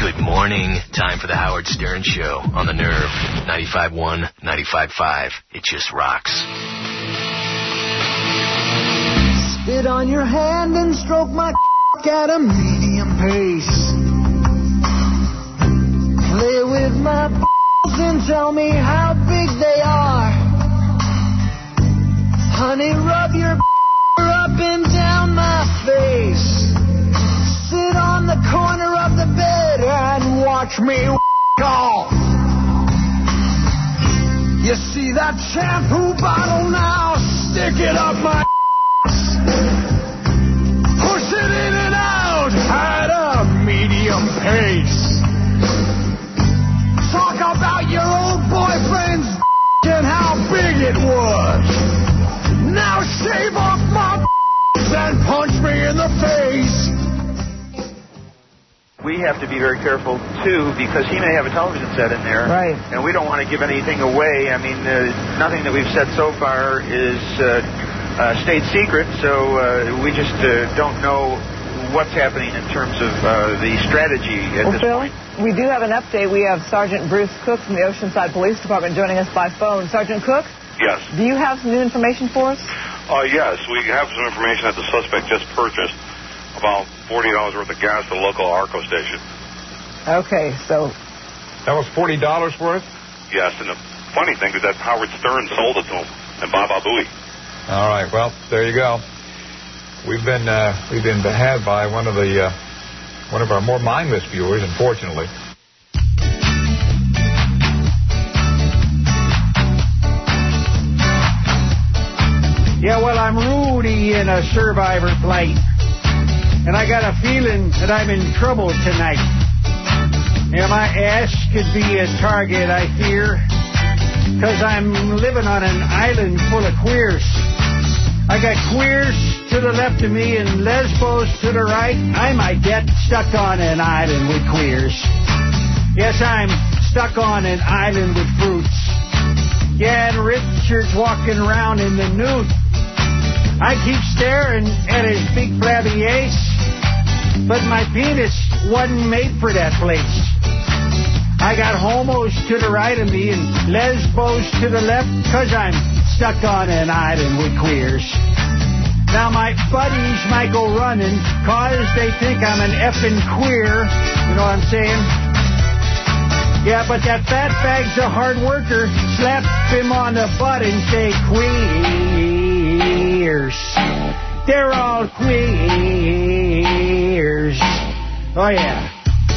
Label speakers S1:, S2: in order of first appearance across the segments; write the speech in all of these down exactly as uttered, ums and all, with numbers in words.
S1: Good morning. Time for the Howard Stern Show on the Nerve. ninety-five point one, ninety-five point five. It just rocks.
S2: Spit on your hand and stroke my at a medium pace. Play with my balls and tell me how big they are. Honey, rub your up and down my face. Sit on the corner of the bed and watch me off. You see that shampoo bottle now? Stick it up my ass. Push it in and out at a medium pace. Talk about your old boyfriend's and how big it was. Now shave off my and punch me in the face.
S3: We have to be very careful, too, because he may have a television set in there.
S4: Right.
S3: And we don't want to give anything away. I mean, uh, nothing that we've said so far is uh, uh, state secret, so uh, we just uh, don't know what's happening in terms of uh, the strategy at
S4: well,
S3: this
S4: Phil,
S3: point.
S4: We do have an update. We have Sergeant Bruce Cook from the Oceanside Police Department joining us by phone. Sergeant Cook?
S5: Yes.
S4: Do you have some new information for us?
S5: Uh, yes, we have some information that the suspect just purchased about forty dollars worth of gas at a local ARCO station.
S4: Okay, so...
S6: That was forty dollars worth?
S5: Yes, and the funny thing is that Howard Stern sold it to him, and Baba Booey.
S6: All right, well, there you go. We've been uh, we've been had by one of the uh, one of our more mindless viewers, unfortunately.
S7: Yeah, well, I'm Rudy in a survivor plight, and I got a feeling that I'm in trouble tonight. Yeah, my ass could be a target, I fear, because I'm living on an island full of queers. I got queers to the left of me and lesbos to the right. I might get stuck on an island with queers. Yes, I'm stuck on an island with fruits. Yeah, and Richard's walking around in the nude. I keep staring at his big flabby ace, but my penis wasn't made for that place. I got homos to the right of me and lesbos to the left, because I'm stuck on an island with queers. Now my buddies might go running, cause they think I'm an effing queer, you know what I'm saying? Yeah, but that fat bag's a hard worker. Slap him on the butt and say, queers. They're all queers. Oh, yeah.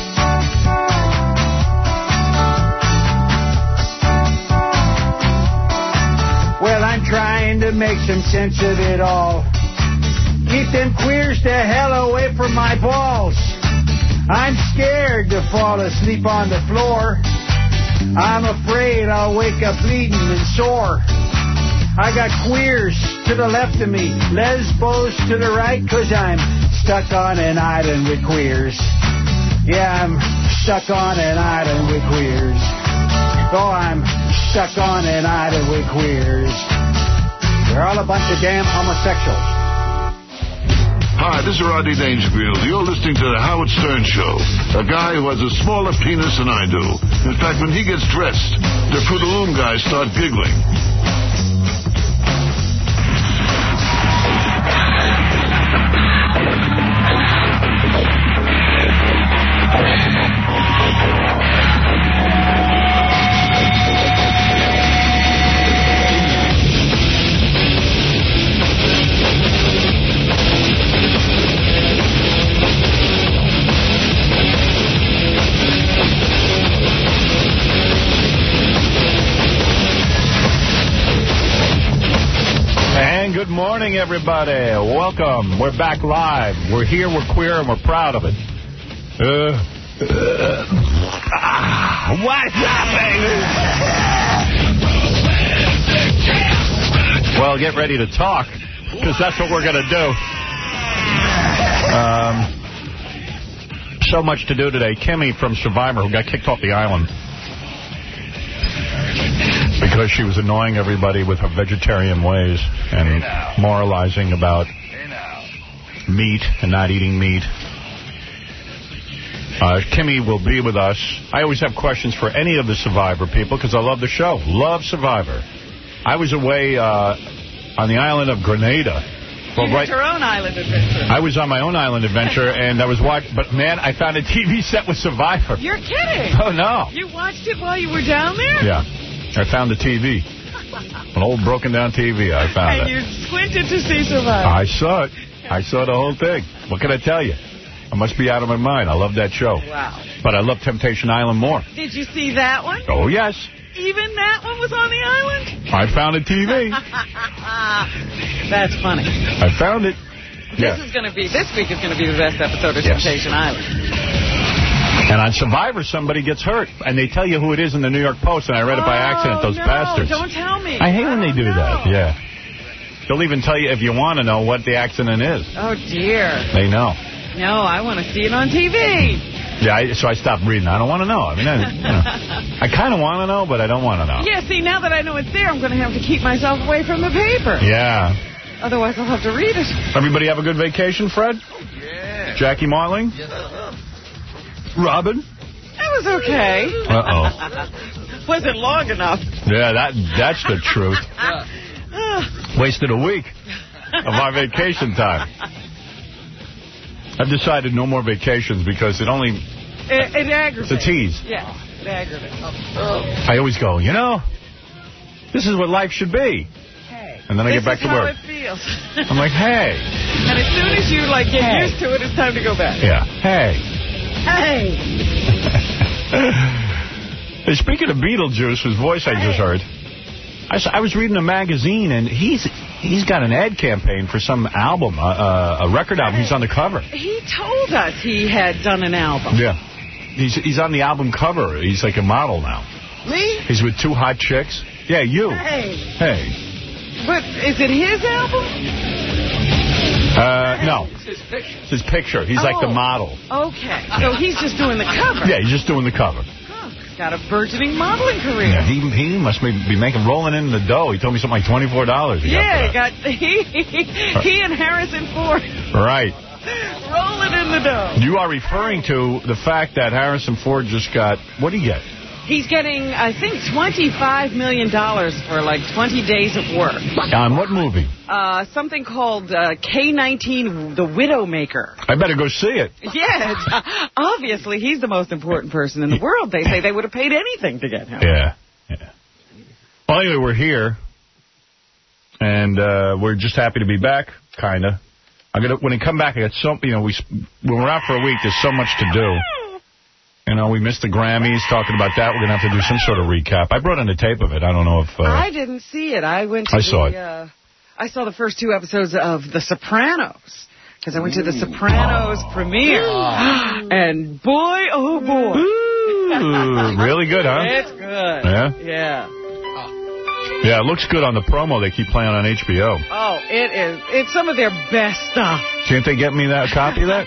S7: Well, I'm trying to make some sense of it all. Keep them queers the hell away from my balls. I'm scared to fall asleep on the floor. I'm afraid I'll wake up bleeding and sore. I got queers to the left of me, lesbos to the right, because I'm stuck on an island with queers. Yeah, I'm stuck on an island with queers. Oh, I'm stuck on an island with queers. They're all a bunch of damn homosexuals.
S8: Hi, this is Rodney Dangerfield. You're listening to The Howard Stern Show. A guy who has a smaller penis than I do. In fact, when he gets dressed, the Fruit of the Loom guys start giggling.
S9: Good morning, everybody. Welcome. We're back live. We're here, we're queer, and we're proud of it. Uh, uh, ah, what's happening? Well, get ready to talk, because that's what we're going to do. Um, so much to do today. Kimmy from Survivor, who got kicked off the island because she was annoying everybody with her vegetarian ways and moralizing about meat and not eating meat. Uh, Kimmy will be with us. I always have questions for any of the Survivor people because I love the show. Love Survivor. I was away uh, on the island of Grenada. Well,
S10: you
S9: right,
S10: had your own island adventure.
S9: I was on my own island adventure, and I was watching. But, man, I found a T V set with Survivor.
S10: You're kidding.
S9: Oh, no.
S10: You watched it while you were down there?
S9: Yeah. I found the T V. An old broken-down T V. I found
S10: and
S9: it.
S10: And you squinted to see Survivor.
S9: I saw it. I saw the whole thing. What can I tell you? I must be out of my mind. I love that show.
S10: Wow.
S9: But I love Temptation Island more.
S10: Did you see that one?
S9: Oh, yes.
S10: Even that one was on the island?
S9: I found a T V.
S10: That's funny.
S9: I found it.
S10: This
S9: yeah.
S10: is going to be, this week is going to be the best episode of
S9: yes.
S10: Temptation Island.
S9: And on Survivor, somebody gets hurt. And they tell you who it is in the New York Post, and I read it by accident, those
S10: no,
S9: bastards.
S10: don't tell me.
S9: I hate when they do
S10: know.
S9: that. Yeah. They'll even tell you if you want to know what the accident is.
S10: Oh, dear.
S9: They know.
S10: No, I want to see it on T V.
S9: Yeah, I, so I stopped reading. I don't want to know. I mean, I, you know, I kind of want to know, but I don't want to know.
S10: Yeah, see, now that I know it's there, I'm going to have to keep myself away from the paper.
S9: Yeah.
S10: Otherwise, I'll have to read it.
S9: Everybody have a good vacation, Fred?
S11: Yeah.
S9: Jackie Marling?
S11: Yeah.
S9: Robin?
S10: That was okay.
S9: Uh-oh.
S10: Wasn't long enough.
S9: Yeah, that that's the truth.
S11: Yeah.
S9: Wasted a week of our vacation time. I've decided no more vacations because it only...
S10: It, it aggravates.
S9: It's a tease.
S10: Yeah, it aggravates.
S9: I always go, you know, this is what life should be.
S10: Hey.
S9: And then I
S10: this
S9: get back
S10: is
S9: to
S10: how
S9: work.
S10: it feels.
S9: I'm like, hey.
S10: And as soon as you, like, get
S9: hey.
S10: used to it, it's time to go back.
S9: Yeah. Hey.
S10: Hey.
S9: Hey, speaking of Beetlejuice, whose voice I just heard, I, I was reading a magazine, and he's he's got an ad campaign for some album, uh, uh, a record album. He's on the cover.
S10: He told us he had done an album.
S9: Yeah. He's he's on the album cover. He's like a model now.
S10: Me?
S9: He's with two hot chicks. Yeah, you.
S10: Hey.
S9: Hey.
S10: But is it his album?
S9: Uh, no.
S11: It's his picture.
S9: It's his picture. He's
S10: oh.
S9: like the model.
S10: Okay. So he's just doing the cover.
S9: Yeah, he's just doing the cover.
S10: Got a burgeoning modeling career.
S9: Yeah, he he must be, be making rolling in the dough. He told me something like twenty-four dollars.
S10: Yeah, he got he he and Harrison Ford.
S9: Right.
S10: Rolling in the dough.
S9: You are referring to the fact that Harrison Ford just got, what did he get?
S10: He's getting, I think, twenty-five million dollars for like twenty days of work.
S9: On what movie?
S10: Uh, something called uh, K nineteen, The Widowmaker.
S9: I better go see it.
S10: Yeah, it's, uh, obviously he's the most important person in the world. They say they would have paid anything to get him.
S9: Yeah. yeah. Well, anyway, we're here, and uh, we're just happy to be back, kind of. I'm gonna when I come back, I got so you know we when we're out for a week, there's so much to do. You know, we missed the Grammys, talking about that. We're going to have to do some sort of recap. I brought in a tape of it. I don't know if... Uh,
S10: I didn't see it. I went to
S9: I saw
S10: the,
S9: it.
S10: Uh, I saw the first two episodes of The Sopranos. Because I went to The Sopranos
S9: oh.
S10: premiere. And boy, oh boy.
S9: Ooh, really good, huh?
S10: It's good.
S9: Yeah?
S10: Yeah.
S9: Yeah, it looks good on the promo they keep playing on H B O.
S10: Oh, it is. It's some of their best stuff.
S9: Can't they get me that a copy of that?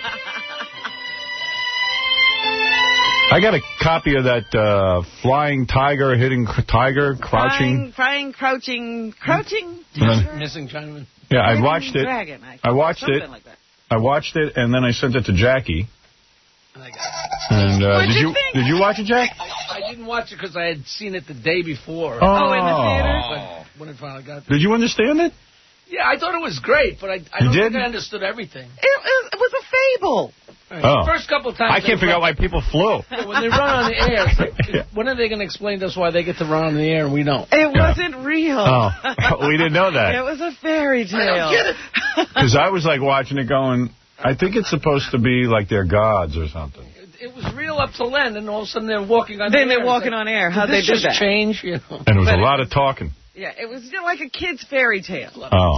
S9: I got a copy of that uh, Flying Tiger, Hidden Tiger, Crouching.
S10: Flying, flying, crouching, crouching.
S11: Then, missing Chinaman.
S9: Yeah, I watched it.
S10: Dragon, I,
S9: I watched it.
S10: like that.
S9: I watched it, and then I sent it to Jackie. And uh, did you, you did you watch it, Jack?
S11: I, I didn't watch it because I had seen it the day before.
S9: Oh,
S10: oh in the theater.
S11: But when it finally got there.
S9: Did you understand it?
S11: Yeah, I thought it was great, but I, I don't
S9: did?
S11: think I understood everything.
S10: It, it, it was a fable.
S9: Oh.
S11: The first couple of times...
S9: I can't figure out why people flew.
S11: Yeah, when they run on the air, it's like, when are they going to explain to us why they get to run on the air and we don't?
S10: It yeah. wasn't real.
S9: Oh, we didn't know that.
S10: It was a fairy tale.
S11: I don't get it.
S9: Because I was like watching it going, I think it's supposed to be like they're gods or something.
S11: It, it was real up till then, and all of a sudden they're walking on
S10: then
S11: the air.
S10: Then they're walking
S11: like,
S10: on air. How'd they do
S11: just
S10: that?
S11: change? You know?
S9: And it was
S10: but
S9: a lot of talking.
S10: Yeah, it was you know, like a kid's fairy tale.
S9: Oh.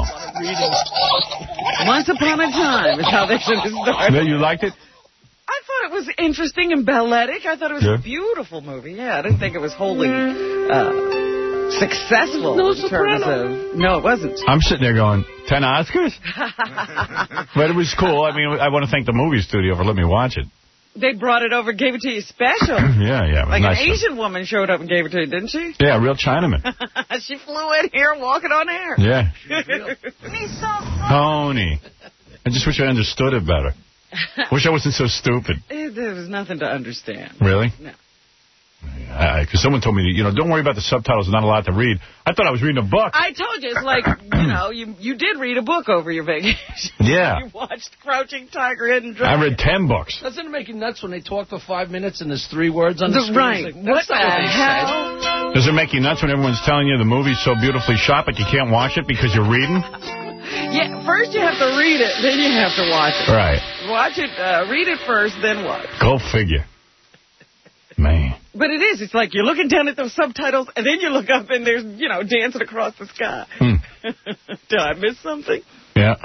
S10: Once upon a time is how they should have started.
S9: Yeah, you liked it?
S10: I thought it was interesting and balletic. I thought it was
S9: yeah.
S10: a beautiful movie. Yeah, I didn't think it was wholly uh, successful no, in terms of... No, it wasn't.
S9: I'm sitting there going, ten Oscars? But it was cool. I mean, I want to thank the movie studio for letting me watch it.
S10: They brought it over, gave it to you special.
S9: yeah, yeah.
S10: Like
S9: nice
S10: an Asian woman showed up and gave it to you, didn't she?
S9: Yeah, a real Chinaman.
S10: She flew in here walking on air.
S9: Yeah. Tony. I just wish I understood it better. Wish I wasn't so stupid.
S10: There was nothing to understand.
S9: Really?
S10: No.
S9: Because someone told me, you know, don't worry about the subtitles. Not allowed to read. I thought I was reading a book.
S10: I told you, it's like, you know, you you did read a book over your vacation.
S9: Yeah.
S10: You watched Crouching Tiger, Hidden Dragon.
S9: I read ten books.
S11: Doesn't it make you nuts when they talk for five minutes and there's three words on the,
S10: the
S11: screen?
S10: Right.
S11: Like,
S10: what the hell?
S11: Said.
S9: Does it make you nuts when everyone's telling you the movie's so beautifully shot, but you can't watch it because you're reading?
S10: Yeah, first you have to read it, then you have to watch it.
S9: Right.
S10: Watch it, uh, read it first, then watch.
S9: Go figure. Man.
S10: But it is. It's like you're looking down at those subtitles, and then you look up, and there's, you know, dancing across the sky.
S9: Hmm.
S10: Did I miss something?
S9: Yeah.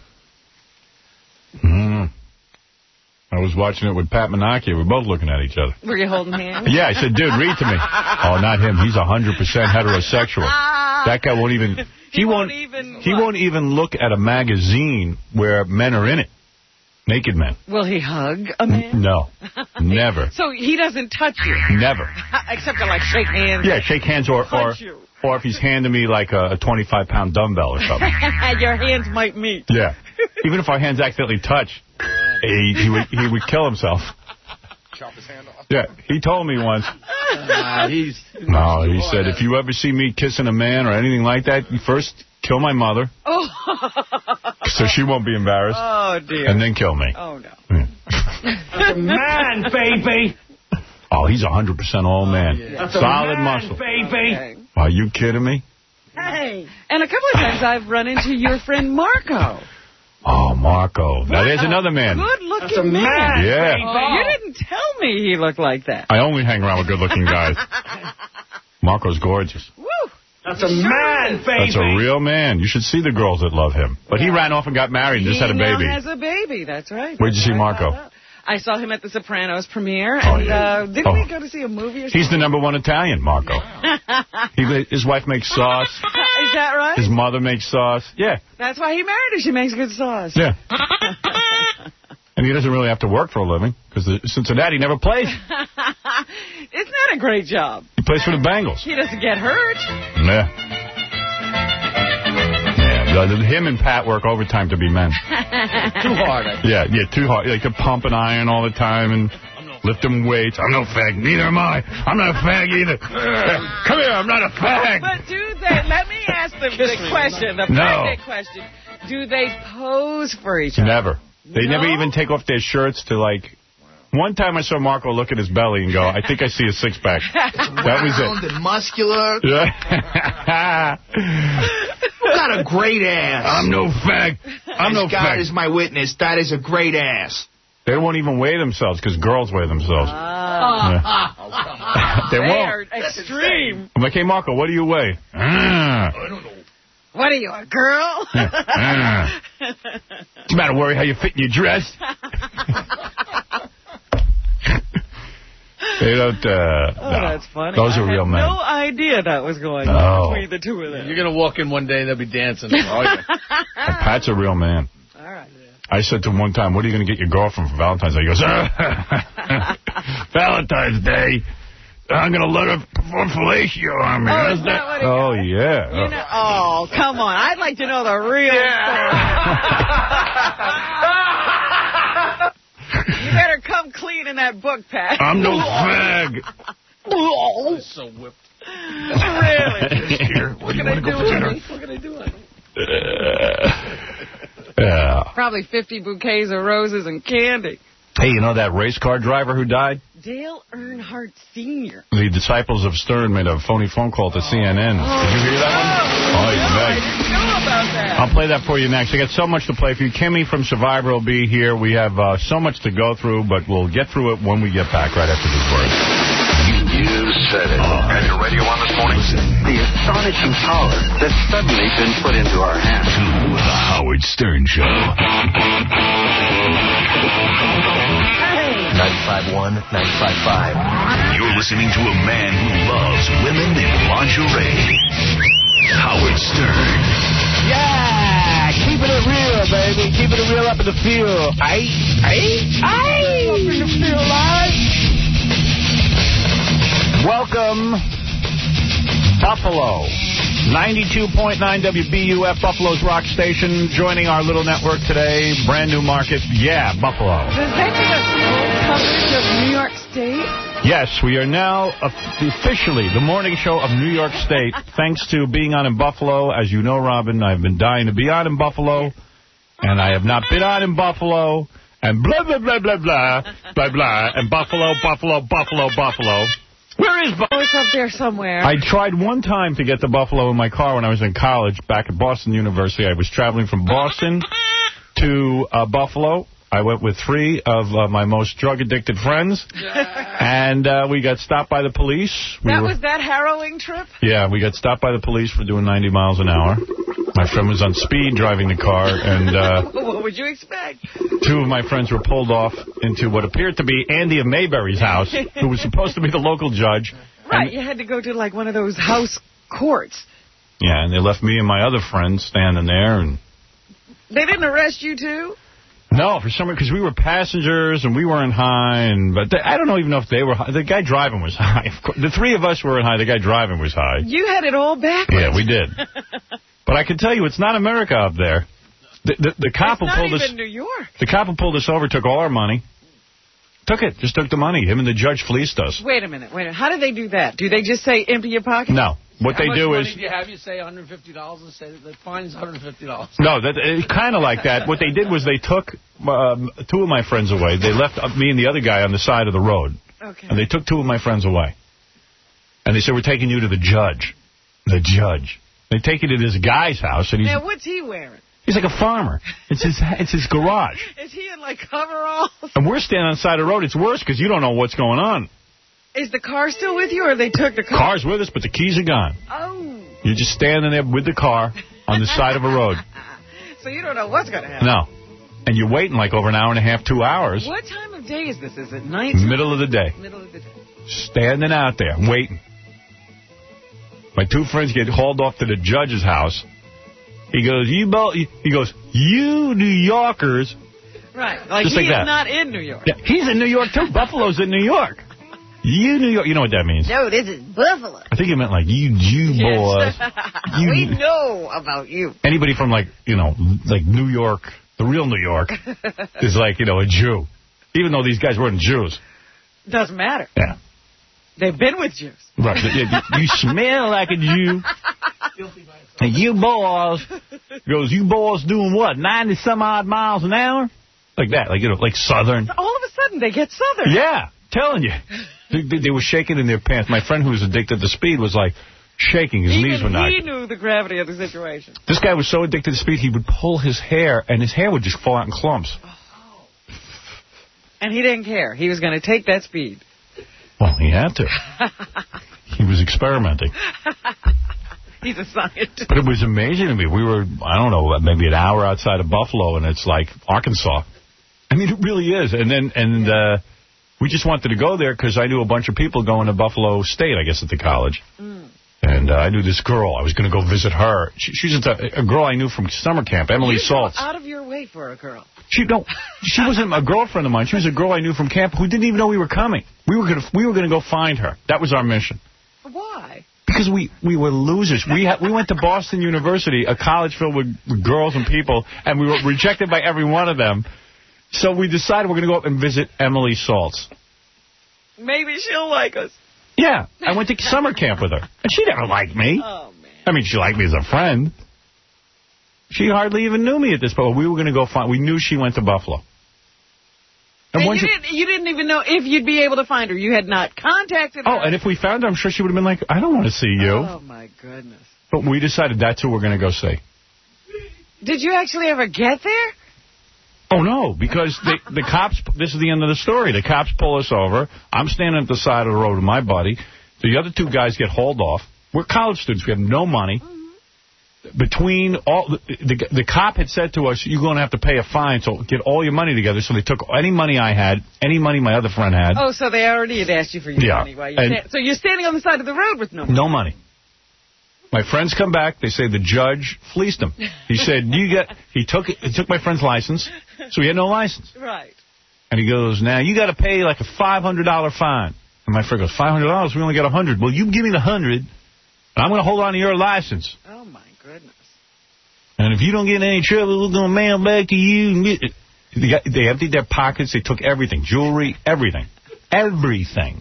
S9: Mm. I was watching it with Pat Menachie. We were both looking at each other.
S10: Were you holding hands?
S9: Yeah, I said, dude, read to me. Oh, not him. He's one hundred percent heterosexual. That guy won't even... He, he won't, won't even... He what? won't even look at a magazine where men are in it. Naked men.
S10: Will he hug a man?
S9: No. Never.
S10: So he doesn't touch you?
S9: Never.
S10: Except to, like, shake hands?
S9: Yeah, shake hands or or, or if he's handing me, like, a twenty-five pound dumbbell or something.
S10: Your hands might meet.
S9: Yeah. Even if our hands accidentally touch, he, he, would, he would kill himself.
S12: Chop his hand off.
S9: Yeah, he told me once.
S11: Nah, he's...
S9: No, he said, if you ever see me kissing a man or anything like that, you first kill my mother.
S10: Oh.
S9: So she won't be embarrassed.
S10: Oh, dear.
S9: And then kill me.
S10: Oh, no.
S9: Yeah.
S7: That's a man, baby.
S9: Oh, he's one hundred percent all man.
S10: Oh, yeah.
S9: Solid
S7: man,
S9: muscle.
S7: baby.
S10: Okay.
S9: Are you kidding me?
S10: Hey. And a couple of times I've run into your friend Marco.
S9: Oh, Marco. Now, there's another man.
S10: Good-looking
S7: That's a man. man
S9: yeah.
S7: baby.
S10: Oh. You didn't tell me he looked like that.
S9: I only hang around with good-looking guys. Marco's gorgeous.
S10: Woo.
S7: That's a man, baby.
S9: That's a real man. You should see the girls that love him. But yeah. He ran off and got married and
S10: he
S9: just had a baby.
S10: He now has a baby. That's right.
S9: Where'd you see
S10: That's
S9: Marco?
S10: Right. I saw him at the Sopranos premiere.
S9: Oh,
S10: and
S9: yeah.
S10: uh, didn't
S9: oh.
S10: we go to see a movie or something?
S9: He's the number one Italian, Marco. he, his wife makes sauce.
S10: Is that right?
S9: His mother makes sauce. Yeah.
S10: That's why he married her. She makes good sauce.
S9: Yeah. And he doesn't really have to work for a living, because Cincinnati never plays.
S10: Isn't that a great job?
S9: He plays for the Bengals.
S10: He doesn't get hurt.
S9: Yeah. Yeah. The, him and Pat work overtime to be men.
S11: Too hard. I think.
S9: Yeah, yeah, too hard. Like, they pump and iron all the time and lift them weights. I'm no fag. Neither am I. I'm not a fag either. Come here. I'm not a fag.
S10: But do they, let me ask the, the question, the
S9: no.
S10: pregnant question. Do they pose for each other?
S9: Never. They no? never even take off their shirts to, like... One time I saw Marco look at his belly and go, I think I see a six-pack. That was it.
S12: And muscular.
S9: Yeah.
S12: You got a great ass.
S9: I'm no fag. I'm
S12: As
S9: no
S12: God
S9: fag.
S12: is my witness. That is a great ass.
S9: They won't even weigh themselves because girls weigh themselves.
S10: Uh,
S9: yeah. They,
S10: they
S9: won't.
S10: are extreme.
S9: I'm like, hey, Marco, what do you weigh? Uh,
S12: I don't know.
S10: What are you, a girl?
S9: Yeah. Uh, what's the matter, worry how you fit in your dress? They don't, uh...
S10: Oh,
S9: no.
S10: that's funny.
S9: Those
S10: I
S9: are real
S10: had
S9: men.
S10: no idea that was going
S9: no.
S10: on between the two of them.
S11: You're going to walk in one day and they'll be dancing. Oh, yeah.
S9: Well, Pat's a real man.
S10: All right.
S9: I said to him one time, what are you going to get your girlfriend for Valentine's Day? He goes, uh, Valentine's Day? I'm going to let her perform fellatio on me.
S10: Oh, is that what he
S9: oh
S10: got?
S9: yeah.
S10: You know, oh, come on. I'd like to know the real story. You better come clean in that book, Pat.
S9: I'm no fag.
S11: Oh, so whipped.
S10: Really?
S9: Here,
S11: what can I do, honey? What can I do, honey?
S9: Uh, yeah.
S10: Probably fifty bouquets of roses and candy.
S9: Hey, you know that race car driver who died?
S10: Dale Earnhardt Senior
S9: The disciples of Stern made a phony phone call to C N N. Did you hear that one? Oh, he's
S10: no,
S9: nice.
S10: I didn't know about that.
S9: I'll play that for you next. I got so much to play for you. Kimmy from Survivor will be here. We have uh, so much to go through, but we'll get through it when we get back right after this word.
S13: You said it.
S1: Had your radio on this morning?
S13: The astonishing power that's suddenly been put into our hands.
S1: The Howard Stern Show. ninety-five point one, ninety-five point five. You're listening to a man who loves women in lingerie. Howard Stern.
S2: Yeah, keeping it real, baby. Keeping it real up in the field. Aye, aye, aye. Up in the field, live. Welcome, Buffalo.
S9: ninety-two point nine W B U F, Buffalo's rock station, joining our little network today. Brand new market. Yeah, Buffalo.
S10: Does that give us full coverage of New York State?
S9: Yes, we are now officially the morning show of New York State, thanks to being on in Buffalo. As you know, Robin, I've been dying to be on in Buffalo, and I have not been on in Buffalo, and blah, blah, blah, blah, blah, blah, blah, and Buffalo, Buffalo, Buffalo, Buffalo. Where is Buffalo?
S10: Oh, it's up there somewhere.
S9: I tried one time to get to Buffalo in my car when I was in college back at Boston University. I was traveling from Boston to uh, Buffalo. I went with three of uh, my most drug-addicted friends, and uh, we got stopped by the police. We
S10: that
S9: were,
S10: was that harrowing trip?
S9: Yeah, we got stopped by the police for doing ninety miles an hour. My friend was on speed driving the car, and uh,
S10: what would you expect?
S9: Two of my friends were pulled off into what appeared to be Andy of Mayberry's house, who was supposed to be the local judge.
S10: Right,
S9: and,
S10: you had to go to like one of those house courts.
S9: Yeah, and they left me and my other friends standing there. And
S10: they didn't arrest you, too?
S9: No, for some reason, because we were passengers and we weren't high, and but they, I don't know even know if they were high. The guy driving was high. Of course, the three of us were high. The guy driving was high.
S10: You had it all backwards.
S9: Yeah, we did. But I can tell you, it's not America up there. The, the, the cop who pulled us.
S10: It's not even New York.
S9: The cop who pulled us over took all our money. Took it. Just took the money. Him and the judge fleeced us.
S10: Wait a minute. Wait a minute. How do they do that? Do they just say empty your pocket?
S9: No. What
S11: How
S9: they
S11: much
S9: do
S11: money
S9: is...
S11: do you have? You say one hundred fifty dollars and say the fine's one hundred fifty dollars.
S9: No, that it's kind of like that. What they did was they took um, two of my friends away. They left me and the other guy on the side of the road.
S10: Okay.
S9: And they took two of my friends away. And they said, we're taking you to the judge. The judge. They take you to this guy's house. And he's,
S10: now, what's he wearing?
S9: He's like a farmer. It's his it's his garage.
S10: Is he in, like, coveralls?
S9: And we're standing on the side of the road. It's worse because you don't know what's going on.
S10: Is the car still with you, or they took the car?
S9: Car's with us, but the keys are gone.
S10: Oh.
S9: You're just standing there with the car on the side of a road.
S10: So you don't know what's going to happen.
S9: No. And you're waiting like over an hour and a half, two hours.
S10: What time of day is this? Is it night?
S9: Middle of the day.
S10: Middle of the day.
S9: Standing out there, waiting. My two friends get hauled off to the judge's house. He goes, you both, he goes, you New Yorkers.
S10: Right. Like
S9: Just
S10: he
S9: like
S10: is
S9: that.
S10: not in New York.
S9: Yeah, he's in New York, too. Buffalo's in New York. You New York. You know what that means.
S10: No, this is Buffalo.
S9: I think he meant like, you Jew boys.
S10: Yes.
S9: You,
S10: we know about you.
S9: Anybody from, like, you know, like New York, the real New York, is like, you know, a Jew. Even though these guys weren't Jews.
S10: Doesn't matter.
S9: Yeah.
S10: They've been with Jews.
S9: Right. You, you smell like a Jew. And you boys, goes, you boys doing what, ninety some odd miles an hour? Like that, like, you know, like Southern.
S10: All of a sudden, they get Southern.
S9: Yeah, telling you. They, they were shaking in their pants. My friend who was addicted to speed was like shaking. His
S10: Even
S9: knees were knocking.
S10: he knew the gravity of the situation.
S9: This guy was so addicted to speed, he would pull his hair, and his hair would just fall out in clumps.
S10: And he didn't care. He was going to take that speed.
S9: Well, he had to. He was experimenting.
S10: He's a scientist.
S9: But it was amazing to me. We were, I don't know, maybe an hour outside of Buffalo, and it's like Arkansas. I mean, it really is. And then, and uh, we just wanted to go there because I knew a bunch of people going to Buffalo State, I guess, at the college. Mm. And uh, I knew this girl. I was going to go visit her. She, she's a, a girl I knew from summer camp, Emily
S10: you
S9: Saltz.
S10: Out of your way for a girl.
S9: She no, she wasn't a girlfriend of mine. She was a girl I knew from camp who didn't even know we were coming. We were going to we were going to go find her. That was our mission.
S10: Why?
S9: Because we, we were losers. We ha we went to Boston University, a college filled with, with girls and people, and we were rejected by every one of them. So we decided we're going to go up and visit Emily Saltz.
S10: Maybe she'll like us.
S9: Yeah, I went to summer camp with her, and she never liked me.
S10: Oh, man.
S9: I mean, she liked me as a friend. She hardly even knew me at this point. We were going to go find... We knew she went to Buffalo.
S10: And, and you, didn't, you didn't even know if you'd be able to find her. You had not contacted her.
S9: Oh, and if we found her, I'm sure she would have been like, I don't want to see you.
S10: Oh, my goodness.
S9: But we decided that's who we're going to go see.
S10: Did you actually ever get there?
S9: Oh, no, because the, the cops... This is the end of the story. The cops pull us over. I'm standing at the side of the road with my buddy. The other two guys get hauled off. We're college students. We have no money. Between all... The, the, the cop had said to us, you're going to have to pay a fine, so get all your money together. So they took any money I had, any money my other friend had.
S10: Oh, so they already had asked you for your
S9: yeah.
S10: money. While you're sta so you're standing on the side of the road with no money.
S9: No money. My friends come back. They say the judge fleeced him. He said, "You get." He took he took my friend's license, so he had no license.
S10: Right.
S9: And he goes, "Now you got to pay like a five hundred dollar fine." And my friend goes, five hundred dollars? We only got a hundred. Well, you give me the hundred, and I'm going to hold on to your license. And if you don't get in any trouble, we're going to mail back to you. They, got, they emptied their pockets. They took everything. Jewelry, everything. Everything.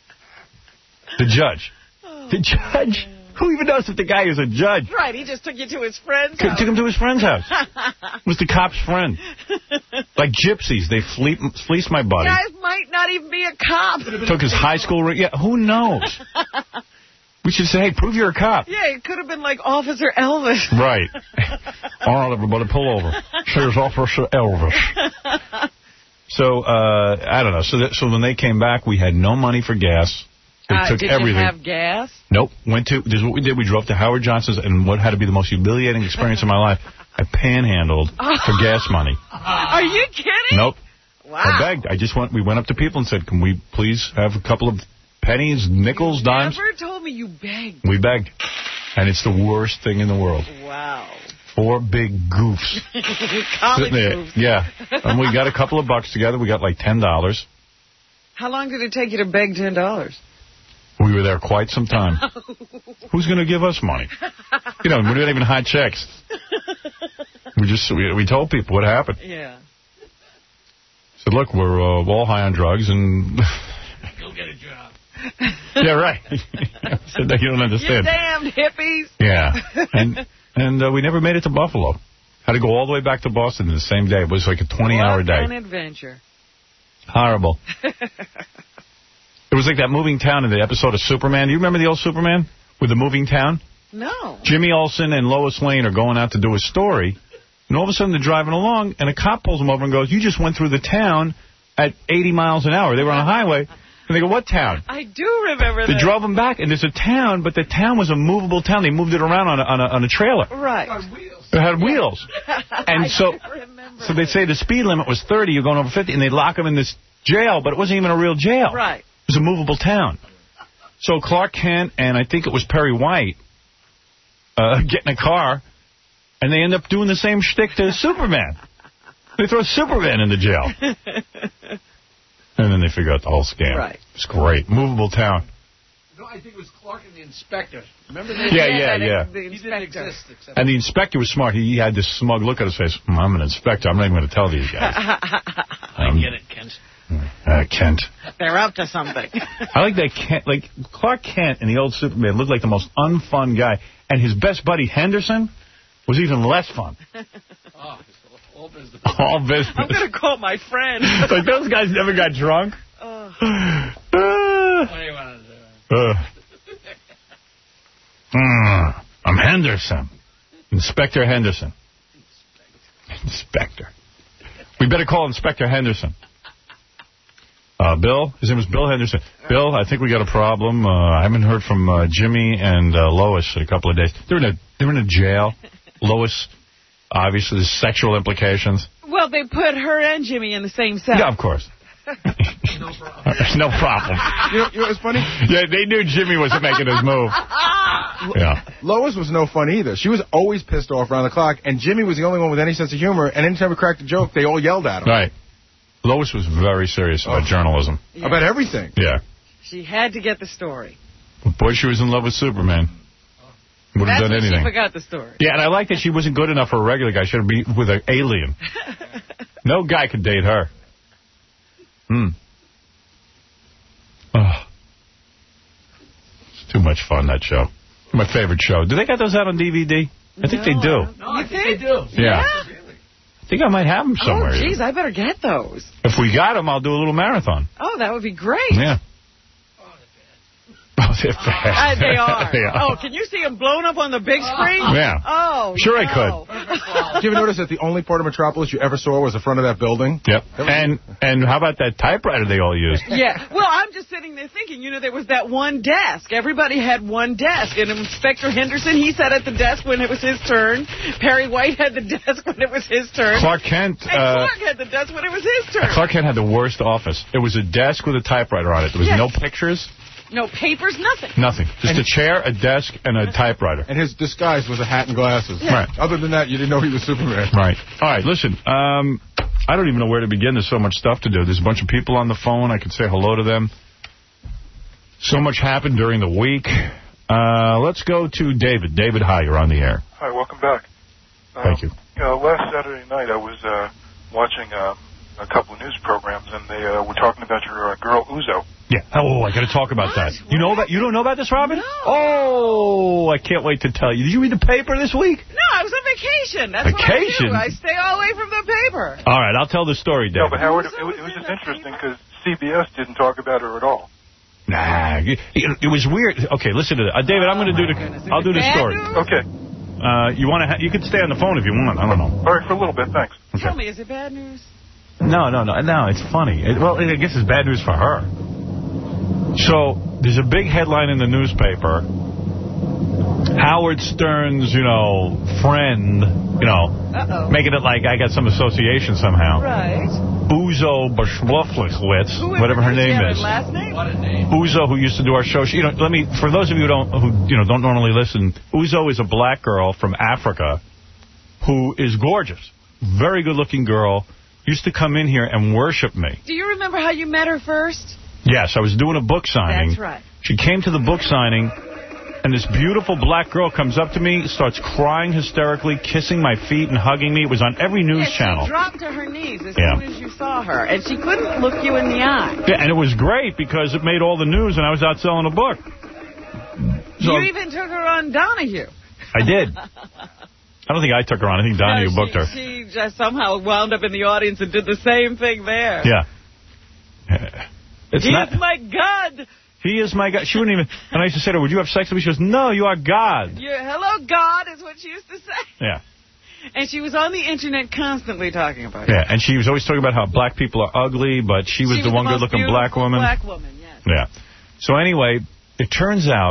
S9: The judge. The judge? Who even knows if the guy is a judge?
S10: Right, he just took you to his friend's
S9: Took
S10: house.
S9: him to his friend's house. It was the cop's friend. Like gypsies. They fleet, fleeced my buddy.
S10: Guys might not even be a cop.
S9: Took his high school ring. Yeah, who knows? We should say, hey, prove you're a cop.
S10: Yeah, it could have been like Officer Elvis.
S9: Right. All right, everybody, pull over. Here's Officer Elvis. So, uh, I don't know. So that, so when they came back, we had no money for gas. They
S10: Uh,
S9: took
S10: did
S9: everything.
S10: you have gas?
S9: Nope. Went to, this is what we did. We drove to Howard Johnson's, and what had to be the most humiliating experience of my life, I panhandled for gas money.
S10: Are you kidding?
S9: Nope.
S10: Wow.
S9: I begged. I just went, we went up to people and said, can we please have a couple of pennies, nickels, dimes?
S10: Never told me you begged.
S9: We begged. And it's the worst thing in the world.
S10: Wow.
S9: Four big goofs.
S10: College
S9: there.
S10: moves.
S9: Yeah. And we got a couple of bucks together. We got like ten dollars.
S10: How long did it take you to beg ten dollars?
S9: We were there quite some time. Who's going to give us money? You know, we're not even hot checks. We just, we, we told people what happened.
S10: Yeah.
S9: Said, look, we're uh, all high on drugs and...
S11: Go get a job.
S9: Yeah, right. Said that you don't understand.
S10: You damned hippies.
S9: Yeah. And and uh, we never made it to Buffalo. Had to go all the way back to Boston the same day. It was like a twenty-hour day.
S10: What an adventure.
S9: Horrible. It was like that moving town in the episode of Superman. Do you remember the old Superman with the moving town?
S10: No.
S9: Jimmy Olsen and Lois Lane are going out to do a story, and all of a sudden they're driving along, and a cop pulls them over and goes, you just went through the town at eighty miles an hour. They were on a highway, and they go, what town?
S10: I do remember
S9: They
S10: that.
S9: drove them back, and there's a town, but the town was a movable town. They moved it around on a, on a, on a trailer.
S10: Right.
S9: It had wheels. And so so they say the speed limit was thirty, you're going over fifty, and they lock them in this jail, but it wasn't even a real jail.
S10: Right.
S9: It was a movable town. So Clark Kent and I think it was Perry White uh, get in a car, and they end up doing the same shtick to Superman. They throw Superman into jail. And then they figure out the whole scam.
S10: Right.
S9: It's great. Movable town.
S11: No, I think it was Clark and the inspector. Remember that?
S9: Yeah, yeah, yeah.
S11: The he didn't exist. Except
S9: And the inspector was smart. He had this smug look on his face. Mm, I'm an inspector. I'm not even going to tell these guys.
S11: I
S9: Um,
S11: get it, Kent.
S9: Uh, Kent.
S10: They're up to something.
S9: I like that Kent. Like, Clark Kent in the old Superman looked like the most unfun guy. And his best buddy, Henderson, was even less fun.
S11: Oh, all business.
S9: All business.
S10: I'm going to call my friend.
S9: Like, those guys never got drunk.
S10: Oh.
S11: What do you want to do?
S9: Uh, mm, I'm Henderson. Inspector Henderson. Inspector. We better call Inspector Henderson. Uh, Bill? His name was Bill Henderson. Bill, I think we got a problem. Uh, I haven't heard from uh, Jimmy and uh, Lois in a couple of days. They're in a, they're in a jail. Lois, obviously, there's sexual implications.
S10: Well, they put her and Jimmy in the same cell.
S9: Yeah, of course.
S11: No problem.
S9: There's no problem.
S14: You know, you know what's funny?
S9: Yeah, they knew Jimmy wasn't making his move. Yeah.
S14: Lois was no fun either. She was always pissed off around the clock, and Jimmy was the only one with any sense of humor, and anytime we cracked a joke, they all yelled at him.
S9: Right. Lois was very serious about
S14: Oh.
S9: journalism.
S10: Yeah.
S14: About everything.
S9: Yeah.
S10: She had to get the story.
S9: Boy, she was in love with Superman. Would have
S10: That's
S9: done
S10: when
S9: anything.
S10: she forgot the story.
S9: Yeah, and I like that she wasn't good enough for a regular guy. She had to be with an alien. No guy could date her. Hmm. Oh. It's too much fun, that show. My favorite show. Do they got those out on D V D? I think
S10: No,
S9: they do.
S11: No, I think they do.
S9: Yeah. I think I might have them somewhere.
S10: Oh, geez, I better get those.
S9: If we got them, I'll do a little marathon.
S10: Oh, that would be great.
S9: Yeah. Oh, they're bad.
S10: Uh, they are.
S9: They are.
S10: Oh, can you see them blown up on the big screen?
S9: Yeah.
S10: Oh,
S9: Sure
S10: no.
S9: I could.
S14: Did you ever notice that the only part of Metropolis you ever saw was the front of that building?
S9: Yep. And and how about that typewriter they all used?
S10: Yeah. Well, I'm just sitting there thinking, you know, there was that one desk. Everybody had one desk. And Inspector Henderson, he sat at the desk when it was his turn. Perry White had the desk when it was his turn.
S9: Clark Kent.
S10: And
S9: Uh,
S10: Clark had the desk when it was his turn.
S9: Clark Kent had the worst office. It was a desk with a typewriter on it. There was
S10: Yes.
S9: no pictures,
S10: No papers, nothing.
S9: nothing. Just a chair, a desk, and a typewriter.
S14: And his disguise was a hat and glasses.
S9: Yeah. Right.
S14: Other than that, you didn't know he was Superman.
S9: Right. All right, listen. Um, I don't even know where to begin. There's so much stuff to do. There's a bunch of people on the phone. I could say hello to them. So much happened during the week. Uh, let's go to David. David, hi. You're on the air.
S15: Hi, welcome back.
S9: Thank you.
S15: You know, last Saturday night I was uh, watching uh, a couple of news programs, and they uh, were talking about your uh, girl Uzo.
S9: Yeah. Oh, I got to talk about that. You know that? You don't know about this, Robin? No. Oh, I can't wait to tell you. Did you read the paper this week?
S10: No, I was on vacation. That's
S9: Vacation?
S10: what I do. I stay all away from the paper.
S9: All right, I'll tell the story, David.
S15: No, but Howard, it, it was just interesting because C B S didn't talk about her at all.
S9: Nah, it, it was weird. Okay, listen to that. Uh, David, I'm going to do the. I'll do the story.
S15: Okay.
S9: Uh, you want to? Ha you can stay on the phone if you want. I don't know.
S15: All right, for a little bit, thanks.
S9: Okay.
S10: Tell me, is it bad news?
S9: No, no, no, no. It's funny. It, well, I guess it's bad news for her. So there's a big headline in the newspaper. Howard Stern's, you know, friend, you know,
S10: Uh-oh.
S9: making it like I got some association somehow.
S10: Right.
S9: Uzo Bashwaflichwitz, whatever her name is.
S10: Last name? What a name.
S9: Uzo, who used to do our show. She, you know, let me, for those of you who don't, who you know, don't normally listen, Uzo is a black girl from Africa who is gorgeous, very good-looking girl. Used to come in here and worship me.
S10: Do you remember how you met her first?
S9: Yes, I was doing a book signing.
S10: That's right.
S9: She came to the book signing, and this beautiful black girl comes up to me, starts crying hysterically, kissing my feet and hugging me. It was on every news
S10: yeah,
S9: channel.
S10: She dropped to her knees as
S9: Yeah.
S10: soon as you saw her, and she couldn't look you in the eye.
S9: Yeah, and it was great because it made all the news, and I was out selling a book. So,
S10: you even took her on Donahue.
S9: I did. I don't think I took her on. I think Donahue
S10: no, she,
S9: booked her.
S10: She just somehow wound up in the audience and did the same thing there.
S9: Yeah. It's
S10: he
S9: not,
S10: is my God.
S9: He is my God. She wouldn't even... And I used to say to her, would you have sex with me? She goes, no, you are God.
S10: You're, hello, God, is what she used to say.
S9: Yeah.
S10: And she was on the Internet constantly talking about it.
S9: Yeah, and she was always talking about how black people are ugly, but she was
S10: she
S9: the
S10: was
S9: one
S10: the
S9: good-looking black woman.
S10: black woman, yes.
S9: Yeah. So anyway, it turns out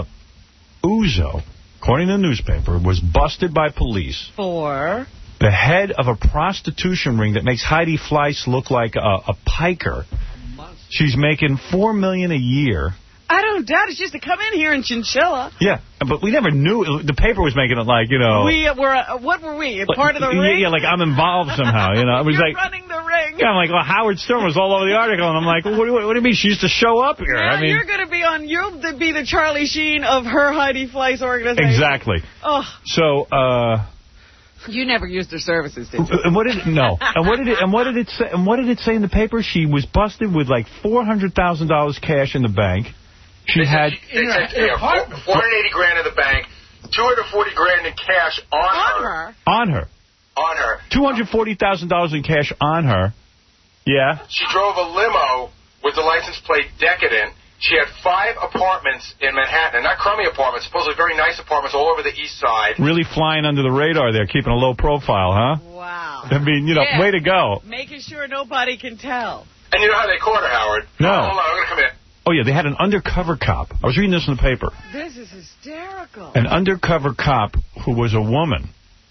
S9: Uzo, according to the newspaper, was busted by police.
S10: For?
S9: The head of a prostitution ring that makes Heidi Fleiss look like a, a piker. She's making four million dollars a year.
S10: I don't doubt it. She used to come in here in chinchilla.
S9: Yeah, but we never knew. The paper was making it like, you know...
S10: We were, uh, what were we, a part of the
S9: yeah,
S10: ring?
S9: Yeah, like I'm involved somehow, you know. It was
S10: You're
S9: like
S10: running the ring.
S9: Yeah, I'm like, well, Howard Stern was all over the article, and I'm like, well, what, what, what do you mean? She used to show up here.
S10: Now
S9: I mean,
S10: you're going to be on, you'll be the Charlie Sheen of her Heidi Fleiss organization.
S9: Exactly.
S10: Oh.
S9: So, uh...
S10: You never used her services, did you?
S9: And what did it, no? And what did it? And what did it say? And what did it say in the paper? She was busted with like four hundred thousand dollars cash in the bank. She
S16: they
S9: had.
S16: Said, they said, yeah, four hundred eighty grand in the bank, two hundred forty grand in cash on,
S10: on
S16: her.
S10: her.
S9: On her.
S16: On her.
S9: Two hundred forty thousand dollars in cash on her. Yeah.
S16: She drove a limo with the license plate Decadent. She had five apartments in Manhattan, not crummy apartments, supposedly very nice apartments all over the east side.
S9: Really flying under the radar there, keeping a low profile, huh?
S10: Wow.
S9: I mean, you know,
S10: yeah.
S9: way to go.
S10: Making sure nobody can tell.
S16: And you know how they caught her, Howard?
S9: No.
S16: Oh, hold on, I'm going to come in.
S9: Oh, yeah, they had an undercover cop. I was reading this in the paper.
S10: This is hysterical.
S9: An undercover cop who was a woman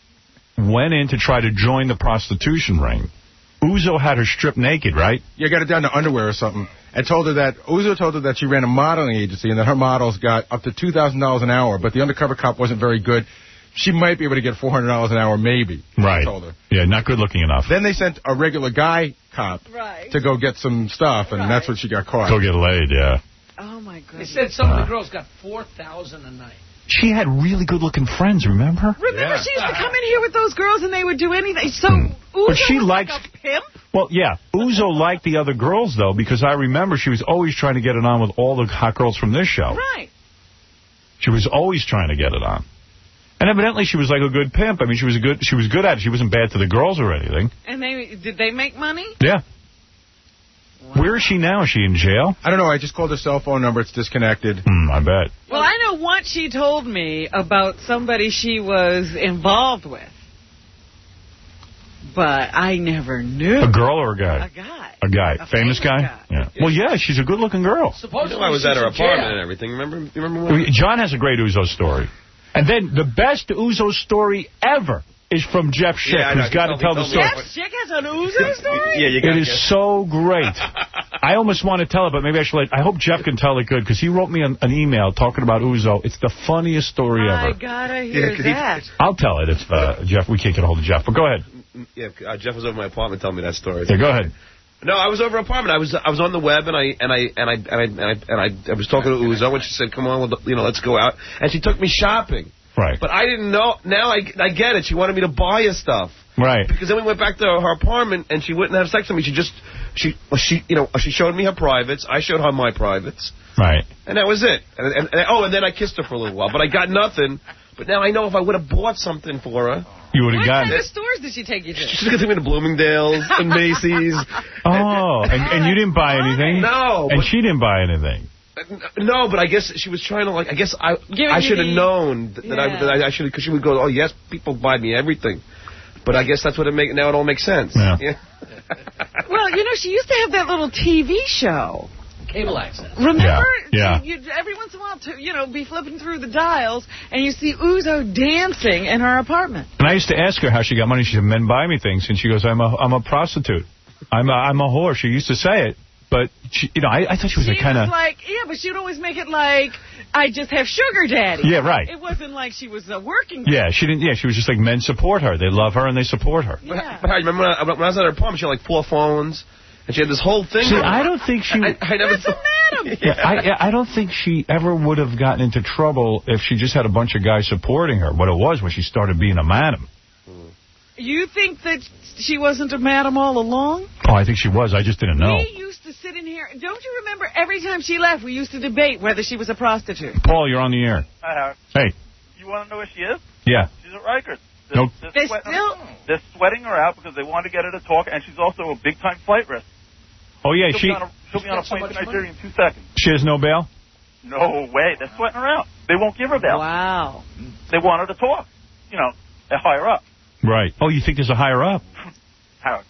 S9: went in to try to join the prostitution ring. Uzo had her stripped naked, right?
S14: Yeah, got it down to underwear or something. And told her that, Uzo told her that she ran a modeling agency and that her models got up to two thousand dollars an hour, but the undercover cop wasn't very good. She might be able to get four hundred dollars an hour, maybe.
S9: Right.
S14: Told her.
S9: Yeah, not good looking enough.
S14: Then they sent a regular guy cop
S10: right.
S14: to go get some stuff, and
S10: right.
S14: that's when she got caught.
S9: Go get laid, yeah.
S10: Oh, my goodness.
S11: They said some of the girls got four thousand dollars a night.
S9: She had really good-looking friends, remember?
S10: Remember,
S9: yeah.
S10: she used to come in here with those girls, and they would do anything. So,
S9: hmm.
S10: Uzo
S9: but she
S10: was
S9: liked,
S10: like a pimp?
S9: Well, yeah. Uzo liked the other girls, though, because I remember she was always trying to get it on with all the hot girls from this show.
S10: Right.
S9: She was always trying to get it on. And evidently she was like a good pimp. I mean, she was a good she was good at it. She wasn't bad to the girls or anything.
S10: And they did they make money?
S9: Yeah. Wow. Where is she now? Is she in jail?
S14: I don't know. I just called her cell phone number. It's disconnected.
S9: Mm, I bet.
S10: Well, I know once she told me about somebody she was involved with. But I never knew.
S9: A girl or a guy?
S10: A guy.
S9: A guy.
S10: A
S9: famous, famous guy?
S10: guy?
S9: Yeah. Well, yeah, she's a good-looking girl.
S11: Supposedly
S17: you know, I was at her apartment
S11: jail.
S17: and everything. Remember? You remember when?
S9: John has a great Uzo story. And then the best Uzo story ever is from Jeff Schick,
S17: yeah,
S9: who's got to tell the story.
S10: Jeff Schick has an Uzo story?
S17: Yeah, you got
S9: it is guess. so great. I almost want to tell it, but maybe I should let... I hope Jeff can tell it good, because he wrote me an, an email talking about Uzo. It's the funniest story
S10: I
S9: ever.
S10: I gotta hear
S17: yeah,
S10: that.
S17: He,
S9: I'll tell it if uh, Jeff... We can't get a hold of Jeff, but go ahead.
S17: Yeah, uh, Jeff was over my apartment telling me that story.
S9: Yeah, go ahead.
S17: No, I was over her apartment. I was I was on the web and I and I and I and I and I, and I, I was talking to Uzo and she said, "Come on, you know, let's go out." And she took me shopping.
S9: Right.
S17: But I didn't know. Now I, I get it. She wanted me to buy her stuff.
S9: Right.
S17: Because then we went back to her apartment, and she wouldn't have sex with me. She just, she, well, she, you know, she showed me her privates. I showed her my privates.
S9: Right.
S17: And that was it. And, and, and oh, and then I kissed her for a little while, but I got nothing. But now I know if I would have bought something for her,
S9: you would have gotten
S10: What kind
S9: it.
S10: of stores did she take you to?
S17: She's going to take me to Bloomingdale's and Macy's.
S9: Oh, and, and you didn't buy anything?
S17: No.
S9: And
S17: but,
S9: she didn't buy anything?
S17: No, but I guess she was trying to, like, I guess I
S10: Giving
S17: I should have
S10: you the-
S17: known that, that, I,
S10: Yeah.
S17: that I, I should have, because she would go, oh, yes, people buy me everything. But I guess that's what it make. Now it all makes sense.
S9: Yeah.
S17: Yeah.
S10: Well, you know, she used to have that little T V show.
S11: Cable access.
S10: Remember?
S9: Yeah.
S10: You'd, every once in a while, to, you know, be flipping through the dials, and you see Uzo dancing in her apartment.
S9: And I used to ask her how she got money. She said, men buy me things. And she goes, I'm a, I'm a prostitute. I'm a, I'm a whore. She used to say it. But, she, you know, I, I thought she was
S10: She
S9: a kind
S10: was
S9: of...
S10: like, yeah, but she'd always make it like, I just have sugar daddy.
S9: Yeah, right.
S10: It wasn't like she was a working girl.
S9: Yeah, she didn't. Yeah, she was just like, men support her. They love her and they support her.
S10: Yeah.
S17: But I remember when I, when I was at her apartment, she had like four phones, and she had this whole thing.
S9: See, I don't think she...
S17: I, I never
S10: That's a madam.
S9: Yeah, I, yeah, I don't think she ever would have gotten into trouble if she just had a bunch of guys supporting her. What it was when she started being a madam.
S10: You think that she wasn't a madam all along?
S9: Oh, I think she was. I just didn't know.
S10: We used to sit in here. Don't you remember every time she left, we used to debate whether she was a prostitute?
S9: Paul, you're on the air.
S18: Hi, Howard.
S9: Hey.
S18: You want to know where she is?
S9: Yeah.
S18: She's at Rikers. They're,
S9: Nope.
S18: they're,
S10: They
S18: sweating
S10: still...
S18: her, they're sweating her out because they want to get her to talk, and she's also a big-time flight risk.
S9: Oh, yeah,
S18: she'll
S9: she...
S18: Be on a, she'll be on a plane to Nigeria in two seconds.
S9: She has no bail?
S18: No way. They're sweating her out. They won't give her bail.
S10: Wow.
S18: They want her to talk. You know, they're higher up.
S9: Right. Oh, you think there's a higher up?
S18: Howard.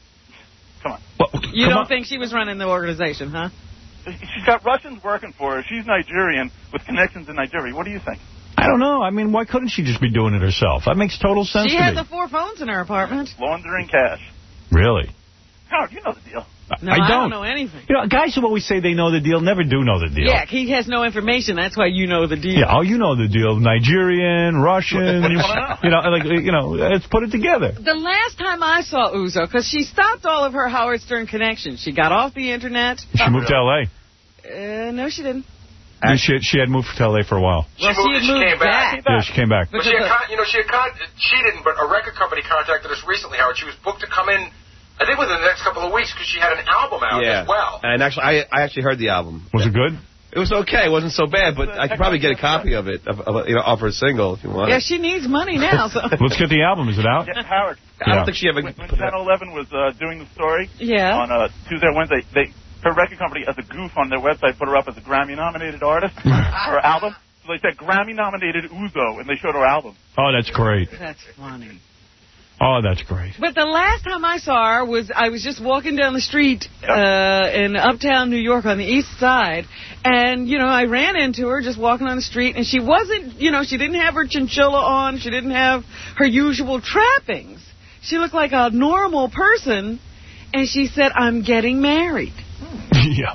S18: Come on.
S9: Well,
S10: You
S9: come
S10: don't
S9: on.
S10: think she was running the organization, huh?
S18: She's got Russians working for her. She's Nigerian with connections in Nigeria. What do you think?
S9: I don't know. I mean, why couldn't she just be doing it herself? That makes total sense
S10: She
S9: to
S10: had
S9: me.
S10: the four phones in her apartment.
S18: Laundering cash.
S9: Really?
S18: Howard, you know the deal.
S10: No,
S9: I
S10: I
S9: don't.
S10: don't know anything.
S9: You know, guys who always say they know the deal never do know the deal.
S10: Yeah, he has no information. That's why you know the deal.
S9: Yeah, oh, you know the deal. Nigerian, Russians,
S18: What do you wanna know?
S9: you know, like, you know, let's put it together.
S10: The last time I saw Uzo, because she stopped all of her Howard Stern connections. She got off the Internet.
S9: She moved to L A
S10: Uh, no, she didn't.
S9: Yeah, she, she had moved to L A for a while.
S10: Well, she had
S16: She
S10: moved
S16: came back.
S10: back.
S9: Yeah, she came back.
S16: But she had, con- you know, she had con- she didn't, but a record company contacted us recently, Howard. She was booked to come in, I think, within the next couple of weeks because she had an album out
S17: Yeah.
S16: as well.
S17: And actually, I I actually heard the album.
S9: Was it good?
S17: It was okay. It wasn't so bad, but I could probably get a copy of it, of, of, you know, off her single if you want.
S10: Yeah, she needs money now. So.
S9: Let's get the album. Is it out?
S18: Yeah, Howard.
S17: I don't think she ever.
S18: When, when Channel eleven was uh, doing the story
S10: Yeah.
S18: on uh, Tuesday or Wednesday, they her record company, as a goof on their website, put her up as a Grammy-nominated artist for her album. So they said Grammy-nominated Uzo, and they showed her album.
S9: Oh, that's great.
S10: That's funny.
S9: Oh, that's great.
S10: But the last time I saw her was I was just walking down the street uh, in uptown New York on the east side, and, you know, I ran into her just walking on the street, and she wasn't, you know, she didn't have her chinchilla on. She didn't have her usual trappings. She looked like a normal person, and she said, I'm getting married.
S9: Yeah.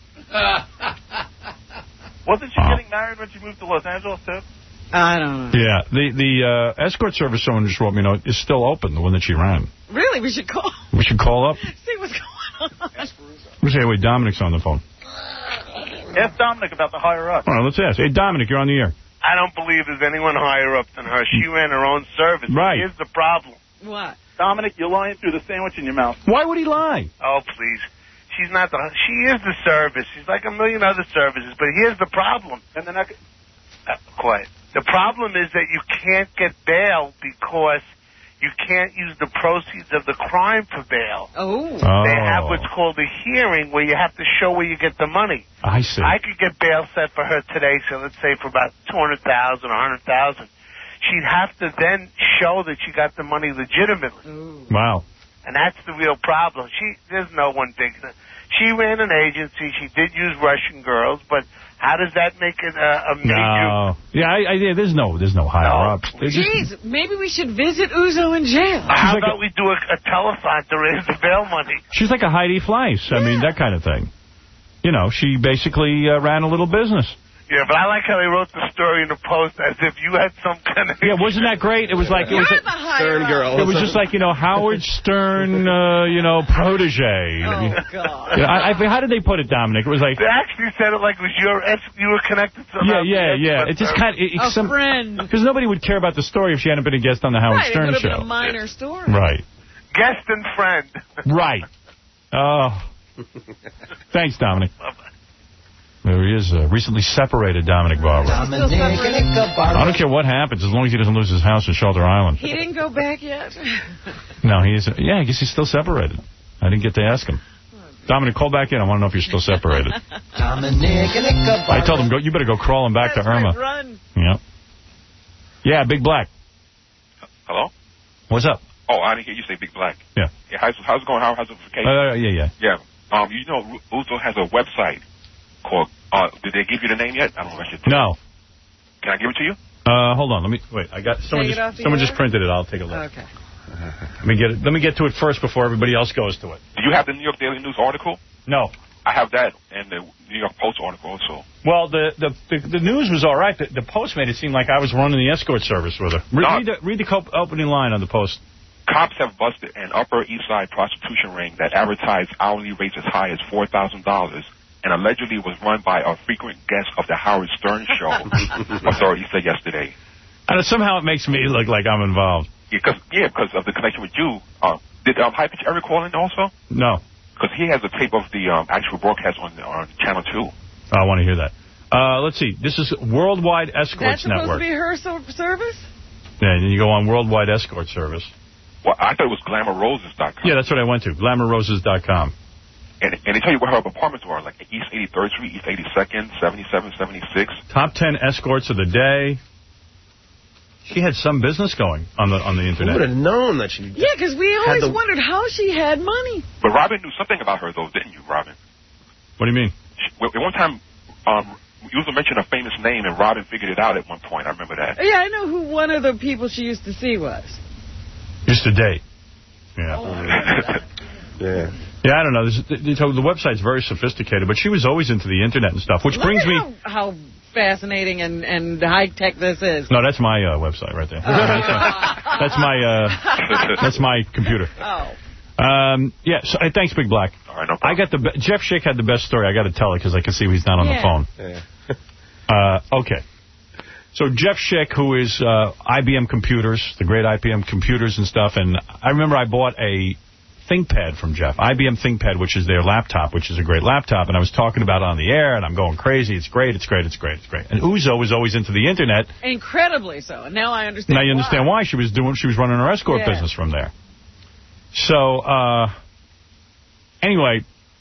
S18: Wasn't she getting married when she moved to Los Angeles, too?
S10: I don't know.
S9: Yeah. The the uh, escort service, someone just wrote me a note, is still open, the one that she ran.
S10: Really? We should call.
S9: We should call up.
S10: See what's going on.
S9: Let's say, wait, Dominic's on the phone.
S18: Ask Dominic about the higher up.
S9: All right, let's ask. Hey, Dominic, you're on the air.
S19: I don't believe there's anyone higher up than her. She ran her own service.
S9: Right.
S19: Here's the problem.
S10: What?
S18: Dominic, you're lying through the sandwich in your mouth.
S9: Why would he lie?
S19: Oh, please. She's not the... She is the service. She's like a million other services. But here's the problem.
S18: And then I could...
S19: Uh, quiet. The problem is that you can't get bail because you can't use the proceeds of the crime for bail.
S10: Oh.
S19: They have what's called a hearing where you have to show where you get the money.
S9: I see.
S19: I could get bail set for her today, so let's say for about two hundred thousand dollars, one hundred thousand dollars. She'd have to then show that she got the money legitimately.
S10: Ooh.
S9: Wow.
S19: And that's the real problem. She There's no one big... She ran an agency. She did use Russian girls, but how does that make it a, a major...
S9: No. Yeah, I, I, yeah, there's no there's no higher
S19: No.
S9: up. There's just-
S10: Jeez, maybe we should visit Uzo in jail.
S19: How
S9: like
S19: about
S9: a-
S19: we do a, a telethon to raise the bail money?
S9: she's like a Heidi Fleiss. I mean, that kind of thing. You know, she basically uh, ran a little business.
S19: Yeah, but I like how they wrote the story in the Post as if you had some kind of...
S20: Yeah, wasn't that great? It was like... It was
S10: You're
S20: a,
S10: the higher
S17: Stern
S10: up.
S17: girl.
S20: It was just like, you know, Howard Stern, uh, you know, protege.
S10: Oh, God.
S20: Yeah, I, I, how did they put it, Dominic? It was like...
S19: They actually said it like it was your ex, you were connected somehow.
S20: Yeah, yeah, yeah. It just kind of... It,
S10: A
S20: some,
S10: friend.
S20: Because nobody would care about the story if she hadn't been a guest on the Howard
S10: Right,
S20: Stern
S10: it would have
S20: show.
S10: been a minor story.
S20: Right.
S19: Guest and friend.
S20: Right. Oh. Thanks, Dominic. There he is, uh, recently separated Dominic Barber. I don't care what happens, as long as he doesn't lose his house in Shelter Island.
S10: He didn't go back yet?
S20: No, he is. Yeah, I guess he's still separated. I didn't get to ask him. Dominic, call back in. I want to know if you're still separated. I told him, go. You better go crawling back
S10: That's
S20: to Irma.
S10: right, run.
S20: Yeah. Yeah, Big Black.
S21: Hello?
S20: What's up?
S21: Oh, I didn't hear you say Big Black.
S20: Yeah.
S21: Yeah, how's, how's it going? How, how's the vacation?
S20: Uh, yeah, yeah.
S21: Yeah. Um, you know, Uzo has a website called, uh, did they give you the name yet? I don't know if I should.
S20: No.
S21: Can I give it to you?
S20: Uh, hold on. Let me, wait, I got, someone
S10: Take it off
S20: just,
S10: the
S20: someone
S10: air?
S20: just printed it. I'll take a look.
S10: Okay.
S20: Let me get it, let me get to it first before everybody else goes to it.
S21: Do you have the New York Daily News article?
S20: No.
S21: I have that and the New York Post article also.
S20: Well, the the, the, the news was all right. The, the Post made it seem like I was running the escort service with her. Re-
S21: No.
S20: read, the, read the co- opening line on the Post.
S21: Cops have busted an Upper East Side prostitution ring that advertised hourly rates as high as four thousand dollars and allegedly was run by a frequent guest of the Howard Stern show, authorities said yesterday.
S20: And somehow it makes me look like I'm involved.
S21: Yeah, because yeah, because of the connection with you. Uh, did um, High Pitch ever call in also?
S20: No.
S21: Because he has a tape of the um, actual broadcast on, on Channel two.
S20: Oh, I want to hear that. Uh, let's see. This is Worldwide Escorts
S10: That's supposed
S20: Network.
S10: to be her so- service?
S20: Yeah, and then you go on Worldwide Escort Service.
S21: Well, I thought it was glamour roses dot com.
S20: Yeah, that's what I went to, glamour roses dot com.
S21: And, and they tell you where her apartments were, like East eighty-third Street, East eighty-second, seventy-seven, seventy-six.
S20: Top ten escorts of the day. She had some business going on the on the internet.
S17: Who would have known that she...
S10: Yeah, because we always
S21: the-
S10: wondered how she had money.
S21: But Robin knew something about her, though, didn't you, Robin?
S20: What do you mean?
S21: She, well, at one time, um, you also mentioned a famous name, and Robin figured it out at one point. I remember that.
S10: Yeah, I know who one of the people she used to see was.
S20: Used to date. Yeah.
S10: Oh, I remember that.
S17: Yeah.
S20: Yeah, I don't know. This, the, the website's very sophisticated, but she was always into the internet and stuff, which
S10: Look
S20: brings
S10: at
S20: me...
S10: How, how fascinating and, and high-tech this is.
S20: No, that's my uh, website right there. That's my, that's my uh, that's my computer.
S10: Oh.
S20: Um, yeah, so, uh, thanks, Big Black.
S21: All right, no
S20: I got the be- Jeff Schick had the best story. I got to tell it because I can see he's not on
S10: Yeah.
S20: the phone.
S17: Yeah.
S20: Uh, okay. So Jeff Schick, who is uh, I B M Computers, the great I B M Computers and stuff, and I remember I bought a ThinkPad from Jeff, I B M ThinkPad, which is their laptop, which is a great laptop, and I was talking about it on the air, and I'm going crazy. It's great, it's great, it's great, it's great. And Uzo was always into the internet.
S10: Incredibly so. And now I understand
S20: Now you understand
S10: why.
S20: why she was doing. She was running her escort
S10: Yeah.
S20: business from there. So uh, anyway,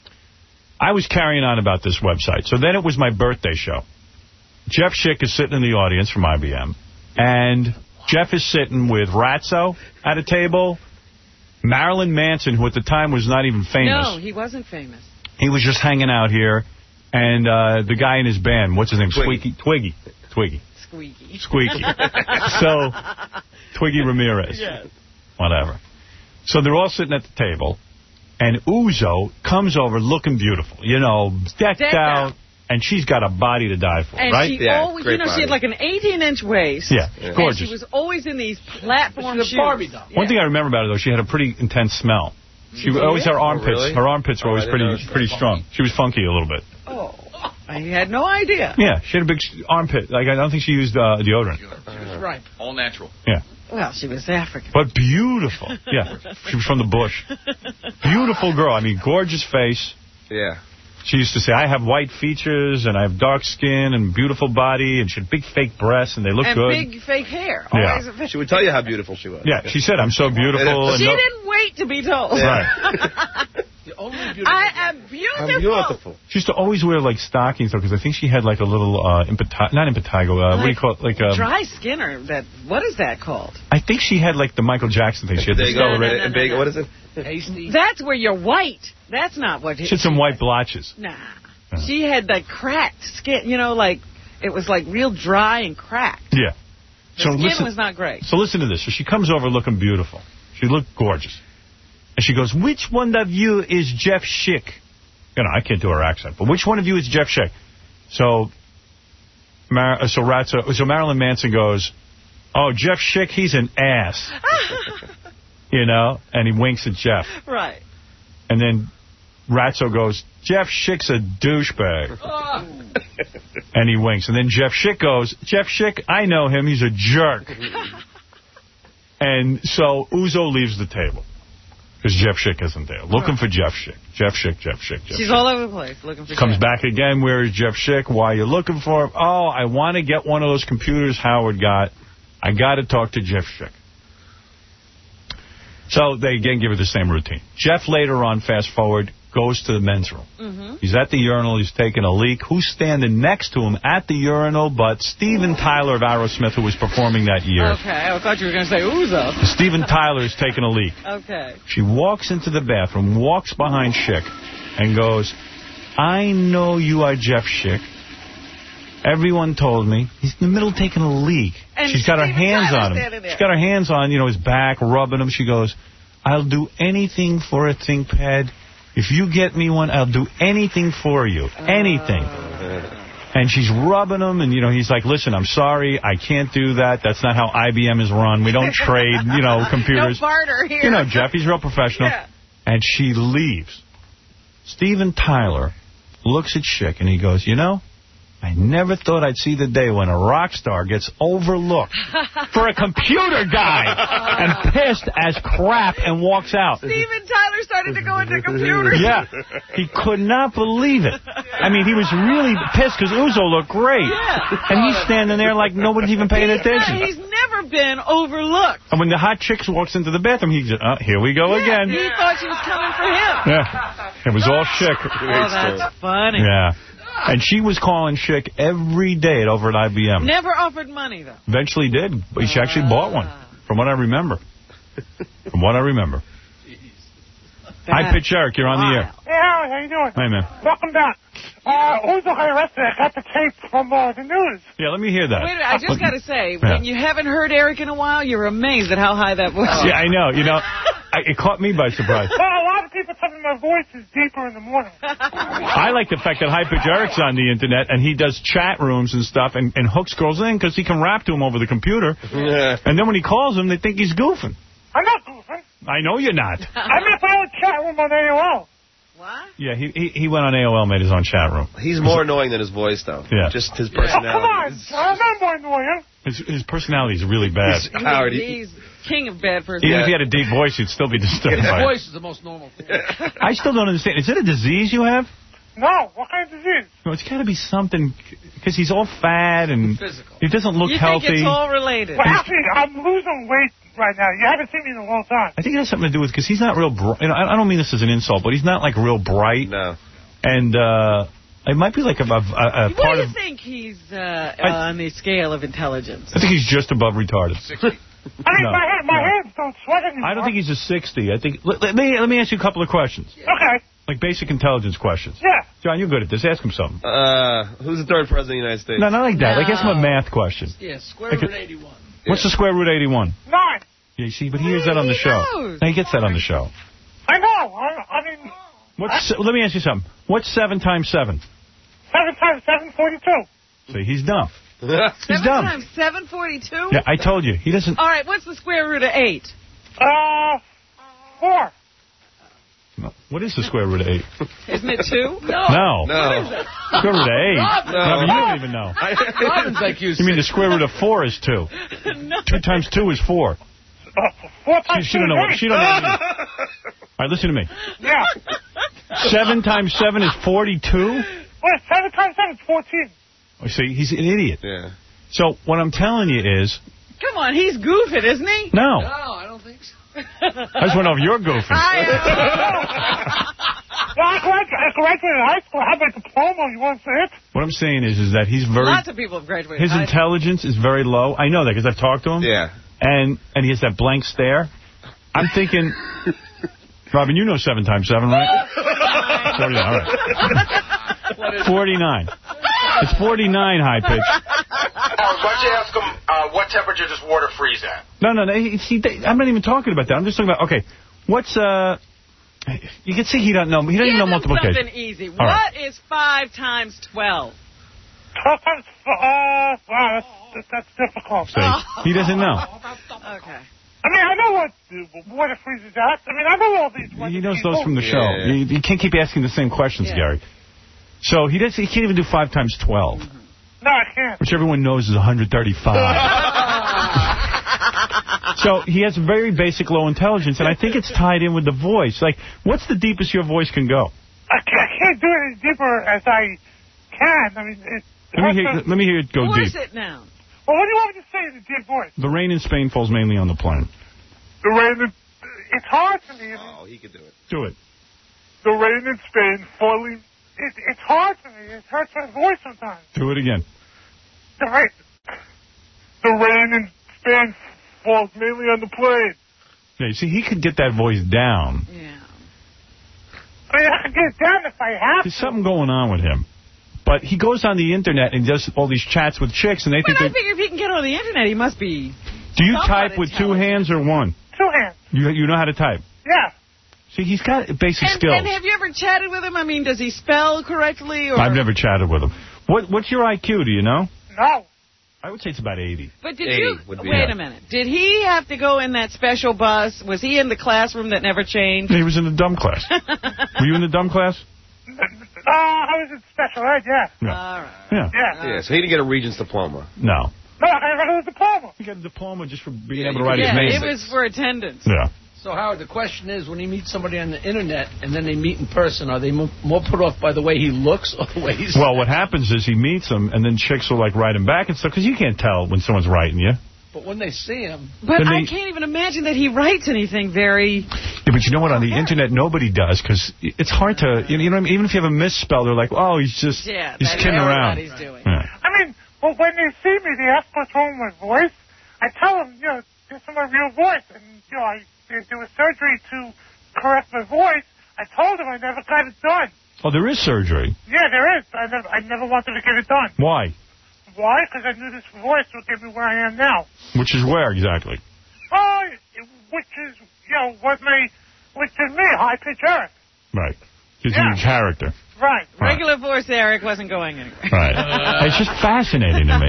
S20: I was carrying on about this website. So then it was my birthday show. Jeff Schick is sitting in the audience from I B M, and Jeff is sitting with Ratso at a table. Marilyn Manson, who at the time was not even famous.
S10: No, he wasn't famous.
S20: He was just hanging out here. And uh, the guy in his band, what's his name?
S17: Twiggy.
S20: Squeaky. Twiggy. Twiggy.
S10: Squeaky.
S20: Squeaky. So, Twiggy Ramirez.
S10: Yes.
S20: Whatever. So they're all sitting at the table. And Uzo comes over looking beautiful. You know, decked,
S10: Decked
S20: out.
S10: out.
S20: And she's got a body to die for,
S10: And
S20: right?
S10: she always, you know, she had like an eighteen-inch waist.
S20: Yeah,
S10: and
S20: gorgeous.
S10: she was always in these platform
S11: She's a
S10: shoes.
S11: Barbie doll.
S20: One thing I remember about her, though, she had a pretty intense smell. She
S10: Yeah?
S20: always her armpits.
S17: Oh, really?
S20: Her armpits were
S17: Oh, I
S20: always
S17: didn't
S20: pretty
S17: notice that.
S20: pretty strong. She was funky a little bit.
S10: Oh, I had no idea.
S20: Yeah, she had a big armpit. Like I don't think she used uh, deodorant.
S11: Right.
S21: All natural.
S20: Yeah.
S10: Well, she was African.
S20: But beautiful. Yeah. She was from the bush. Beautiful girl. I mean, gorgeous face.
S17: Yeah.
S20: She used to say, I have white features, and I have dark skin, and beautiful body, and she had big fake breasts, and they look
S10: and
S20: good.
S10: big fake hair.
S20: Yeah.
S10: Always a big-
S17: She would tell you how beautiful she was.
S20: Yeah, she said, I'm so beautiful. and
S10: She
S20: no-
S10: didn't wait to be told.
S20: Right.
S11: The only beautiful
S10: I am beautiful.
S17: I'm beautiful.
S20: She used to always wear, like, stockings, though, because I think she had, like, a little, uh, impeti- not impetigo, uh, what do you call it? Like, um,
S10: Dry skin or that, what is that called?
S20: I think she had, like, the Michael Jackson thing. She had the
S17: There you go.
S20: Stella Red-
S10: no,
S17: And
S10: no,
S17: big,
S10: no.
S17: what is it?
S11: Pasty.
S10: That's where you're white. That's not what
S20: She had some white blotches.
S10: Nah. She had like cracked skin, you know, like it was like real dry and cracked.
S20: Yeah.
S10: The
S20: So
S10: skin
S20: listen,
S10: was not great.
S20: So listen to this. So she comes over looking beautiful. She looked gorgeous. And she goes, which one of you is Jeff Schick? You know, I can't do her accent, but which one of you is Jeff Schick? So Mar so, Ratso, so Marilyn Manson goes, oh, Jeff Schick, he's an ass. You know? And he winks at Jeff.
S10: Right.
S20: And then Ratso goes, Jeff Schick's a douchebag.
S10: Oh.
S20: And he winks. And then Jeff Schick goes, Jeff Schick, I know him, he's a jerk. And so Uzo leaves the table. Because Jeff Schick isn't there. Looking for Jeff Schick. Jeff Schick, Jeff Schick, Jeff
S10: She's
S20: Schick.
S10: all over the place looking for
S20: Comes
S10: Jeff.
S20: back again. Where is Jeff Schick? Why are you looking for him? Oh, I want to get one of those computers Howard got. I got to talk to Jeff Schick. So they again give her the same routine. Jeff later on, fast forward, goes to the men's room.
S10: Mm-hmm.
S20: He's at the urinal. He's taking a leak. Who's standing next to him at the urinal but Steven Tyler of Aerosmith, who was performing that year.
S10: Okay, I thought you were going to say Uzo.
S20: Steven Tyler is taking a leak.
S10: Okay.
S20: She walks into the bathroom, walks behind Schick, and goes, I know you are Jeff Schick. Everyone told me. He's in the middle taking a leak.
S10: And
S20: She's got her
S10: Steven
S20: hands
S10: Tyler's
S20: on him.
S10: standing there.
S20: She's got her hands on, you know, his back, rubbing him. She goes, I'll do anything for a ThinkPad. If you get me one, I'll do anything for you. Anything. Uh. And she's rubbing him, and, you know, he's like, listen, I'm sorry, I can't do that. That's not how I B M is run. We don't trade, you know, computers.
S10: No barter here.
S20: You know, Jeff, he's real professional.
S10: Yeah.
S20: And she leaves. Steven Tyler looks at Schick, and he goes, you know, I never thought I'd see the day when a rock star gets overlooked for a computer guy and pissed as crap and walks out.
S10: Steven Tyler started to go into computers.
S20: Yeah. He could not believe it. I mean, he was really pissed because Uzo looked great.
S10: Yeah.
S20: And he's standing there like nobody's even paying
S10: he's
S20: attention.
S10: Not, he's never been overlooked.
S20: And when the hot chick walks into the bathroom, he just, oh, here we go
S10: yeah,
S20: again.
S10: He thought she was coming for him.
S20: Yeah. It was all Schick.
S10: Oh, that's funny.
S20: Yeah. And she was calling Schick every day over at I B M.
S10: Never offered money, though.
S20: Eventually did. But she actually bought one, from what I remember. From what I remember. Hi, Pitch Eric. You're on the air.
S3: Hey, Howard, how you doing?
S20: Hey, man.
S3: Welcome back. Uh, Uzo got arrested. I got the tape from uh, the news.
S20: Yeah, let me hear that.
S10: Wait a minute, I just got to say,
S20: Yeah.
S10: when you haven't heard Eric in a while, you're amazed at how high that was.
S20: Yeah, I know. You know, I, it caught me by surprise.
S3: Well, a lot of people tell me my voice is deeper in the morning.
S20: I like the fact that High Pitch Eric's on the internet and he does chat rooms and stuff and, and hooks girls in because he can rap to them over the computer.
S17: Yeah.
S20: And then when he calls them, they think he's goofing.
S3: I'm not goofing.
S20: I know you're not.
S3: I'm in my own chat room on A O L.
S10: What?
S20: Yeah, he, he he went on A O L, made his own chat room.
S17: He's more annoying than his voice, though.
S20: Yeah.
S17: Just his
S3: Oh, come
S17: personality.
S3: on. I'm not more annoying.
S20: His, his personality is really bad.
S17: He's, Howard, he-
S10: He's king of bad personality.
S20: Even if he had a deep voice, he'd still be disturbed
S11: His
S20: by it.
S11: voice is the most normal thing.
S20: I still don't understand. Is it a disease you have?
S3: No. What kind of disease?
S20: No, it's got to be something, because he's all fat and
S11: Physical.
S20: he doesn't look
S10: you
S20: healthy.
S10: think it's all related.
S3: Well, actually, I'm losing weight right now. You haven't seen me in a long time.
S20: I think it has something to do with, because he's not real bright. You know, I I don't mean this as an insult, but he's not, like, real bright.
S17: No.
S20: And uh, it might be like a, a, a
S10: What
S20: part
S10: do you
S20: of...
S10: think he's uh, on the scale of intelligence?
S20: I think he's just above retarded.
S3: I mean,
S20: No,
S3: my, hand, my
S20: no.
S3: hands don't sweat anymore.
S20: I don't think he's a sixty. I think... Let, let me let me ask you a couple of questions.
S3: Okay.
S20: Like basic intelligence questions.
S3: Yeah.
S20: John, you're good at this. Ask him something.
S17: Uh, who's the third president of the United States?
S20: No, not like that.
S10: No.
S20: Like, ask him a math question.
S11: Yeah, square
S20: Like
S11: root
S20: a-
S11: eighty-one.
S20: What's the square root of eighty-one?
S3: Nine.
S20: Yeah, you see, but he hears that on the
S10: He
S20: show.
S10: knows.
S20: No, he gets that on the show.
S3: I know. I, I mean,
S20: What's? Let me ask you something. What's seven times seven?
S3: seven times seven, forty-two.
S20: See, he's dumb. He's
S10: Seven
S20: dumb.
S10: times seven forty-two?
S20: Yeah, I told you. He doesn't...
S10: All right, what's the square root of eight?
S3: Uh, four.
S20: No. What is the square root of eight?
S10: Isn't it two?
S20: No.
S17: No.
S20: Square root of eight?
S17: No.
S20: No, but you don't even know.
S11: Robin's like you.
S20: You mean the square root of four is two?
S10: No.
S20: Two times two is four.
S3: Uh, four
S20: She,
S3: times
S20: she
S3: two
S20: don't know what.
S3: is
S20: She
S3: eight.
S20: don't know. What All right, listen to me.
S3: Yeah.
S20: Seven times seven is forty-two.
S3: Wait, seven times seven is fourteen.
S20: Oh, see, he's an idiot.
S17: Yeah.
S20: So what I'm telling you is,
S10: Come on, he's goofing, isn't he?
S20: no.
S11: No, I don't think so.
S20: I just want to know if you're goofing.
S10: I
S3: Well, I graduated, I graduated high school. I have a diploma. You want to see it?
S20: What I'm saying is, is that he's very.
S10: Lots of people have graduated.
S20: His
S10: high
S20: intelligence is very low. I know that because I've talked to him.
S17: Yeah.
S20: And and he has that blank stare. I'm thinking, Robin, you know seven times seven, right? forty-nine. All right. forty-nine. It's forty-nine, high pitch.
S16: Howard, why don't you ask him uh, what temperature does water freeze at?
S20: No, no, no. He, he, I'm not even talking about that. I'm just talking about, okay, what's, uh, you can see he doesn't know, he doesn't
S10: Give
S20: even know
S10: him
S20: multiplication.
S10: something easy.
S20: All
S10: What
S20: right.
S10: is five times twelve?
S3: twelve times four. Uh, wow, that's, that's difficult.
S20: See? He doesn't know.
S10: Okay.
S3: I mean, I know what uh, water freezes out. I mean, I know all these.
S20: He knows those from the show. Yeah. You, you can't keep asking the same questions, yeah. Gary. So he does. He can't even do five times twelve.
S3: Mm-hmm. No, I can't.
S20: Which everyone knows is one hundred thirty-five. So he has very basic low intelligence, and I think it's tied in with the voice. Like, what's the deepest your voice can go?
S3: I can't, I can't do it as deeper as I can. I mean, it,
S20: let me hear. To, let me hear it go
S10: Force
S20: deep.
S10: it now.
S3: Well, what do you want me to say in a deep voice?
S20: The rain in Spain falls mainly on the plain.
S3: The rain in... It's hard for me.
S17: Oh, he could do it.
S20: Do it.
S3: The rain in Spain falling... It, it's hard for me. It hurts my voice sometimes.
S20: Do it again.
S3: The rain... The rain in Spain falls mainly on the plain.
S20: Yeah, you see, he could get that voice down.
S10: Yeah.
S3: I mean, I can get it down if I have
S20: There's
S3: to.
S20: something going on with him. But he goes on the internet and does all these chats with chicks, and they
S10: But
S20: think
S10: I
S20: they...
S10: figure if he can get on the internet, he must be...
S20: Do you type with two hands or one?
S3: Two hands.
S20: You you know how to type?
S3: Yeah.
S20: See, he's got basic
S10: And,
S20: skills.
S10: and have you ever chatted with him? I mean, does he spell correctly? Or...
S20: I've never chatted with him. What What's your I Q, do you know?
S3: No.
S20: I would say it's about eighty.
S10: But did
S20: eighty
S10: you...
S20: would be
S10: Wait
S20: yeah.
S10: a minute. Did he have to go in that special bus? Was he in the classroom that never changed?
S20: He was in the dumb class. Were you in the dumb class?
S3: Uh, I was in special ed, yeah.
S20: Yeah.
S10: All right.
S20: Yeah.
S3: Yeah.
S17: Yeah, so he didn't get a Regents diploma.
S20: No.
S3: No, I got a diploma.
S20: He got a diploma just for being
S17: Yeah,
S20: able to write
S10: Yeah,
S20: his name.
S10: it was for attendance.
S20: Yeah.
S11: So, Howard, the question is, when he meets somebody on the internet and then they meet in person, are they mo more put off by the way he looks or the way he's...
S20: Well, what happens is he meets them, and then chicks will, like, write him back and stuff, because you can't tell when someone's writing you.
S11: But when they see him...
S10: But
S20: Then
S10: I
S20: they-
S10: can't even imagine that he writes anything very...
S20: Yeah, but you know what? On the internet, nobody does, because it's hard to... You know what I mean? Even if you have a misspell, they're like, oh, he's just...
S10: Yeah,
S20: he's
S10: that's
S20: kidding
S10: what
S20: around.
S10: everybody's doing.
S20: Yeah.
S3: I mean, well, when they see me, they ask what's wrong with my voice. I tell them, you know, this is my real voice. And, you know, I did do a surgery to correct my voice. I told them I never got it done.
S20: Oh, there is surgery.
S3: Yeah, there is. I never, I never wanted to get it done.
S20: Why?
S3: Why? Because I knew this voice would get me where I am now.
S20: Which is where, exactly?
S3: Oh, which is, you know, what my, which is me, high-pitch Eric.
S20: Right. Gives
S3: Yeah.
S20: you a character.
S3: Right.
S10: Regular voice Eric wasn't going anywhere.
S20: Right. It's just fascinating to me.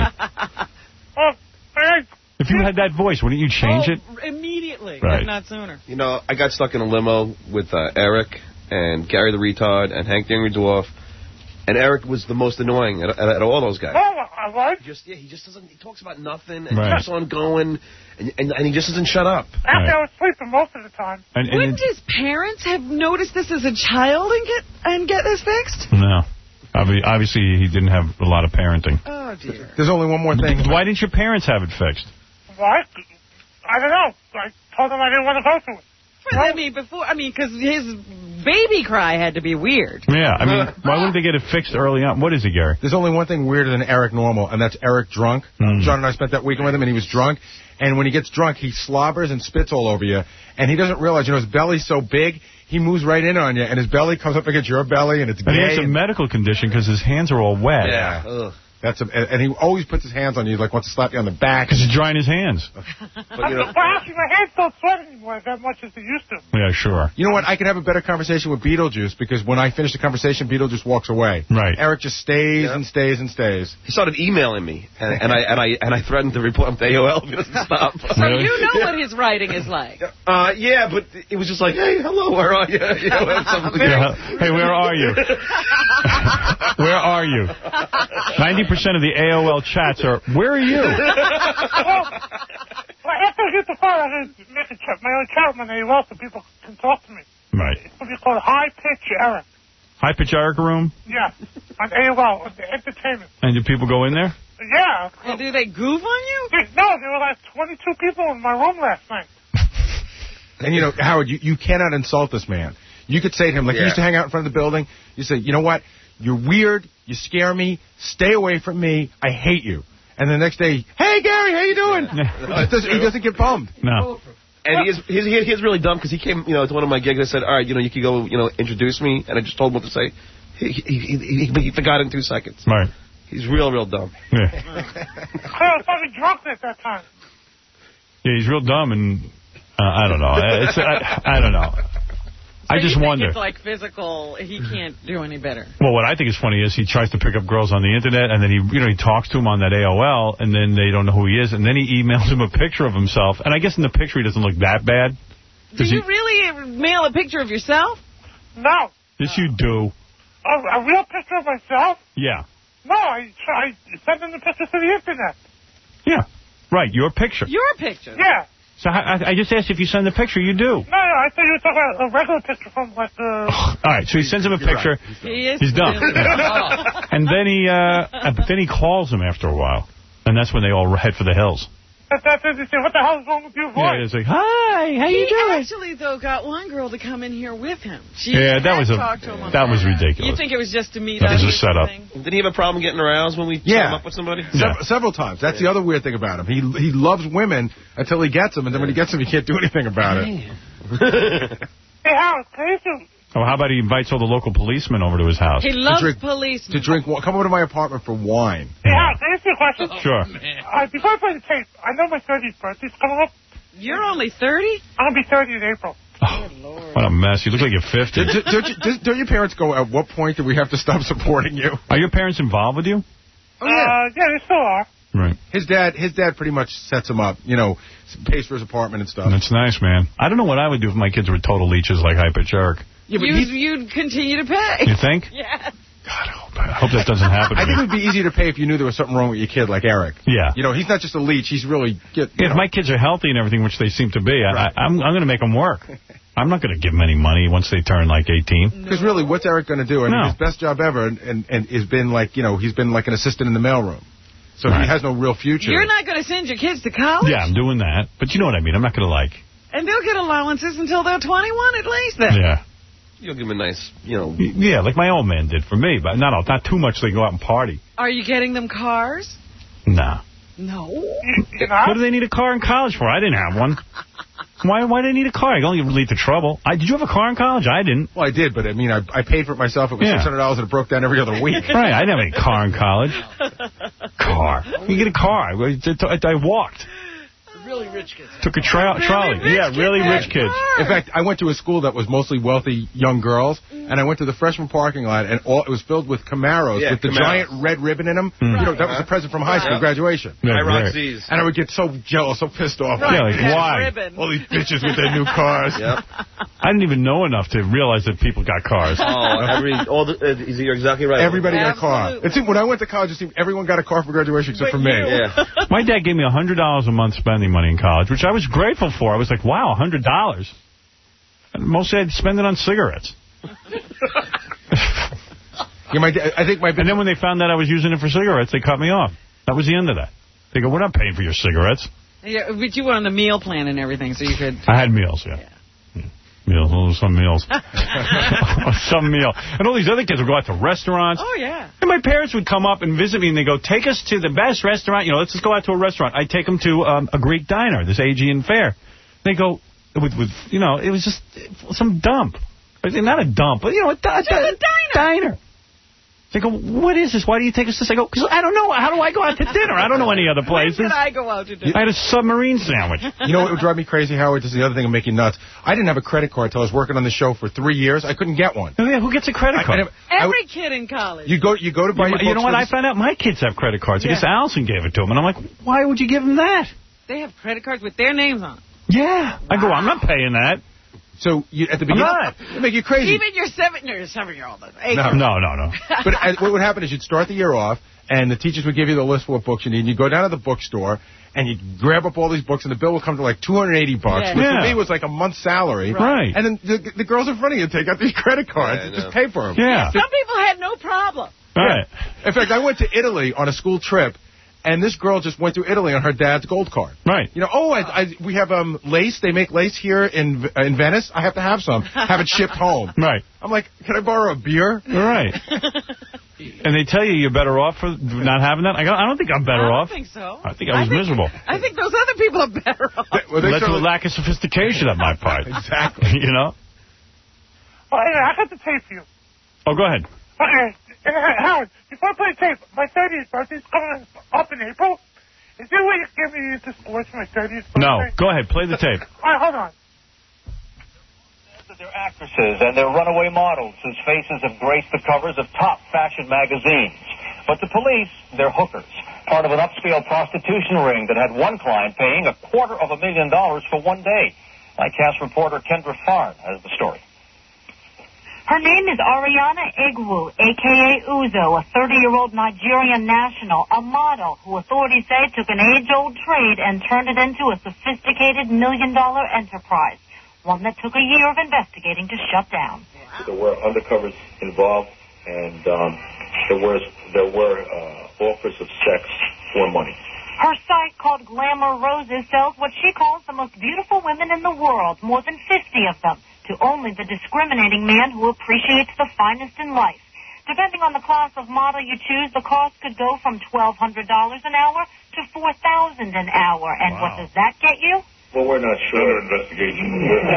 S3: Oh, I,
S20: If you had that voice, wouldn't you change
S10: Oh,
S20: it?
S10: Immediately,
S20: Right.
S10: if not sooner.
S17: You know, I got stuck in a limo with uh, Eric and Gary the Retard and Hank the Angry Dwarf, and Eric was the most annoying out of all those guys.
S3: oh, I was.
S17: Just yeah, he just doesn't. He talks about nothing and
S20: Right.
S17: keeps on going, and, and and he just doesn't shut up.
S3: After I was sleeping most of the time.
S20: And, and
S10: Wouldn't
S20: it-
S10: his parents have noticed this as a child and get and get this fixed?
S20: No. Obvi- Obviously, he didn't have a lot of parenting.
S10: Oh, dear.
S14: There's only one more thing.
S20: Why didn't your parents have it fixed?
S3: What? I don't know. I told them I didn't want to go to it.
S10: Well, I mean, before, I mean, because his baby cry had to be weird.
S20: Yeah, I mean, why wouldn't they get it fixed early on? What is it, Gary?
S14: There's only one thing weirder than Eric normal, and that's Eric drunk.
S20: Mm.
S14: John and I spent that weekend with him, and he was drunk. And when he gets drunk, he slobbers and spits all over you. And he doesn't realize, you know, his belly's so big, he moves right in on you, and his belly comes up against your belly, and it's
S20: And he
S14: gay.
S20: has a
S14: and-
S20: medical condition because his hands are all wet.
S14: Yeah. Ugh. That's a, and he always puts his hands on you, like wants to slap you on the back.
S20: Because he's drying his hands.
S17: But,
S3: I'm
S17: you know,
S3: surprised my hands don't sweat anymore that much as they used to.
S20: Yeah, sure.
S14: You know what? I could have a better conversation with Beetlejuice because when I finish the conversation, Beetlejuice walks away.
S20: Right.
S14: Eric just stays
S17: Yeah.
S14: and stays and stays.
S17: he started emailing me, and, and I and I and I threatened to report him to A O L if he doesn't stop.
S10: So
S20: Really?
S10: you know what his writing is like.
S17: Uh, yeah, but it was just like, hey, hello, where are you? You know, something-
S20: Yeah. Hey, where are you? Where are you? ninety percent of the A O L chats are, where are you?
S3: well, well, after I get the phone, I'm going to make a check, my own account on A O L so people can talk to me.
S20: Right.
S3: It's going to be called High Pitch Eric.
S20: High pitch Eric room?
S3: Yeah, on A O L, on the entertainment.
S20: And do people go in there?
S3: Yeah.
S10: And do they goof on you?
S3: No, there were like twenty-two people in my room last night.
S14: And, you know, Howard, you, you cannot insult this man. You could say to him, like,
S17: Yeah.
S14: he used to hang out in front of the building. You say, you know what? You're weird. You scare me. Stay away from me. I hate you. And the next day, hey, Gary, how you doing? He, doesn't, he doesn't get bummed.
S20: No.
S17: And he is, he's, he, he's really dumb because he came, you know, to one of my gigs and said, all right, you know, you could go, you know, introduce me. And I just told him what to say. He, he, he, he, he forgot in two seconds.
S20: Right.
S17: He's real, real dumb.
S20: Yeah.
S3: I was probably drunk at that time.
S20: Yeah, he's real dumb, and uh, I don't know. It's, I, I don't know. I just
S10: you think
S20: wonder.
S10: It's like physical. He can't do any better.
S20: Well, what I think is funny is he tries to pick up girls on the internet, and then he, you know, he talks to them on that A O L, and then they don't know who he is, and then he emails him a picture of himself. And I guess in the picture he doesn't look that bad.
S10: Do you
S20: he,
S10: really mail a picture of yourself?
S3: No.
S20: Yes, you do.
S3: A, a real picture of myself?
S20: Yeah.
S3: No, I, I send them the pictures to the internet.
S20: Yeah. Right, your picture.
S10: Your picture?
S3: Yeah.
S20: So I, I just asked if you send the picture. You do.
S3: No, no, I thought you were talking about a regular picture from, like, the...
S20: All right, so he sends him a
S3: You're
S20: picture.
S3: right.
S10: He is
S20: He's dumb.
S10: really dumb.
S20: And then he, uh, but then he calls him after a while. And that's when they all head for the hills.
S3: That's, that's it. They say, what the hell is wrong with your voice?
S20: Yeah, it's like, hi, how you
S10: he
S20: doing?
S10: actually, though, got one girl to come in here with him. She
S20: Yeah, that
S10: had
S20: was a
S10: talked to him on
S20: that was
S10: phone.
S20: ridiculous.
S10: You think it was just to meet
S20: That
S10: us
S20: was a
S10: or
S20: setup.
S10: something?
S17: Did he have a problem getting aroused when we set
S14: Yeah.
S17: him up with somebody?
S14: Several, several times. That's the other weird thing about him. He he loves women until he gets them, and then when he gets them, he can't do anything about it.
S3: Hey, Howard, can you do...
S20: Oh, how about he invites all the local policemen over to his house?
S10: He loves
S14: drink-
S10: policemen.
S14: To drink, wa- come over to my apartment for wine.
S3: Hey, Howard, can I ask you a question?
S20: Sure.
S3: Uh, before I play the tape, I know my thirtieth birthday's coming up.
S10: You're only thirty?
S3: I'm going to be thirty in April.
S20: What a mess. You look like you're fifty.
S14: Do, do, don't, you, do, don't your parents go, at what point do we have to stop supporting you?
S20: Are your parents involved with you?
S14: Oh, yeah.
S3: Uh, yeah, they still are.
S20: Right.
S14: His dad his dad pretty much sets him up, you know, pays for his apartment and stuff.
S20: That's nice, man. I don't know what I would do if my kids were total leeches like Hyper Jerk.
S14: Yeah, but
S10: you'd,
S14: he's-
S10: you'd continue to pay.
S20: You think?
S10: Yes.
S20: I hope that doesn't happen to
S14: I think
S20: me.
S14: it would be easier to pay if you knew there was something wrong with your kid, like Eric.
S20: Yeah.
S14: You know, he's not just a leech. He's really... Get,
S20: If my kids are healthy and everything, which they seem to be,
S14: Right.
S20: I, I'm, I'm going to make them work. I'm not going to give them any money once they turn like eighteen.
S14: Because really, what's Eric going to do? I mean,
S20: No.
S14: his best job ever and, and, and has been like, you know, he's been like an assistant in the mailroom. So
S20: Right.
S14: he has no real future.
S10: You're not going to send your kids to college?
S20: Yeah, I'm doing that. But you know what I mean. I'm not going to like...
S10: And they'll get allowances until they're twenty-one at least then.
S20: Yeah.
S17: You'll give him a nice, you know...
S20: Yeah, like my old man did for me. But not, not too much they go out and party.
S10: Are you getting them cars?
S20: Nah.
S10: No.
S20: What do they need a car in college for? I didn't have one. Why Why do they need a car? I can only lead to trouble. I, did you have a car in college? I didn't.
S14: Well, I did, but I mean, I, I paid for it myself. It was
S20: Yeah.
S14: six hundred dollars and it broke down every other week.
S20: Right, I didn't have any car in college. Car. You get a car. I, I, I walked.
S11: Really rich kids.
S20: Took a tra trolley. Yeah, really rich kids.
S14: In fact, I went to a school that was mostly wealthy young girls, and I went to the freshman parking lot, and all it was filled with Camaros
S17: Yeah,
S14: with the
S17: Camaros.
S14: giant red ribbon in them.
S20: Mm.
S14: You know, that was a present from high school
S17: Right.
S14: graduation.
S20: Yeah,
S17: High Rock
S20: right.
S17: Z's.
S14: And I would get so jealous, so pissed off.
S20: Yeah, like,
S10: Red
S20: why?
S10: ribbon.
S14: All these bitches with their new cars.
S17: Yep.
S20: I didn't even know enough to realize that people got cars.
S17: Oh, every, all the, uh, you're exactly right.
S14: Everybody got a car.
S10: Absolutely.
S14: It seemed when I went to college, it seemed everyone got a car for graduation except
S10: But
S14: for me.
S10: you.
S17: Yeah.
S20: My dad gave me one hundred dollars a month spending money in college, which I was grateful for. I was like, wow, one hundred dollars. And mostly I'd spend it on cigarettes.
S14: Yeah, my da- I think my
S20: And then when they found out I was using it for cigarettes, they cut me off. That was the end of that. They go, we're not paying for your cigarettes.
S10: Yeah, but you were on the meal plan and everything, so you could...
S20: I had meals, yeah.
S10: Yeah.
S20: Meals, oh, some meals. Some meal. And all these other kids would go out to restaurants.
S10: Oh, yeah.
S20: And my parents would come up and visit me, and they go, take us to the best restaurant. You know, let's just go out to a restaurant. I'd take them to um, a Greek diner, this Aegean Fair. They go, with, with you know, it was just some dump. I mean, not a dump, but, you know, a, a,
S10: Just a diner.
S20: diner. They go, what is this? Why do you take us to this? I go, because I don't know. How do I go out to dinner? I don't know any other
S10: When
S20: places.
S10: did I go out to dinner?
S20: I had a submarine sandwich.
S14: You know what would drive me crazy, Howard? This is the other thing that make you nuts. I didn't have a credit card until I was working on the show for three years. I couldn't get one.
S20: Oh, yeah, who gets a credit
S14: I-
S20: card?
S14: I- I-
S10: Every kid in college.
S14: You go, you go to buy your
S20: you, you know
S14: books
S20: what?
S14: for
S20: I
S14: this-
S20: found out my kids have credit cards. I guess
S10: Yeah.
S20: Allison gave it to them. And I'm like, why would you give them that?
S10: They have credit cards with their names on.
S20: Yeah. I go, I'm not paying that.
S14: So you, at the
S20: I'm
S14: beginning,
S20: not.
S14: it make you crazy.
S10: Even your seven, your seven-year-old. Eight
S14: No.
S20: No, no, no.
S14: But uh, what would happen is you'd start the year off, and the teachers would give you the list of what books you need. And you go down to the bookstore, and you grab up all these books, and the bill would come to like two hundred eighty bucks,
S10: Yeah.
S14: which
S20: Yeah.
S14: for me was like a month's salary.
S20: Right.
S14: And then the, the girls in front of you take out these credit cards
S17: Yeah, I
S14: and just
S17: know.
S14: pay for them.
S20: Yeah.
S10: Some people had no problem.
S20: Right.
S14: In fact, I went to Italy on a school trip, and this girl just went to Italy on her dad's gold card.
S20: Right.
S14: You know, oh, I, I, we have um lace. They make lace here in uh, in Venice. I have to have some. Have it shipped home.
S20: Right.
S14: I'm like, can I borrow a beer?
S20: Right. And they tell you you're better off for not having that. I go, I don't think I'm better
S10: I don't
S20: off.
S10: think so.
S20: I think I was miserable.
S10: I think those other people are better off.
S14: Well, they
S20: Led to a
S14: certainly-
S20: lack of sophistication on my part.
S14: Exactly.
S20: You know?
S3: Oh, anyway, I got the tape for you.
S20: Oh, go ahead.
S3: Okay, uh, Howard, before I play the tape, my thirtieth birthday's coming up in April. Is there a way you can get me into sports for my thirtieth birthday?
S20: No. Go ahead. Play the tape.
S3: All right, hold on.
S4: with their actresses and their runaway models whose faces have graced the covers of top fashion magazines. But to police, they're hookers, part of an upscale prostitution ring that had one client paying a quarter of a million dollars for one day. Nightcast reporter Kendra Farn has the story.
S22: Her name is Ariana Egwu, a k a. Uzo, a thirty-year-old Nigerian national, a model who authorities say took an age-old trade and turned it into a sophisticated million-dollar enterprise, one that took a year of investigating to shut down.
S23: There were undercovers involved, and um, there were, there were uh, offers of sex for money.
S22: Her site, called Glamour Roses, sells what she calls the most beautiful women in the world, more than fifty of them, to only the discriminating man who appreciates the finest in life. Depending on the class of model you choose, the cost could go from twelve hundred dollars an hour to four thousand dollars an hour. And wow. What does that get you?
S23: Well, we're not sure. Under investigation.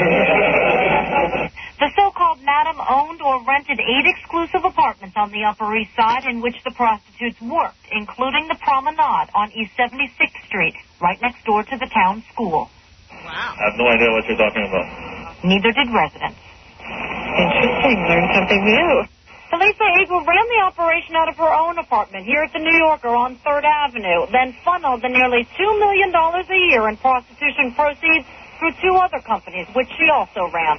S22: The so-called madam owned or rented eight exclusive apartments on the Upper East Side in which the prostitutes worked, including the Promenade on East seventy-sixth Street, right next door to the town school.
S23: Wow. I have no idea what you're talking about.
S22: Neither did residents.
S24: Interesting. Learn something new.
S22: Police say Egwu ran the operation out of her own apartment here at the New Yorker on third Avenue, then funneled the nearly two million dollars a year in prostitution proceeds through two other companies, which she also ran.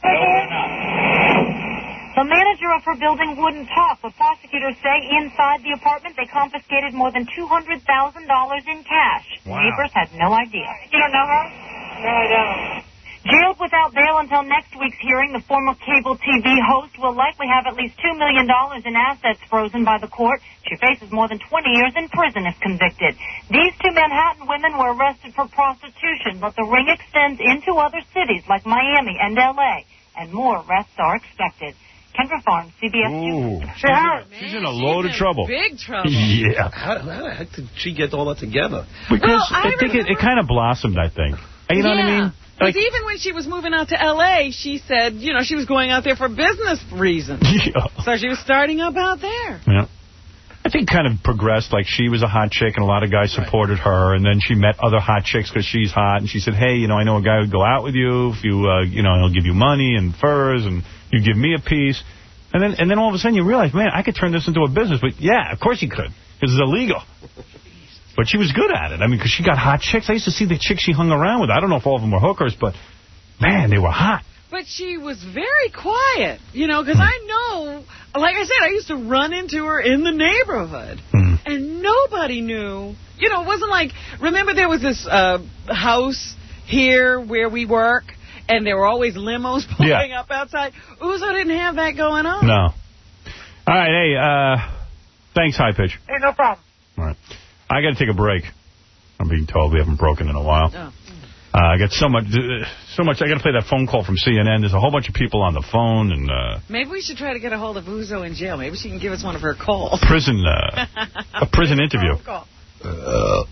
S22: The manager of her building wouldn't talk, but prosecutors say inside the apartment they confiscated more than two hundred thousand dollars in cash.
S24: Wow.
S22: Neighbors had no idea.
S24: You don't know her?
S22: No, I don't. Jailed without bail until next week's hearing, the former cable T V host will likely have at least two million dollars in assets frozen by the court. She faces more than twenty years in prison if convicted. These two Manhattan women were arrested for prostitution, but the ring extends into other cities like Miami and L A, and more arrests are expected. Kendra Farm, C B S
S20: Ooh,
S22: News.
S20: she's, in, she's in a load of trouble.
S10: Big trouble.
S20: Yeah.
S17: How, how the heck did she get all that together?
S20: Because
S10: well, I,
S20: I think it, it kind of blossomed, I think. You know
S10: yeah.
S20: what I mean?
S10: Like, even when she was moving out to L A, she said, you know, she was going out there for business reasons.
S20: Yeah.
S10: So she was starting up out there.
S20: Yeah. I think kind of progressed, like she was a hot chick and a lot of guys supported her, and then she met other hot chicks because she's hot, and she said, hey, you know, I know a guy who'd go out with you if you, uh, you know, he'll give you money and furs, and you give me a piece. And then and then all of a sudden you realize, man, I could turn this into a business. But yeah, of course you could, because it's illegal. But she was good at it. I mean, because she got hot chicks. I used to see the chicks she hung around with. I don't know if all of them were hookers, but, man, they were hot.
S10: But she was very quiet, you know, because I know, like I said, I used to run into her in the neighborhood. Mm. And nobody knew. You know, it wasn't like, remember there was this uh, house here where we work, and there were always limos pulling yeah. up outside. Uzo didn't have that going on.
S20: No. All right, hey, uh, thanks, High Pitch.
S3: Hey, no problem.
S20: All right. I got to take a break. I'm being told we haven't broken in a while. Oh. Uh, I got so much, uh, so much. I got to play that phone call from C N N. There's a whole bunch of people on the phone, and uh,
S10: maybe we should try to get a hold of Uzo in jail. Maybe she can give us one of her calls.
S20: Prison, uh, a prison interview. Uh,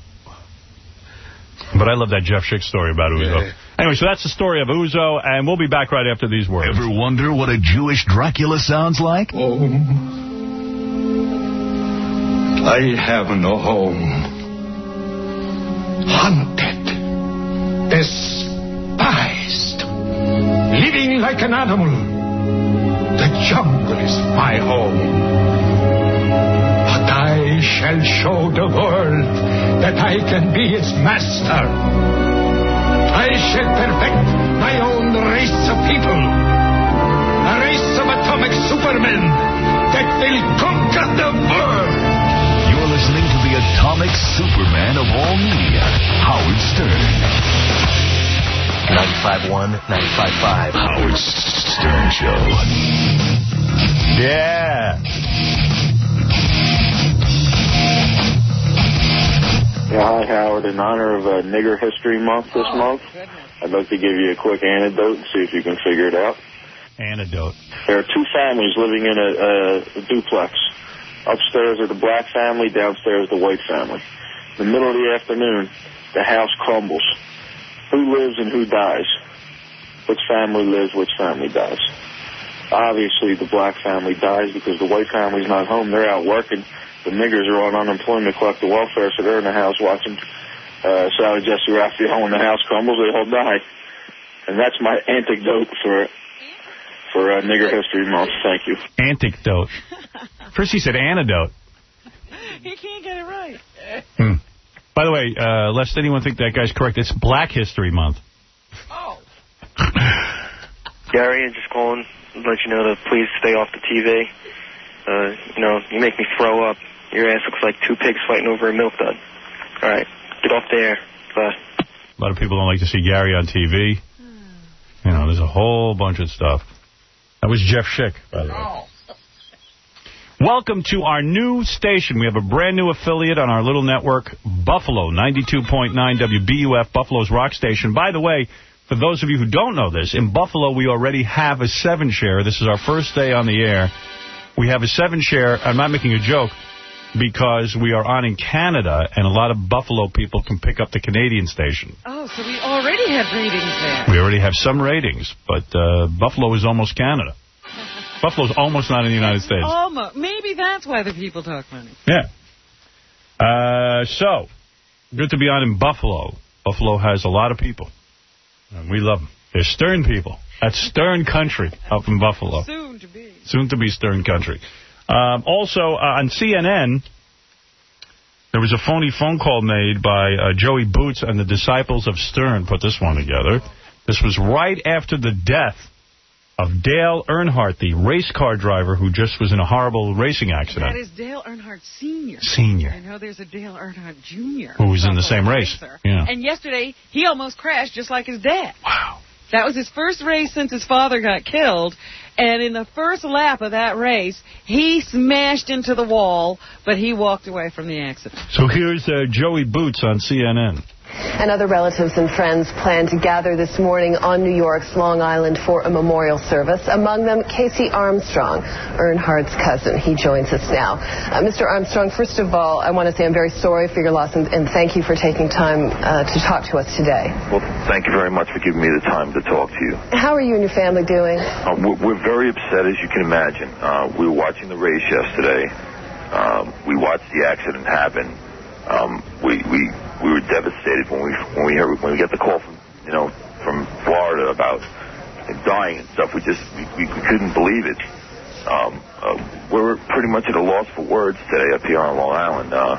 S20: but I love that Jeff Schick story about Uzo. Yeah. Anyway, so that's the story of Uzo, and we'll be back right after these words.
S1: Ever wonder what a Jewish Dracula sounds like?
S2: Oh. I have no home. Hunted. Despised. Living like an animal. The jungle is my home. But I shall show the world that I can be its master. I shall perfect my own race of people. A race of atomic supermen that will conquer the world.
S1: You're listening to the atomic superman of all media, Howard Stern.
S25: ninety-five point one, ninety-five point five.
S1: Howard Stern Show.
S20: Yeah.
S26: Yeah, hi, Howard. In honor of uh, Nigger History Month this oh, month, goodness. I'd like to give you a quick anecdote and see if you can figure it out.
S20: Anecdote.
S26: There are two families living in a, a, a duplex. Upstairs are the black family, downstairs the white family. In the middle of the afternoon, the house crumbles. Who lives and who dies? Which family lives, which family dies? Obviously, the black family dies because the white family's not home. They're out working. The niggers are on unemployment, collect the welfare, so they're in the house watching uh, Sally Jesse Raphael. When the house crumbles, they all die. And that's my anecdote for for uh, Nigger History Month. Thank you.
S20: Antidote. First he said antidote.
S10: He can't get it right.
S20: Hmm. By the way, uh, lest anyone think that guy's correct, it's Black History Month.
S10: Oh.
S5: Gary, I'm just calling to let you know to please stay off the T V. Uh, you know, you make me throw up. Your ass looks like two pigs fighting over a milk dud. All right, get off there. Bye.
S20: A lot of people don't like to see Gary on T V. You know, there's a whole bunch of stuff. That was Jeff Schick, by the way.
S11: Oh.
S20: Welcome to our new station. We have a brand new affiliate on our little network, Buffalo, ninety-two point nine W B U F, Buffalo's rock station. By the way, for those of you who don't know this, in Buffalo we already have a seven share. This is our first day on the air. We have a seven share. I'm not making a joke, because we are on in Canada, and a lot of Buffalo people can pick up the Canadian station.
S10: Oh, so we already have ratings there.
S20: We already have some ratings, but uh, Buffalo is almost Canada. Buffalo's almost not in the United States.
S10: Almost. Maybe that's why the people talk funny.
S20: Yeah. Uh, so, good to be on in Buffalo. Buffalo has a lot of people, and we love them. They're Stern people. That's Stern country up in Buffalo.
S10: Soon to be.
S20: Soon to be Stern country. Um, also, uh, on C N N, there was a phony phone call made by uh, Joey Boots and the Disciples of Stern put this one together. This was right after the death of Dale Earnhardt, the race car driver who just was in a horrible racing accident.
S10: That is Dale Earnhardt Senior
S20: Senior.
S10: I know there's a Dale Earnhardt Junior
S20: Who was in the same race. Yeah.
S10: And yesterday, he almost crashed just like his dad. Wow. That was his first race since his father got killed. And in the first lap of that race, he smashed into the wall, but he walked away from the accident.
S20: So here's uh, Joey Boots on C N N.
S6: And other relatives and friends plan to gather this morning on New York's Long Island for a memorial service. Among them, Casey Armstrong, Earnhardt's cousin. He joins us now. Uh, Mister Armstrong, first of all, I want to say I'm very sorry for your loss, and, and thank you for taking time uh, to talk to us today.
S23: Well, thank you very much for giving me the time to talk to you.
S6: How are you and your family doing?
S23: Uh, we're, we're very upset, as you can imagine. Uh, we were watching the race yesterday. Um, we watched the accident happen. Um, we we we were devastated when we when we heard when we got the call from you know from Florida about him dying and stuff. We just we, we couldn't believe it. Um, uh, we're pretty much at a loss for words today up here on Long Island. Uh,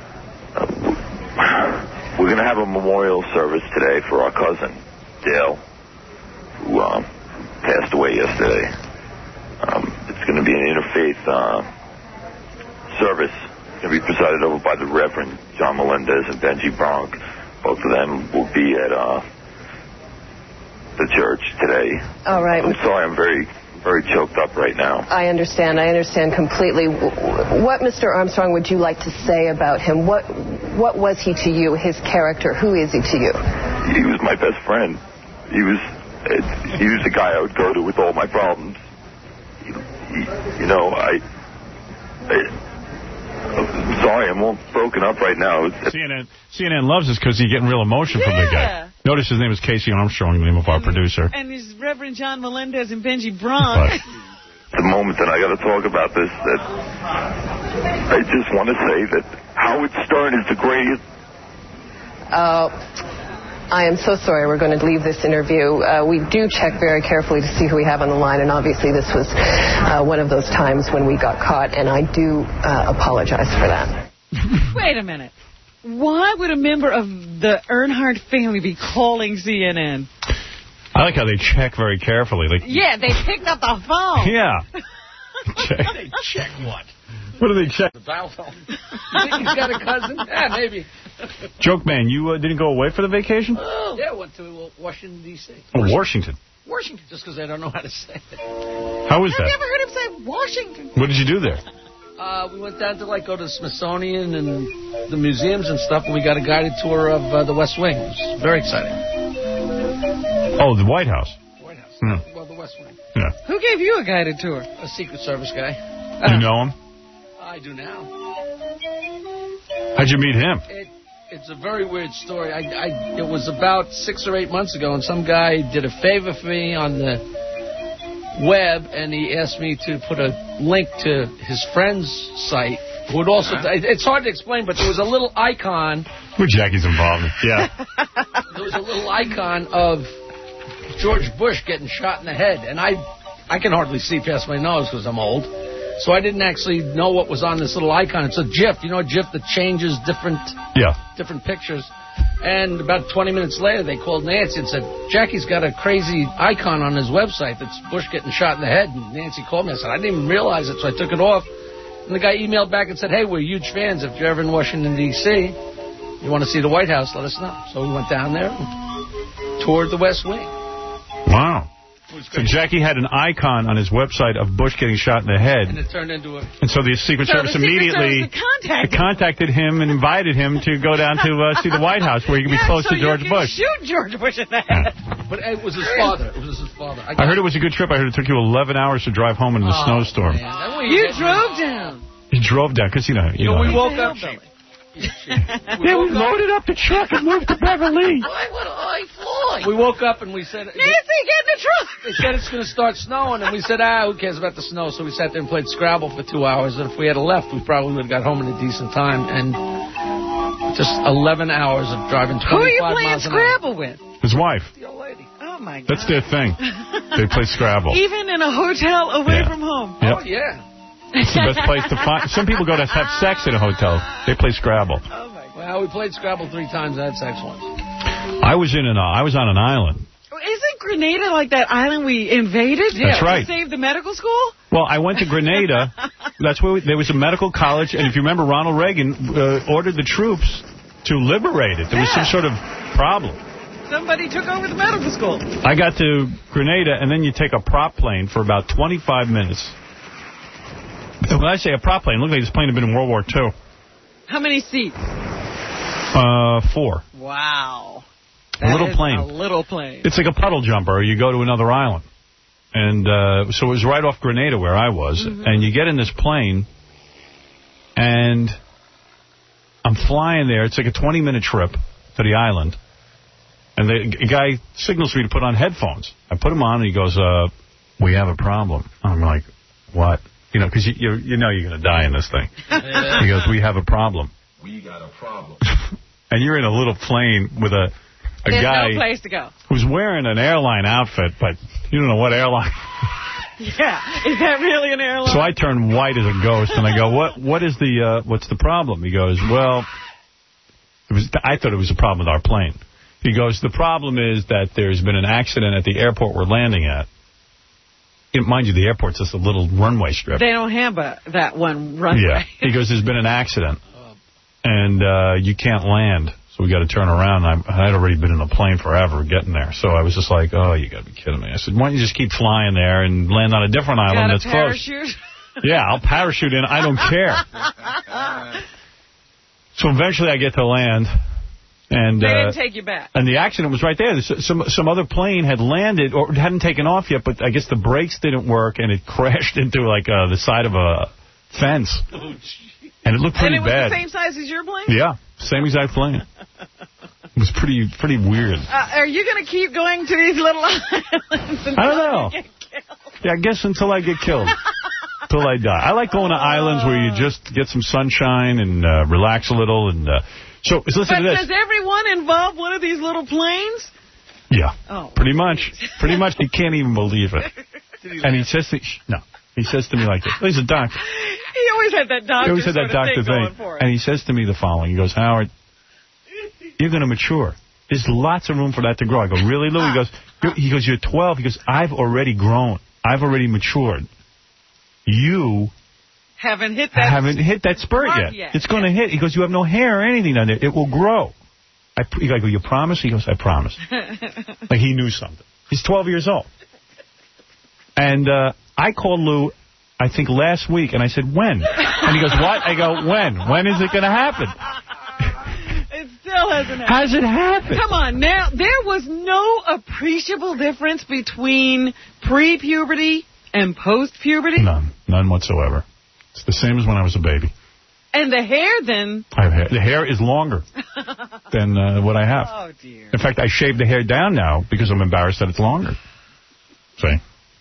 S23: uh, we're going to have a memorial service today for our cousin Dale, who um, passed away yesterday. Um, it's going to be an interfaith uh, service. It's going to be presided over by the Reverend John Melendez and Benji Bronk. Both of them will be at uh, the church today.
S6: All right.
S23: I'm sorry, I'm very, very choked up right now.
S6: I understand. I understand completely. What, Mister Armstrong, would you like to say about him? What, what was he to you, his character? Who is he to you?
S23: He was my best friend. He was, he was the guy I would go to with all my problems. He, he, you know, I... I I'm sorry, I'm all broken up right now.
S20: C N N C N N loves us because he's getting real emotion yeah. from the guy. Notice his name is Casey Armstrong, the name of our producer.
S10: And he's Reverend John Melendez and Benji Bronk.
S23: The moment that I got to talk about this, that I just want to say that Howard Stern is the greatest.
S6: Uh, I am so sorry. We're going to leave this interview. Uh, we do check very carefully to see who we have on the line, and obviously this was uh, one of those times when we got caught, and I do uh, apologize for that.
S10: Wait a minute. Why would a member of the Earnhardt family be calling C N N?
S20: I like how they check very carefully. Like,
S10: yeah, they picked up the phone.
S20: Yeah.
S11: Check. They check what?
S20: What do they check?
S11: The dial tone. You think he's got a cousin? Yeah, maybe.
S20: Joke man, you uh, didn't go away for the vacation?
S11: Oh. Yeah, I went to uh, Washington, D C
S20: Oh, Washington.
S11: Washington, just because I don't know how to say it.
S20: How was
S10: I've
S20: that?
S10: I've never heard him say Washington.
S20: What did you do there?
S11: Uh, we went down to, like, go to the Smithsonian and the museums and stuff, and we got a guided tour of uh, the West Wing. It was very exciting.
S20: Oh, the White House.
S11: White House.
S20: Mm.
S11: Well, the West Wing.
S20: Yeah.
S10: Who gave you a guided tour?
S11: A Secret Service guy.
S20: Uh, you know him?
S11: I do now.
S20: How'd you meet him?
S11: It, it's a very weird story. I, I, it was about six or eight months ago, and some guy did a favor for me on the web, and he asked me to put a link to his friend's site. Who would also, it's hard to explain, but there was a little icon.
S20: With Jackie's involvement, yeah.
S11: There was a little icon of George Bush getting shot in the head, and I I can hardly see past my nose because I'm old. So I didn't actually know what was on this little icon. It's a GIF. You know a GIF that changes different
S20: yeah.
S11: different pictures. And about twenty minutes later, they called Nancy and said, Jackie's got a crazy icon on his website that's Bush getting shot in the head. And Nancy called me and said, I didn't even realize it, so I took it off. And the guy emailed back and said, hey, we're huge fans. If you're ever in Washington, D C, you want to see the White House, let us know. So we went down there and toured the West Wing.
S20: Wow. So Jackie had an icon on his website of Bush getting shot in the head.
S11: And it turned into a...
S20: And so the Secret
S11: So
S20: Service
S11: the Secret
S20: immediately
S11: Service contacted.
S20: contacted him and invited him to go down to uh, see the White House where he could
S11: Yeah,
S20: be close
S11: so
S20: to George
S11: you can
S20: Bush.
S11: shoot George Bush in the head. But it was his father. It was his father.
S20: I heard it was a good trip. I heard it took you eleven hours to drive home in the
S11: Oh,
S20: snowstorm.
S10: You drove down.
S20: You drove down because, you know. You
S11: You know,
S20: know
S11: we woke up...
S20: Yeah, we loaded up the truck and moved to Beverly.
S11: We woke up and we said...
S10: Nancy, get in the truck!
S11: They said it's going to start snowing, and we said, ah, who cares about the snow? So we sat there and played Scrabble for two hours, and if we had left, we probably would have got home in a decent time. And just eleven hours of driving
S10: Who are you
S11: twenty-five
S10: playing
S11: miles an hour.
S10: Scrabble with?
S20: His wife.
S10: Oh, my God.
S20: That's their thing. They play Scrabble.
S10: Even in a hotel away
S20: Yeah.
S10: from home?
S20: Yep.
S11: Oh, yeah.
S20: It's the best place to find. Some people go to have sex in a hotel. They play Scrabble.
S11: Well, we played Scrabble three times. I had sex once.
S20: I was in an. I was on an island.
S10: Isn't Grenada like that island we invaded?
S20: That's
S10: to
S20: right.
S10: save the medical school?
S20: Well, I went to Grenada. That's where we, there was a medical college, and if you remember, Ronald Reagan uh, ordered the troops to liberate it. There was some sort of problem.
S10: Somebody took over the medical school.
S20: I got to Grenada, and then you take a prop plane for about twenty-five minutes. And when I say a prop plane, it looked like this plane had been in World War Two.
S10: How many seats?
S20: Uh, four.
S10: Wow.
S20: A little
S10: That is
S20: plane.
S10: A little plane.
S20: It's like a puddle jumper, or you go to another island. And uh, so it was right off Grenada where I was.
S10: Mm-hmm.
S20: And you get in this plane, and I'm flying there. It's like a twenty-minute trip to the island. And the guy signals me to put on headphones. I put them on, and he goes, uh, we have a problem. I'm like, what? You know, because you, you, you know you're going to die in this thing. He goes, we have a problem.
S16: We got a problem.
S20: And you're in a little plane with a, a
S10: There's
S20: guy
S10: no place to go.
S20: who's wearing an airline outfit, but you don't know what airline.
S10: Yeah. Is that really an airline?
S20: So I turn white as a ghost, and I go, "What? What is the? Uh, what's the problem?" He goes, "Well, it was. I thought it was a problem with our plane." He goes, "The problem is that there's been an accident at the airport we're landing at." It, mind you, the airport's just a little runway strip.
S10: They don't have a, that one runway.
S20: Yeah. He goes, "There's been an accident, and uh, you can't land, so we got to turn around." And I, I'd already been in a plane forever getting there, so I was just like, "Oh, you got to be kidding me!" I said, "Why don't you just keep flying there and land on a different island
S10: Got a
S20: that's
S10: parachute?
S20: close?" Yeah, I'll parachute in. I don't care. So eventually, I get to land, and
S10: They
S20: uh,
S10: didn't take you back.
S20: and the accident was right there. Some some other plane had landed or hadn't taken off yet, but I guess the brakes didn't work, and it crashed into like uh, the side of a fence. And it looked pretty
S10: and it was
S20: bad.
S10: the same size as your plane?
S20: Yeah, same exact plane. It was pretty pretty weird.
S10: Uh, are you going to keep going to these little islands until
S20: I don't know.
S10: you get killed?
S20: Yeah, I guess until I get killed. Until I die. I like going to islands where you just get some sunshine and uh, relax a little. And uh, so listen
S10: But
S20: to this.
S10: does everyone involve one of these little planes?
S20: Yeah,
S10: Oh.
S20: pretty much. Pretty much. You can't even believe it. And he says, to, shh, no. He says to me like this. Well, he's a doctor.
S10: He always had that doctor
S20: He always had
S10: sort
S20: that
S10: of
S20: doctor
S10: thing going
S20: thing.
S10: for him.
S20: And he says to me the following. He goes, Howard, you're going to mature. There's lots of room for that to grow. I go, really, Lou? He goes, you're, he goes, you're twelve. He goes, I've already grown. I've already matured. You
S10: Haven't hit that.
S20: haven't hit that spurt
S10: mark
S20: yet.
S10: yet.
S20: It's going to hit. He goes, you have no hair or anything on it. It will grow. I, I go, you promise? He goes, I promise. Like he knew something. He's twelve years old. And uh, I called Lou, I think, last week, and I said, when? And he goes, what? I go, when? When is it going to happen?
S10: It still hasn't happened.
S20: Has it happened?
S10: Come on, now, there was no appreciable difference between pre-puberty and post-puberty?
S20: None. None whatsoever. It's the same as when I was a baby.
S10: And the hair, then?
S20: I have hair. The hair is longer than uh, what I have.
S10: Oh, dear.
S20: In fact, I shaved the hair down now because I'm embarrassed that it's longer. See?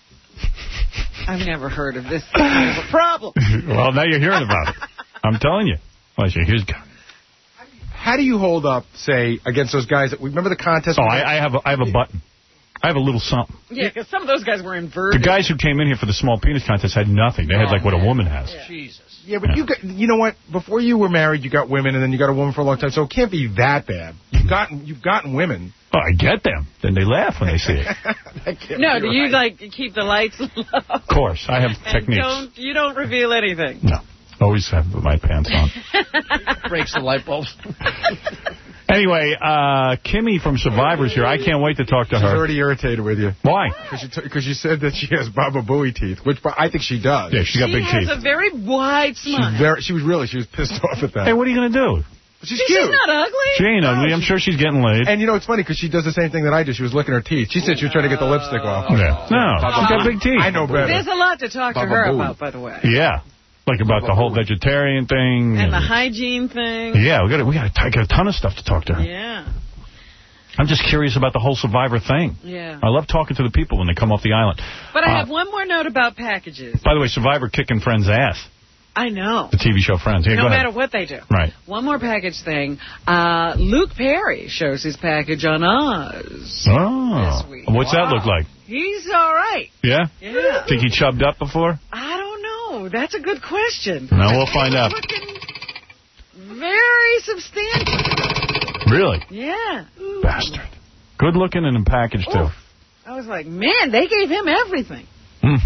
S10: I've never heard of this kind of a problem.
S20: Well, now you're hearing about it. I'm telling you. Well, here's...
S14: How do you hold up, say, against those guys that... Remember the contest?
S20: Oh, I, I have a, I have a button. I have a little something.
S10: Yeah, because some of those guys were inverted.
S20: The guys who came in here for the small penis contest had nothing. They had, like, what a woman has.
S10: Yeah.
S11: Jesus.
S14: Yeah, but yeah. you got, you know what? Before you were married, you got women, and then you got a woman for a long time, so it can't be that bad. You've gotten, you've gotten women.
S20: Oh, I get them. Then they laugh when they see it.
S10: No, do you, like, keep the lights low?
S20: Of course. I have
S10: and
S20: techniques.
S10: Don't, you don't reveal anything.
S20: No. Always have my pants on.
S11: Breaks the light bulbs.
S20: Anyway, uh, Kimmy from Survivor's here. I can't wait to talk to
S14: She's
S20: her.
S14: She's already irritated with you.
S20: Why?
S14: Because you, you said that she has Baba Booey teeth, which I think she does.
S20: Yeah, she's got
S10: she
S20: big teeth.
S10: She has a very wide smile.
S14: She's very, she was really, she was pissed off at that.
S20: Hey, what are you going to do?
S14: She's
S10: she's
S14: cute.
S10: She's not ugly.
S20: She ain't ugly. I'm sure she's getting laid.
S14: And you know, it's funny because she does the same thing that I do. She was licking her teeth. She said she was trying to get the lipstick off.
S20: Yeah. No, she's got big teeth.
S14: I know better.
S10: There's a lot to talk
S14: Baba
S10: to her
S14: Booey.
S10: about, by the way.
S20: Yeah. Like about Baba the whole Booey. vegetarian thing.
S10: And, and the hygiene thing.
S20: Yeah, we got we got a ton of stuff to talk to her.
S10: Yeah.
S20: I'm just curious about the whole Survivor thing.
S10: Yeah.
S20: I love talking to the people when they come off the island.
S10: But I
S20: uh,
S10: have one more note about packages.
S20: By the way, Survivor kicking Friends' ass.
S10: I know.
S20: The T V show Friends. Yeah,
S10: no
S20: go
S10: matter
S20: ahead.
S10: what they do.
S20: Right.
S10: One more package thing. Uh, Luke Perry shows his package on Oz.
S20: Oh.
S10: This week.
S20: What's
S10: wow.
S20: that look like?
S10: He's all right.
S20: Yeah?
S10: Yeah.
S20: Think he chubbed up before?
S10: I don't know. That's a good question.
S20: No, we'll find out.
S10: Very substantial.
S20: Really?
S10: Yeah.
S20: Bastard. Good looking and in package, too.
S10: Oof. I was like, man, they gave him everything.
S20: Mm.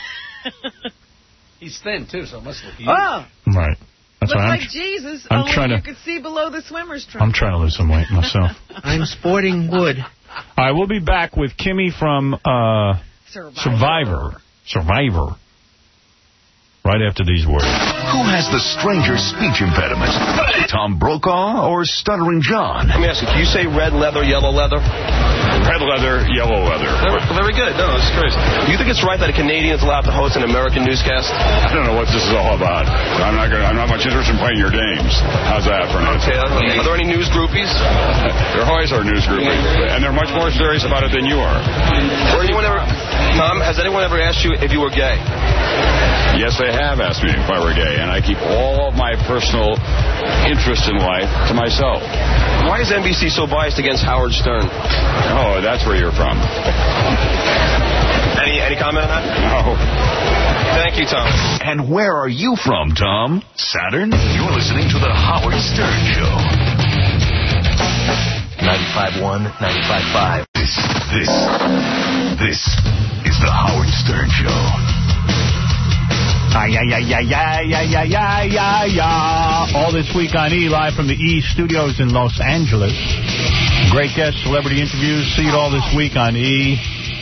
S11: He's thin, too, so it must look huge.
S10: Oh.
S20: Right. That's
S10: Looks
S20: why I'm
S10: like Jesus,
S20: I'm
S10: only
S20: trying
S10: you
S20: to,
S10: could see below the swimmer's trunk.
S20: I'm trying to lose some weight myself.
S7: I'm sporting wood.
S20: All right, we'll be back with Kimmy from uh,
S10: Survivor.
S20: Survivor. Survivor. Right after these words.
S1: Who has the strangest speech impediment? Tom Brokaw or Stuttering John?
S17: Let me ask you, do you say red leather, yellow leather?
S21: Red leather, yellow leather.
S17: Very, very good. No, that's crazy. Do you think it's right that a Canadian's allowed to host an American newscast?
S21: I don't know what this is all about. I'm not gonna, I'm not much interested in playing your games. How's that for an
S17: Okay. Are there any news groupies?
S21: There always are news groupies, and they're much more serious about it than you are.
S17: Or anyone ever, Tom, has anyone ever asked you if you were gay?
S21: Yes, they have asked me if I were gay, and I keep all of my personal interests in life to myself.
S17: Why is N B C so biased against Howard Stern?
S21: Oh, that's where you're from.
S17: Any any comment on that?
S21: No.
S17: Thank you, Tom.
S1: And where are you from, Tom? Saturn? You're listening to The Howard Stern Show.
S25: ninety-five point one, ninety-five point five.
S1: This, this, this is The Howard Stern Show.
S20: Ay, ay, ay, ay, ay, ay, ay, ay, ay, ay. All this week on E! Live from the E! Studios in Los Angeles. Great guests, celebrity interviews. See it all this week on E!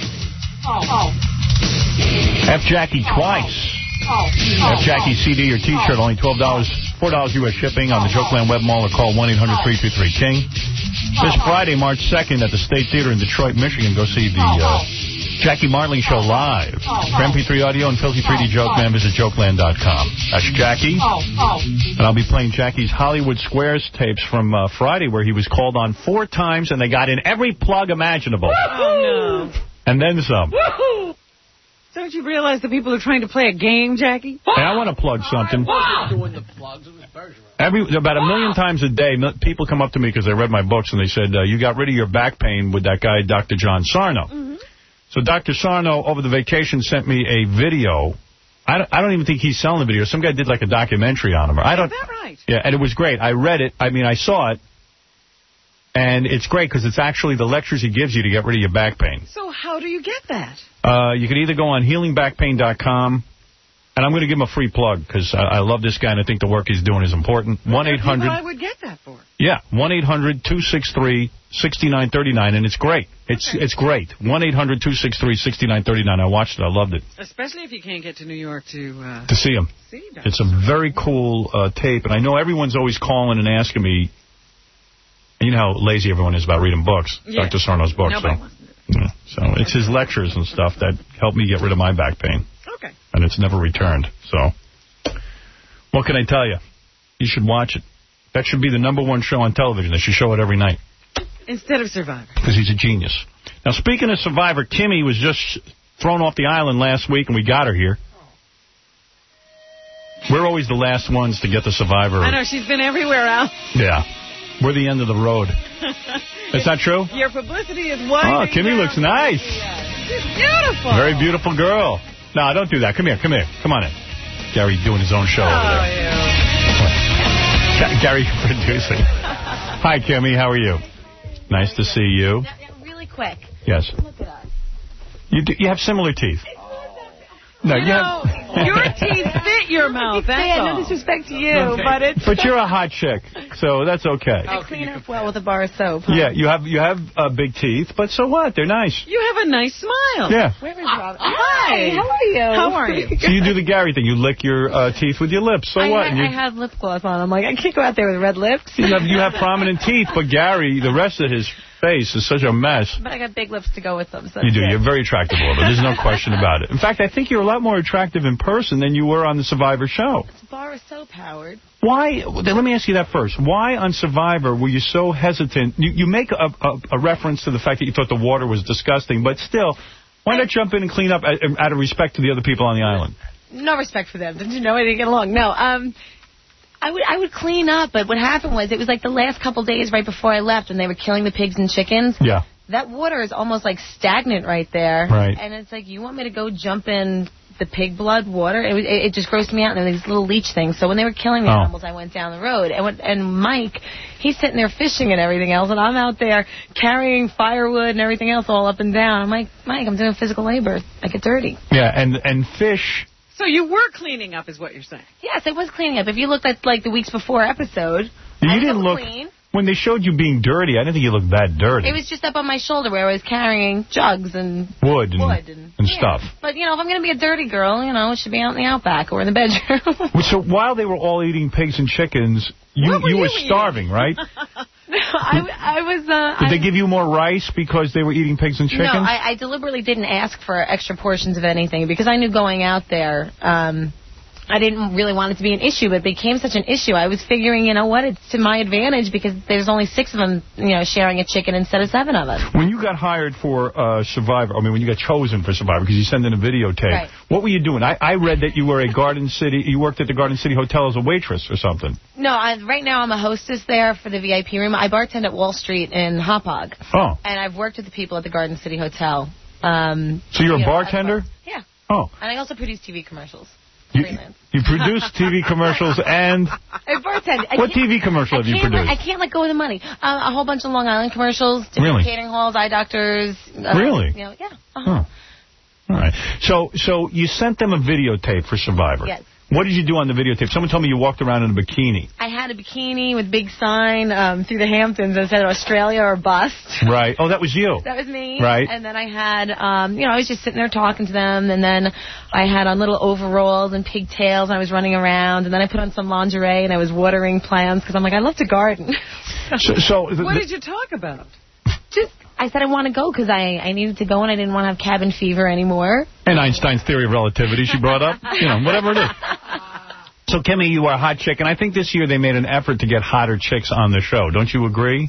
S20: F Jackie twice. F Jackie C D or T-shirt, only twelve dollars, four dollars U S shipping on the Jokeland Web Mall or call one eight hundred, three two three, King. This Friday, March second, at the State Theater in Detroit, Michigan, go see the uh, Jackie Martling Show live. For M P three audio and Filthy three D Joke Man, visit Jokeland dot com. That's Jackie. And I'll be playing Jackie's Hollywood Squares tapes from uh, Friday, where he was called on four times, and they got in every plug imaginable.
S10: Oh, no.
S20: And then some.
S10: Woohoo! Don't you realize that people are trying to play a game, Jackie?
S20: Hey, I want to plug something. Every About a million times a day, people come up to me because they read my books, and they said, uh, you got rid of your back pain with that guy, Doctor John Sarno. Mm-hmm. So Doctor Sarno, over the vacation, sent me a video. I don't, I don't even think he's selling the video. Some guy did like a documentary on him. I don't,
S10: Is that right?
S20: Yeah, and it was great. I read it. I mean, I saw it. And it's great because it's actually the lectures he gives you to get rid of your back pain.
S10: So how do you get that?
S20: Uh, you can either go on healing back pain dot com, and I'm going to give him a free plug because I, I love this guy and I think the work he's doing is important. one eight hundred
S10: I would get that for.
S20: Yeah, one eight hundred, two six three, six nine three nine, and it's great. It's okay. It's great. one eight hundred, two six three, six nine three nine. I watched it. I loved it.
S10: Especially if you can't get to New York to... Uh,
S20: to see him.
S10: See
S20: it's a very cool uh, tape, and I know everyone's always calling and asking me, you know how lazy everyone is about reading books, yeah. Doctor Sarno's books.
S10: Nobody
S20: so.
S10: wants to do it.
S20: Yeah, so it's his lectures and stuff that helped me get rid of my back pain.
S10: Okay.
S20: And it's never returned. So what can I tell you? You should watch it. That should be the number one show on television. They should show it every night.
S10: Instead of Survivor.
S20: Because he's a genius. Now, speaking of Survivor, Kimmy was just thrown off the island last week, and we got her here. We're always the last ones to get the Survivor.
S10: I know. She's been everywhere else.
S20: Yeah. We're the end of the road. That's not true?
S10: Your publicity is
S20: Oh,
S10: winding
S20: Kimmy
S10: down.
S20: looks nice.
S10: She's beautiful.
S20: Very beautiful girl. No, don't do that. Come here, come here. Come on in. Gary doing his own show
S10: Oh,
S20: over there.
S10: yeah.
S20: Gary producing. Hi, Kimmy. How are you? Nice to see you.
S8: Really quick.
S20: Yes.
S8: Look at us.
S20: You do, you have similar teeth. No, you,
S10: you
S20: have.
S10: know, your teeth fit your mouth. That's
S8: Yeah,
S10: all.
S8: no disrespect to you, but it's.
S20: But you're a hot chick, so that's okay.
S8: I clean up well with a bar of soap. Huh?
S20: Yeah, you have you have uh, big teeth, but so what? They're nice.
S10: You have a nice smile.
S20: Yeah.
S8: Where is Robin?
S10: Hi.
S8: How are you?
S10: How are you?
S20: So you do the Gary thing. You lick your uh, teeth with your lips. So
S8: I,
S20: what?
S8: I,
S20: And you,
S8: I have lip gloss on. I'm like, I can't go out there with red lips.
S20: you have you have prominent teeth, but Gary, the rest of his face is such a mess.
S8: But I got big lips to go with them. So
S20: You do.
S8: that's
S20: You're
S8: good.
S20: very attractive, woman. There's no question about it. In fact, I think you're a lot more attractive in person than you were on the Survivor show.
S8: It's a bar of soap, Howard.
S20: Why? Let me ask you that first. Why on Survivor were you so hesitant? You, you make a, a, a reference to the fact that you thought the water was disgusting, but still, why not jump in and clean up out of respect to the other people on the island?
S8: No respect for them. Didn't you know I didn't get along? No. Um, I would I would clean up, but what happened was it was like the last couple days right before I left when they were killing the pigs and chickens.
S20: Yeah.
S8: That water is almost like stagnant right there.
S20: Right.
S8: And it's like, you want me to go jump in the pig blood water? It, was, it, it just grossed me out. And there were these little leech things. So when they were killing the
S20: Oh.
S8: animals, I went down the road. And, went, and Mike, he's sitting there fishing and everything else. And I'm out there carrying firewood and everything else all up and down. I'm like, Mike, I'm doing physical labor. I get dirty.
S20: Yeah, and, and fish...
S10: So you were cleaning up, is what you're saying.
S8: Yes, I was cleaning up. If you looked at, like, the weeks before episode,
S20: You
S8: I
S20: didn't
S8: was
S20: look...
S8: clean.
S20: When they showed you being dirty, I didn't think you looked that dirty.
S8: It was just up on my shoulder where I was carrying jugs and
S20: Wood and,
S8: wood and,
S20: and
S8: yeah.
S20: stuff.
S8: But, you know, if I'm going to be a dirty girl, you know, it should be out in the outback or in the bedroom.
S20: So while they were all eating pigs and chickens, you,
S8: What were
S20: you
S8: you
S20: were
S8: eating?
S20: starving, right?
S8: no, I, I was... Uh,
S20: Did
S8: I,
S20: they give you more rice because they were eating pigs and chickens?
S8: No, I, I deliberately didn't ask for extra portions of anything because I knew going out there... Um, I didn't really want it to be an issue, but it became such an issue. I was figuring, you know what, it's to my advantage because there's only six of them, you know, sharing a chicken instead of seven of us.
S20: When you got hired for uh, Survivor, I mean, when you got chosen for Survivor, because you sent in a videotape,
S8: Right.
S20: what were you doing? I, I read that you were a Garden City, you worked at the Garden City Hotel as a waitress or something.
S8: No, I, right now I'm a hostess there for the V I P room. I bartend at Wall Street in Hauppauge.
S20: Oh.
S8: And I've worked with the people at the Garden City Hotel. Um,
S20: So you're a
S8: you know,
S20: bartender?
S8: Yeah.
S20: Oh.
S8: And I also produce T V commercials.
S20: You,
S8: Freelance.
S20: you produce T V commercials and...
S8: I bartend. I
S20: What
S8: can't-
S20: T V commercial
S8: I
S20: have you
S8: can't let-
S20: produced?
S8: I can't let go of the money. Uh, a whole bunch of Long Island commercials, different
S20: Really?
S8: catering halls, eye doctors. Uh,
S20: Really?
S8: You know, yeah. Uh-huh.
S20: Huh. All right. So so you sent them a videotape for Survivor.
S8: Yes.
S20: What did you do on the videotape? Someone told me you walked around in a bikini.
S8: I had a bikini with big sign um, through the Hamptons that said Australia or bust.
S20: Right. Oh, that was you.
S8: That was me.
S20: Right.
S8: And then I had, um, you know, I was just sitting there talking to them, and then I had on little overalls and pigtails, and I was running around, and then I put on some lingerie, and I was watering plants, because I'm like, I love to garden.
S20: So, so the,
S10: What
S20: the-
S10: did you talk about?
S8: Just, I said I want to go, because I, I needed to go, and I didn't want to have cabin fever anymore.
S20: and Einstein's theory of relativity she brought up. You know, whatever it is. So, Kimmy, you are a hot chick, and I think this year they made an effort to get hotter chicks on the show. Don't you agree?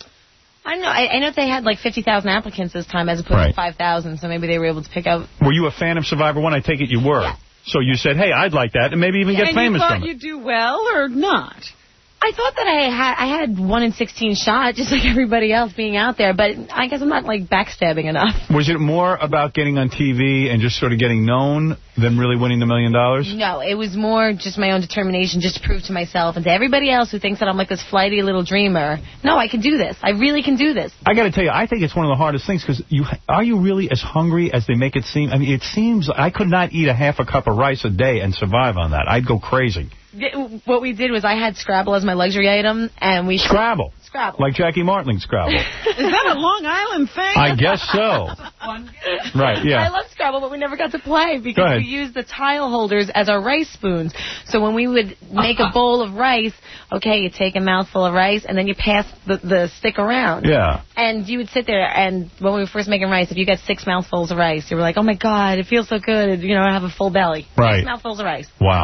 S8: I don't know. I, I know they had like fifty thousand applicants this time as opposed
S20: Right.
S8: to five thousand, so maybe they were able to pick out.
S20: Were you a fan of Survivor One? I take it you were.
S8: Yeah.
S20: So you said, hey, I'd like that, and maybe even get
S10: and
S20: famous
S10: you
S20: from
S10: thought
S20: it.
S10: you'd do well or not?
S8: I thought that I had I had one in sixteen shot, just like everybody else being out there, but I guess I'm not like backstabbing enough.
S20: Was it more about getting on T V and just sort of getting known than really winning the million dollars?
S8: No, it was more just my own determination, just to prove to myself and to everybody else who thinks that I'm like this flighty little dreamer. No, I can do this. I really can do this.
S20: I got to tell you, I think it's one of the hardest things because you are you really as hungry as they make it seem? I mean, it seems I could not eat a half a cup of rice a day and survive on that. I'd go crazy.
S8: What we did was I had Scrabble as my luxury item, and we
S20: Scrabble.
S8: Scrabble.
S20: Like Jackie Martling Scrabble.
S10: Is that a Long Island thing?
S20: I guess so. Right, yeah.
S8: I love Scrabble, but we never got to play
S20: Go
S8: because
S20: ahead.
S8: we used the tile holders as our rice spoons. So when we would make a bowl of rice, okay, you take a mouthful of rice, and then you pass the, the stick around.
S20: Yeah.
S8: And you would sit there, and when we were first making rice, if you got six mouthfuls of rice, you were like, oh, my God, it feels so good. You know, I have a full belly.
S20: Right.
S8: Six mouthfuls of rice.
S20: Wow.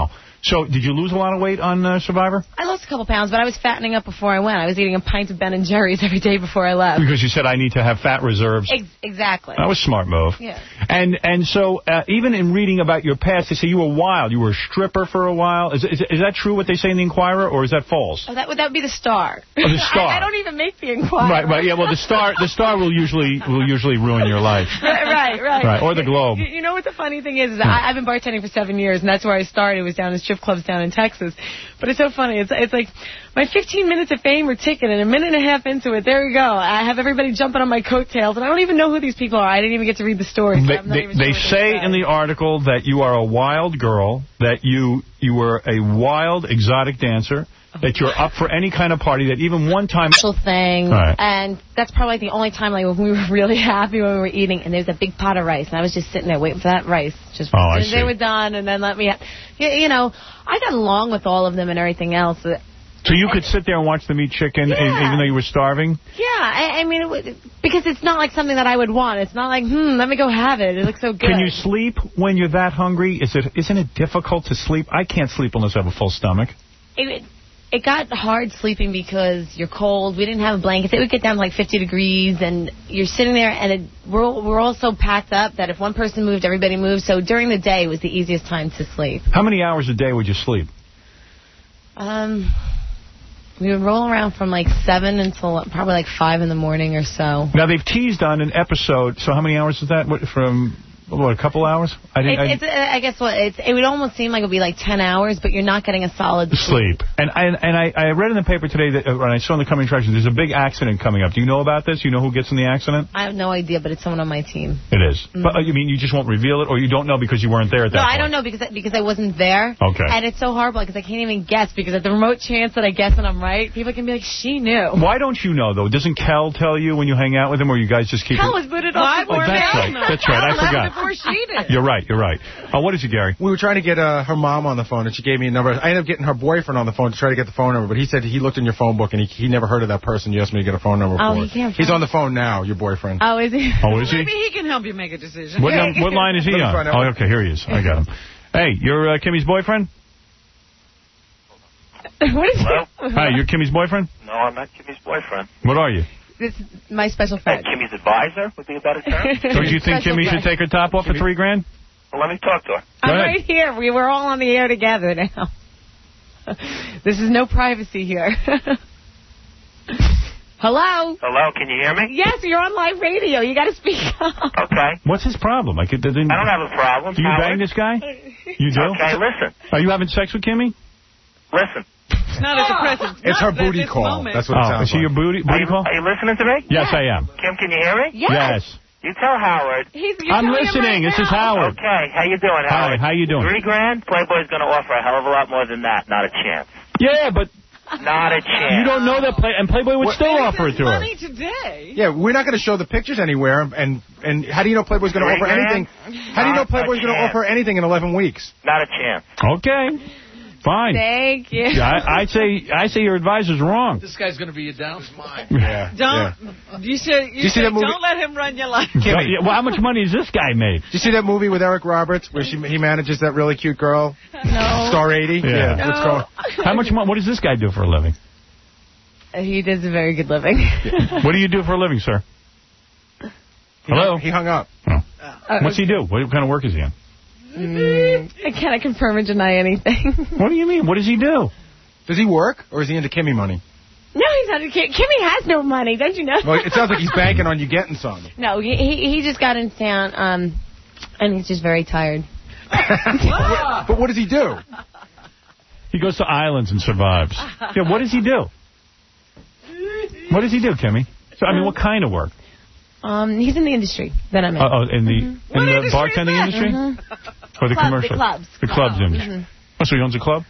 S20: So, did you lose a lot of weight on uh, Survivor?
S8: I lost a couple pounds, but I was fattening up before I went. I was eating a pint of Ben and Jerry's every day before I left.
S20: Because you said I need to have fat reserves.
S8: Ex exactly.
S20: That was a smart move.
S8: Yeah.
S20: And and so, uh, even in reading about your past, they say you were wild. You were a stripper for a while. Is, is, is that true what they say in the Inquirer, or is that false?
S8: Oh, that would that would be the Star.
S20: Oh, the Star.
S8: I, I don't even make the Inquirer.
S20: Right, right. Yeah, well, the Star the Star will usually will usually ruin your life.
S8: Right, right, right.
S20: Right, or the Globe.
S8: You, you know what the funny thing is? is I, I've been bartending for seven years, and that's where I started. It was down in strip clubs down in Texas. But it's so funny. It's it's like my fifteen minutes of fame or ticket, and a minute and a half into it, there you go. I have everybody jumping on my coattails, and I don't even know who these people are. I didn't even get to read the story. So
S20: They,
S8: I'm not
S20: they,
S8: even
S20: they
S8: sure
S20: say in the article that you are a wild girl, that you you were a wild, exotic dancer, that you're up for any kind of party, that even one time...
S8: thing,
S20: Right.
S8: and that's probably the only time like when we were really happy when we were eating, and there's a big pot of rice, and I was just sitting there waiting for that rice. Just
S20: Oh, I
S8: as soon as
S20: see.
S8: they were done, and then let me... You, you know, I got along with all of them and everything else.
S20: So you could sit there and watch them eat chicken
S8: Yeah.
S20: e- even though you were starving?
S8: Yeah, I, I mean, it would, because it's not like something that I would want. It's not like, hmm, let me go have it. It looks so good.
S20: Can you sleep when you're that hungry? Is it, isn't it difficult to sleep? I can't sleep unless I have a full stomach.
S8: It, it got hard sleeping because you're cold. We didn't have blankets. It would get down to like fifty degrees, and you're sitting there, and it, we're, all- we're all so packed up that if one person moved, everybody moved. So during the day was the easiest time to sleep.
S20: How many hours a day would you sleep?
S8: Um, we would roll around from like seven until probably like five in the morning or so.
S20: Now, they've teased on an episode, so how many hours is that? What, from, what, a couple hours? I didn't. I,
S8: It's, it's, I guess what it's, it would almost seem like it would be like ten hours, but you're not getting a solid sleep.
S20: sleep. And and, and I, I read in the paper today that uh, when I saw in the coming attractions, there's a big accident coming up. Do you know about this? You know who gets in the accident?
S8: I have no idea, but it's someone on my team.
S20: It is. But uh, you mean you just won't reveal it, or you don't know because you weren't there at that
S8: No,
S20: point?
S8: I don't know because I, because I wasn't there.
S20: Okay.
S8: And it's so horrible because I can't even guess, because at the remote chance that I guess and I'm right, people can be like, she knew.
S20: Why don't you know, though? Doesn't Kel tell you when you hang out with him, or you guys just keep
S8: Kel
S20: it?
S8: was booted
S10: Why
S8: off
S20: Oh,
S8: before
S20: that's
S8: me.
S20: right. That's right. I
S8: Kel left
S20: forgot.
S8: before she did.
S20: You're right. You're right. Oh, what is it, Gary?
S14: We were trying to get uh, her mom on the phone, and she gave me a number. I ended up getting her boyfriend on the phone to try to get the phone number, but he said he looked in your phone book, and he, he never heard of that person you asked me to get a phone number
S8: Oh,
S14: for.
S8: he can't
S14: He's
S8: find-
S14: on the phone now, your boyfriend.
S8: Oh, is he?
S20: Oh, is he?
S10: Maybe he can help you make a decision.
S20: What, num- what line is he
S14: Let me
S20: on?
S14: find out.
S20: Oh, okay, here he is. I got him. Hey, you're uh, Kimmy's boyfriend?
S8: What is
S4: Hello?
S8: it?
S20: Hi, you're Kimmy's boyfriend?
S4: No, I'm not Kimmy's boyfriend.
S20: What are you?
S8: This is my special
S4: Hey,
S8: friend.
S4: Kimmy's advisor would be a better term.
S20: Don't you think
S8: Special
S20: Kimmy
S8: friend.
S20: should take her top off for three grand?
S4: Well, let me talk to her.
S8: I'm
S20: Go ahead.
S8: right here. We were all on the air together now. This is no privacy here. Hello?
S4: Hello, can you hear me?
S8: Yes, you're on live radio. You got to speak up.
S4: Okay.
S20: What's his problem? Like, it didn't,
S4: I don't have a problem.
S20: do you
S4: Howard.
S20: bang this guy? You do?
S4: Okay, listen.
S20: Are you having sex with Kimmy?
S4: Listen.
S10: It's not at the present.
S14: It's
S10: not
S14: her
S10: at
S14: booty
S10: this
S14: call.
S10: moment.
S14: That's what it
S20: Oh,
S14: sounds
S20: is she your
S14: like.
S20: booty,
S4: Are
S20: booty
S4: you,
S20: call?
S4: are you listening to me?
S20: Yes, I am.
S4: Kim, can you hear me?
S8: Yes.
S20: Yes.
S4: You tell Howard.
S8: He's, you're
S20: I'm
S8: telling him
S20: listening.
S8: right
S20: This is
S8: now.
S20: Howard.
S4: Okay, how you doing,
S20: Hi,
S4: Howard?
S20: how you doing?
S4: Three grand? Playboy's going to offer a hell of a lot more than that. Not a chance.
S20: Yeah, but
S4: Not a chance.
S20: you don't know that Play and Playboy would still offer it to her.
S10: Money today.
S14: Yeah, we're not going to show the pictures anywhere, and and how do you know Playboy's going to
S4: Three
S14: offer
S4: grand?
S14: anything? How do you know
S4: Not a
S14: Playboy's going to
S4: chance.
S14: offer anything in eleven weeks?
S4: Not a chance.
S20: Okay. Fine.
S8: Thank you.
S20: Yeah, I, I'd say I say your advisor's wrong.
S11: This guy's going to be a down. Mine.
S14: Yeah.
S10: Don't. You said. You,
S14: you see
S10: said
S14: that movie?
S10: don't let him run your life.
S14: Kimmy.
S20: Yeah, well, how much money has this guy made?
S14: Did you see that movie with Eric Roberts where she he manages that really cute girl?
S8: No.
S14: Star eighty?
S20: Yeah.
S14: Let's go.
S20: How much money? What does this guy do for a living?
S8: He does a very good living.
S20: What do you do for a living, sir? Hello?
S14: He hung up.
S20: Oh.
S8: Uh,
S20: What's he do? What kind of work is he in?
S8: Mm, I cannot confirm or deny anything.
S20: What do you mean? What does he do?
S14: Does he work, or is he into Kimmy money?
S8: No, he's not. Kim- Kimmy has no money, don't you know?
S14: Well, it sounds like he's banking on you getting some.
S8: No, he he he just got in town, um, and he's just very tired.
S14: But what does he do?
S20: He goes to islands and survives. Yeah, what does he do? What does he do, Kimmy? So, I mean, what kind of work?
S8: Um, he's in the industry that I'm in.
S20: Uh, oh, in the
S8: Mm-hmm.
S20: in the bartending industry?
S8: Mhm.
S20: Or the
S8: Club-
S20: commercial?
S8: the clubs.
S20: The clubs
S8: Oh,
S20: industry.
S8: mhm.
S20: Oh, so he owns a club?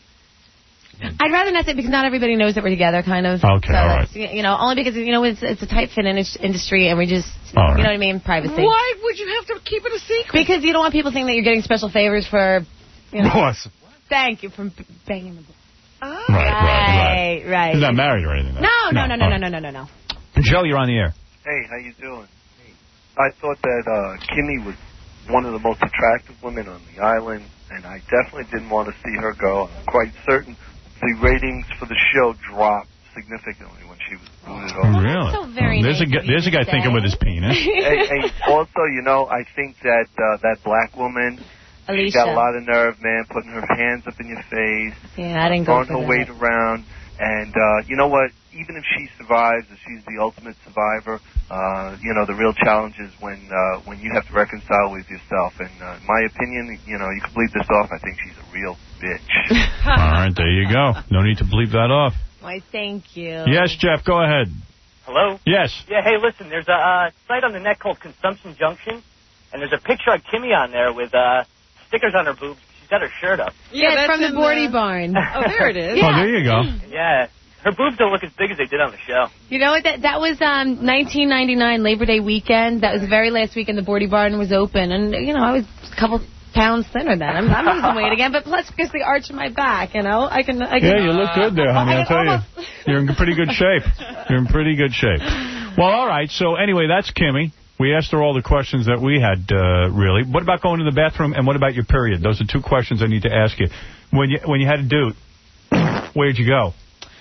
S8: I'd rather not say, because not everybody knows that we're together, kind of.
S20: Okay,
S8: so
S20: all right.
S8: it's, you know, only because, you know, it's it's a tight fit in- industry, and we just,
S20: All right.
S8: you know what I mean, privacy.
S10: Why would you have to keep it a secret?
S8: Because you don't want people thinking that you're getting special favors for, you know.
S14: Boss.
S8: Thank you for b- banging the book.
S10: Oh.
S20: Right, right, right.
S8: Right, right.
S20: He's not married or anything, though.
S8: No, no, no, no,
S20: all
S8: no,
S20: right.
S8: no, no, no, no.
S20: Joe, you're on the air.
S9: Hey, how you doing? I thought that uh, Kimmy was one of the most attractive women on the island, and I definitely didn't want to see her go. I'm quite certain the ratings for the show dropped significantly when she was booted off.
S20: Really?
S9: So very
S20: there's, a,
S9: nice
S20: guy-
S9: of
S20: there's a guy
S9: say.
S20: thinking with his penis.
S9: hey, hey, also, you know, I think that uh, that black woman, she
S8: Alicia.
S9: got a lot of nerve, man, putting her hands up in your face,
S8: Yeah, I didn't go
S9: throwing
S8: for
S9: her
S8: that.
S9: weight around. And uh, you know what? Even if she survives, if she's the ultimate survivor, uh, you know, the real challenge is when uh, when you have to reconcile with yourself. And uh, in my opinion, you know, you can bleep this off. I think she's a real bitch.
S20: All right, there you go. No need to bleep that off.
S8: Why, thank you.
S20: Yes, Jeff, go ahead.
S12: Hello?
S20: Yes.
S12: Yeah, hey, listen, there's a uh, site on the net called Consumption Junction, and there's a picture of Kimmy on there with uh, stickers on her boobs. She's got her shirt up.
S8: Yeah, it's
S10: that's
S8: from the
S10: in
S8: Bordy
S10: the-
S8: Barn.
S10: Oh, there it is.
S20: Oh, there you go.
S12: Yeah. Her boobs don't look as big as they did on the show.
S8: You know what? That that was um, nineteen ninety-nine Labor Day weekend. That was the very last weekend the Bordy Barn was open. And, you know, I was a couple pounds thinner then. I'm, I'm losing weight again. But plus, because the arch in my back, you know, I can... I can
S20: Yeah, you look good there, honey,
S8: I
S20: I'll
S8: can
S20: tell
S8: almost-
S20: you. You're in pretty good shape. You're in pretty good shape. Well, all right, so anyway, that's Kimmy. We asked her all the questions that we had, uh, really. What about going to the bathroom, and what about your period? Those are two questions I need to ask you. When you when you had a dude, where'd you go?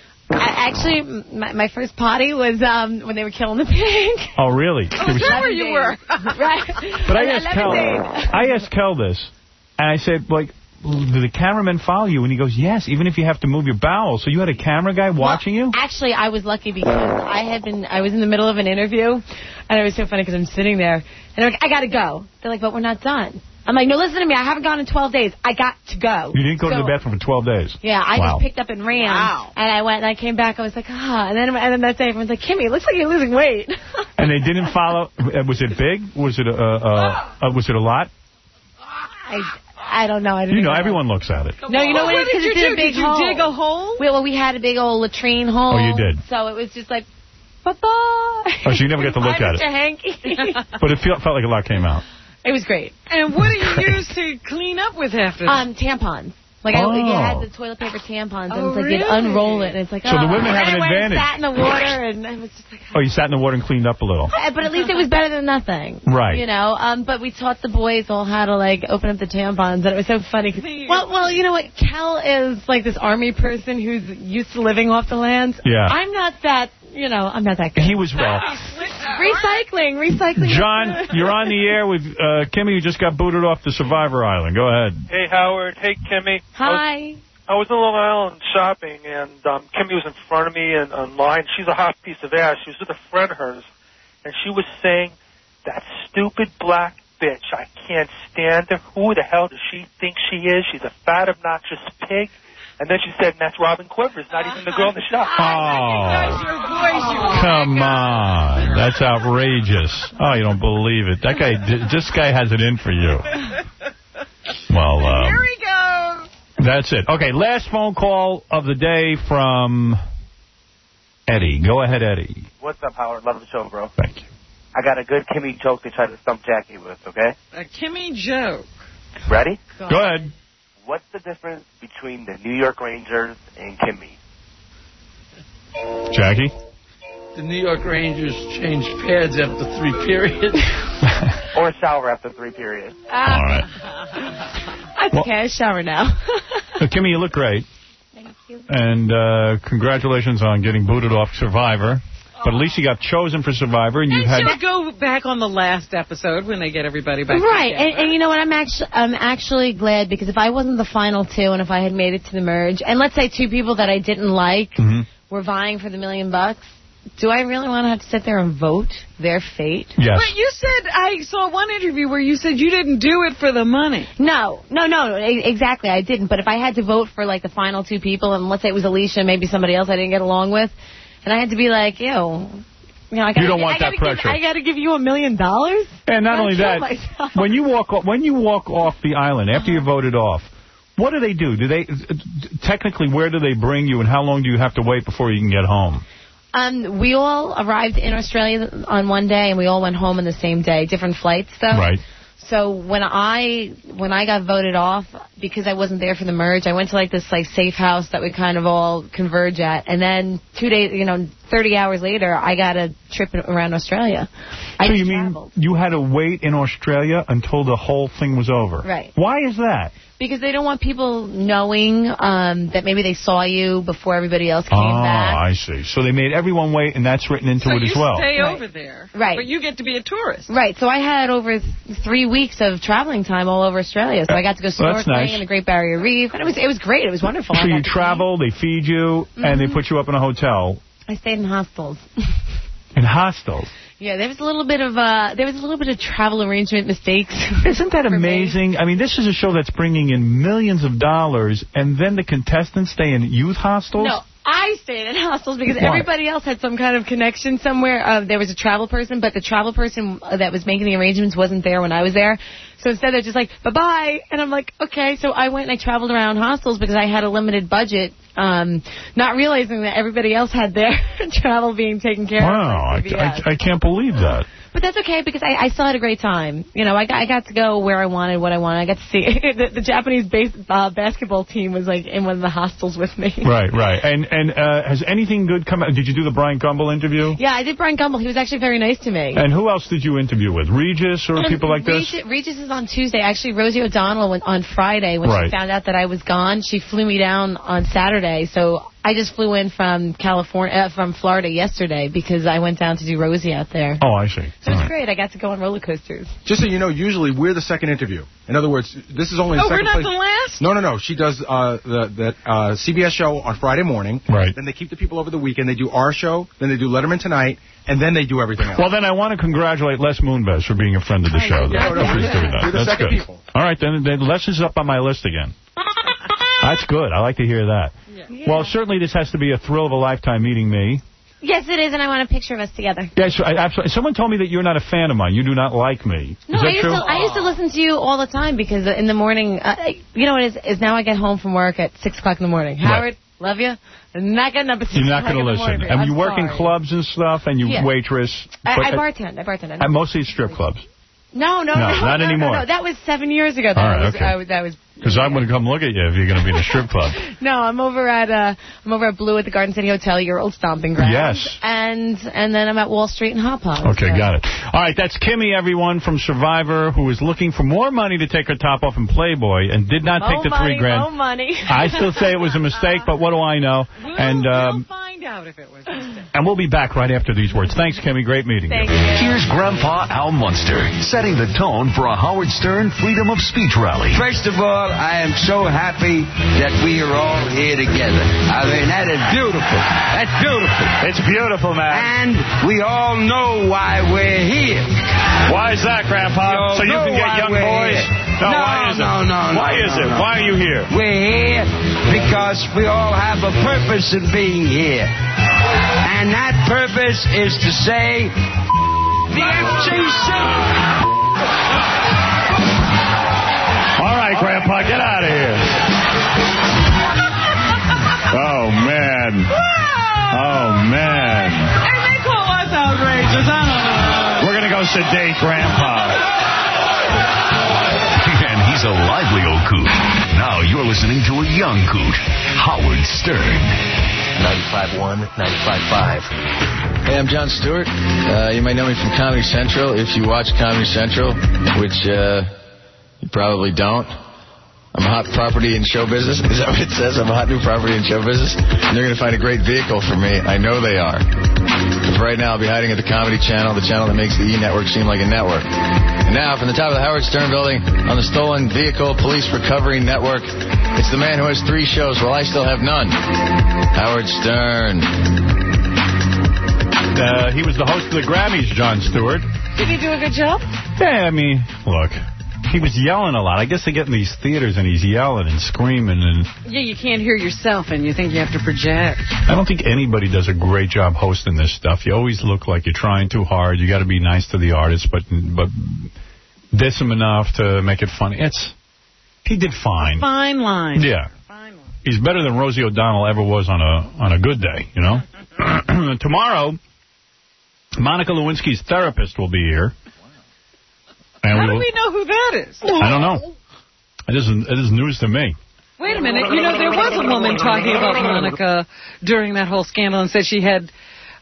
S8: I, actually, my, my first potty was um, when they were killing the pig.
S20: Oh, really?
S8: Oh,
S20: There was-
S8: is that where you were? Right.
S20: But I asked Kel,
S8: Lemonade.
S20: I asked Kel this, and I said, like, do the cameramen follow you? And he goes, yes, even if you have to move your bowels. So you had a camera guy watching you?
S8: Actually, I was lucky because I had been, I was in the middle of an interview, and it was so funny because I'm sitting there, and they're like, I got to go. They're like, but we're not done. I'm like, no, listen to me. I haven't gone in twelve days. I got to go.
S20: You didn't go to
S8: So-
S20: the bathroom for twelve days?
S8: Yeah, I
S20: Wow.
S8: just picked up and ran.
S10: Wow.
S8: And I went and I came back. I was like, ah. And then, and then that day, everyone's like, Kimmy, it looks like you're losing weight.
S20: And they didn't follow. uh, Was it big? Was it a, uh, uh, uh, was it a lot?
S8: I, I don't know. I didn't
S20: You know,
S8: know.
S20: everyone looks at it.
S8: No, you know
S10: Well,
S8: what?
S10: what
S8: Because
S10: did
S8: it's
S10: you
S8: in a
S10: do?
S8: big
S10: Did you
S8: hole.
S10: dig a hole?
S8: Well, well, we had a big old latrine hole.
S20: Oh, you did?
S8: So it was just like, bye-bye.
S20: Oh, so you never get to look
S8: Bye,
S20: at
S8: Mister
S20: it.
S8: Hanky.
S20: But it felt, felt like a lot came out.
S8: It was great.
S10: And what do you use to clean up with after that?
S8: Um, tampons. Like,
S20: Oh.
S8: I, you had the toilet paper tampons, and
S10: Oh,
S8: it's like you'd
S10: really?
S8: unroll it, and it's like,
S20: So the
S8: oh.
S20: women have
S8: And
S20: an
S8: I went
S20: advantage.
S8: and sat in the water, and it was just like,
S20: Oh, you sat in the water and cleaned up a little.
S8: Uh, but at least it was better than nothing.
S20: Right.
S8: You know, um, but we taught the boys all how to, like, open up the tampons, and it was so funny. 'Cause- well, well, you know what? Kel is, like, this army person who's used to living off the land.
S20: Yeah.
S8: I'm not that, you know, I'm not that good.
S20: He was well.
S8: Recycling, recycling.
S20: John, you're on the air with uh, Kimmy, who just got booted off the Survivor Island. Go ahead.
S13: Hey, Howard. Hey, Kimmy.
S8: Hi.
S13: I was in Long Island shopping, and um, Kimmy was in front of me and on line. She's a hot piece of ass. She was with a friend of hers, and she was saying, that stupid black bitch, I can't stand her. Who the hell does she think she is? She's a fat, obnoxious pig. And then she said, and that's Robin Quivers, not even the girl in the shop.
S20: Oh, come on. That's outrageous. Oh, you don't believe it. That guy, this guy has it in for you. Well, um,
S10: Here we go.
S20: that's it. Okay, last phone call of the day from Eddie. Go ahead, Eddie.
S15: What's up, Howard? Love the show, bro.
S20: Thank you.
S15: I got a good Kimmy joke to try to stump Jackie with, okay?
S10: A Kimmy joke.
S15: Ready?
S20: Go ahead.
S15: What's the difference between the New York Rangers and Kimmy?
S20: Jackie?
S11: The New York Rangers changed pads after three periods.
S15: Or a shower after three periods.
S20: All right.
S8: That's
S20: Well-
S8: okay. I shower now.
S20: So, Kimmy, you look great.
S8: Thank you.
S20: And uh, congratulations on getting booted off Survivor. But at least you got chosen for Survivor, and you
S10: And
S20: had...
S10: she'll go back on the last episode when they get everybody back
S8: Right,
S10: together.
S8: and, and you know what? I'm actually I'm actually glad because if I wasn't the final two, and if I had made it to the merge, and let's say two people that I didn't like
S20: Mhm.
S8: were vying for the million bucks, do I really want to have to sit there and vote their fate?
S20: Yes.
S10: But you said, I saw one interview where you said you didn't do it for the money.
S8: No, no, no, e- exactly. I didn't. But if I had to vote for like the final two people, and let's say it was Alicia, maybe somebody else I didn't get along with, and I had to be like, ew. You, know, I gotta,
S20: You don't want
S8: I gotta
S20: that pressure.
S8: Give, I got to give you a million dollars?
S20: And not
S8: I'll
S20: only
S8: kill
S20: that,
S8: myself.
S20: when you walk o- when you walk off the island after you're voted off, what do they do? Do they technically where do they bring you, and how long do you have to wait before you can get home?
S8: Um, we all arrived in Australia on one day, and we all went home on the same day. Different flights, though.
S20: Right.
S8: So when I when I got voted off, because I wasn't there for the merge, I went to like this like safe house that we kind of all converge at, and then two days, you know, thirty hours later, I got a trip around Australia. I
S20: so
S8: just
S20: you mean
S8: traveled.
S20: you had to wait in Australia until the whole thing was over?
S8: Right.
S20: Why is that?
S8: Because they don't want people knowing um, that maybe they saw you before everybody else came
S20: oh,
S8: back.
S20: I see. So they made everyone wait, and that's written into
S10: so
S20: it as well.
S10: So you stay
S8: Right.
S10: over there.
S8: Right.
S10: But you get to be a tourist.
S8: Right. So I had over th- three weeks of traveling time all over Australia. So I got to go
S20: Well, that's
S8: snorkeling
S20: nice.
S8: in the Great Barrier Reef. And it was it was great. It was wonderful.
S20: So
S8: I got
S20: you
S8: to
S20: travel, they feed you,
S8: Mhm.
S20: and they put you up in a hotel.
S8: I stayed in hostels.
S20: In hostels?
S8: Yeah, there was a little bit of uh, there was a little bit of travel arrangement mistakes.
S20: Isn't that amazing? I mean, this is a show that's bringing in millions of dollars, and then the contestants stay in youth hostels?
S8: No, I stayed in hostels because
S20: Why?
S8: everybody else had some kind of connection somewhere. Uh, there was a travel person, but the travel person that was making the arrangements wasn't there when I was there. So instead, they're just like, bye-bye. And I'm like, okay. So I went and I traveled around hostels because I had a limited budget, um, not realizing that everybody else had their travel being taken care
S20: Wow,
S8: of.
S20: I, I, I can't believe that.
S8: But that's okay because I, I still had a great time. You know, I got, I got to go where I wanted, what I wanted. I got to see the, the Japanese base, uh, basketball team was like in one of the hostels with me.
S20: Right, right. And and uh, has anything good come out? Did you do the Brian Gumble interview?
S8: Yeah, I did Brian Gumble. He was actually very nice to me.
S20: And who else did you interview with? Regis or people like this?
S8: Regis, Regis is on Tuesday. Actually, Rosie O'Donnell went on Friday when
S20: Right.
S8: she found out that I was gone. She flew me down on Saturday, so I just flew in from California, uh, from Florida yesterday because I went down to do Rosie out there.
S20: Oh, I see.
S8: So it was great. I got to go on roller coasters.
S14: Just so you know, usually we're the second interview. In other words, this is only the
S10: Oh, we're
S14: second
S10: not
S14: place.
S10: the last?
S14: No, no, no. She does uh, the that uh, C B S show on Friday morning.
S20: Right.
S14: Then they keep the people over the weekend. They do our show. Then they do Letterman Tonight. And then they do everything else.
S20: Well, then I want to congratulate Les Moonves for being a friend of the show.
S14: No, no,
S20: He's doing that.
S14: you're the
S20: That's
S14: second
S20: good.
S14: people.
S20: All right, then, then Les is up on my list again. That's good. I like to hear that.
S8: Yeah.
S20: Well, certainly this has to be a thrill of a lifetime meeting me.
S8: Yes, it is, and I want a picture of us together.
S20: Yes, I, absolutely. Someone told me that you're not a fan of mine. You do not like me.
S8: No,
S20: is that
S8: I used,
S20: true?
S8: to, I used to listen to you all the time because in the morning, uh, you know what it is, is now I get home from work at six o'clock in the morning. Howard, love you. I'm not getting up at six
S20: You're not
S8: o'clock
S20: going to
S8: in the
S20: listen.
S8: morning.
S20: And
S8: I'm
S20: you work in
S8: sorry.
S20: clubs and stuff, and you
S8: Yeah.
S20: waitress.
S8: I,
S20: but
S8: I
S20: at-
S8: bartend. I bartend. I
S20: And mostly strip clubs.
S8: No, no,
S20: No,
S8: no,
S20: not
S8: no,
S20: anymore.
S8: No, no, that was seven years ago. That
S20: All right,
S8: was,
S20: okay.
S8: I was, that was.
S20: Because I'm going to come look at you if you're going to be in a strip club.
S8: No, I'm over at uh, I'm over at Blue at the Garden City Hotel, your old stomping ground.
S20: Yes.
S8: And and then I'm at Wall Street and Hop Hop.
S20: Okay, got it. All right, that's Kimmy, everyone, from Survivor, who is looking for more money to take her top off in Playboy and did not
S8: Mo
S20: take the
S8: money,
S20: three grand.
S8: Mo money.
S20: I still say it was a mistake, but what do I know?
S10: We'll,
S20: and um,
S10: we'll find out if it was a mistake.
S20: and we'll be back right after these words. Thanks, Kimmy. Great meeting
S8: Thank
S20: you.
S8: you.
S1: Here's Grandpa Al Munster, setting the tone for a Howard Stern Freedom of Speech rally.
S2: First of all, I am so happy that we are all here together. I mean, that is beautiful. That's beautiful.
S20: It's beautiful, man.
S2: And we all know why we're here.
S20: Why is that, Grandpa? So you can get young boys? No,
S2: No,
S20: why is it?
S2: no, no, no.
S20: Why is
S2: no,
S20: it?
S2: no.
S20: Why are you here?
S2: We're here because we all have a purpose in being here. And that purpose is to say, the F C C.
S20: All right, Grandpa, get out of here. Oh, man. Oh, man.
S10: And they call us outrageous. I don't know.
S20: We're going to go sedate Grandpa.
S1: And he's a lively old coot. Now you're listening to a young coot, Howard Stern.
S25: ninety-five point one, ninety-five point five.
S3: Hey, I'm Jon Stewart. Uh, you might know me from Comedy Central if you watch Comedy Central, which uh, you probably don't. I'm a hot property in show business. Is that what it says? I'm a hot new property in show business. And they're going to find a great vehicle for me. I know they are. But for right now, I'll be hiding at the Comedy Channel, the channel that makes the E! Network seem like a network. And now, from the top of the Howard Stern building on the Stolen Vehicle Police Recovery Network, it's the man who has three shows while I still have none. Howard Stern.
S20: Uh, he was the host of the Grammys, Jon Stewart.
S10: Did he do a good job?
S20: Yeah, I mean, look. He was yelling a lot. I guess they get in these theaters and he's yelling and screaming. And
S10: Yeah, you can't hear yourself and you think you have to project.
S20: I don't think anybody does a great job hosting this stuff. You always look like you're trying too hard. You got to be nice to the artists, but but diss them enough to make it funny. It's he did fine.
S10: Fine line.
S20: Yeah.
S10: Fine line.
S20: He's better than Rosie O'Donnell ever was on a on a good day, you know. Tomorrow, Monica Lewinsky's therapist will be here. And
S10: How
S20: we
S10: do
S20: will,
S10: we know who that is?
S20: I don't know. It isn't. It is news to me.
S10: Wait a minute. You know, there was a woman talking about Monica during that whole scandal and said she had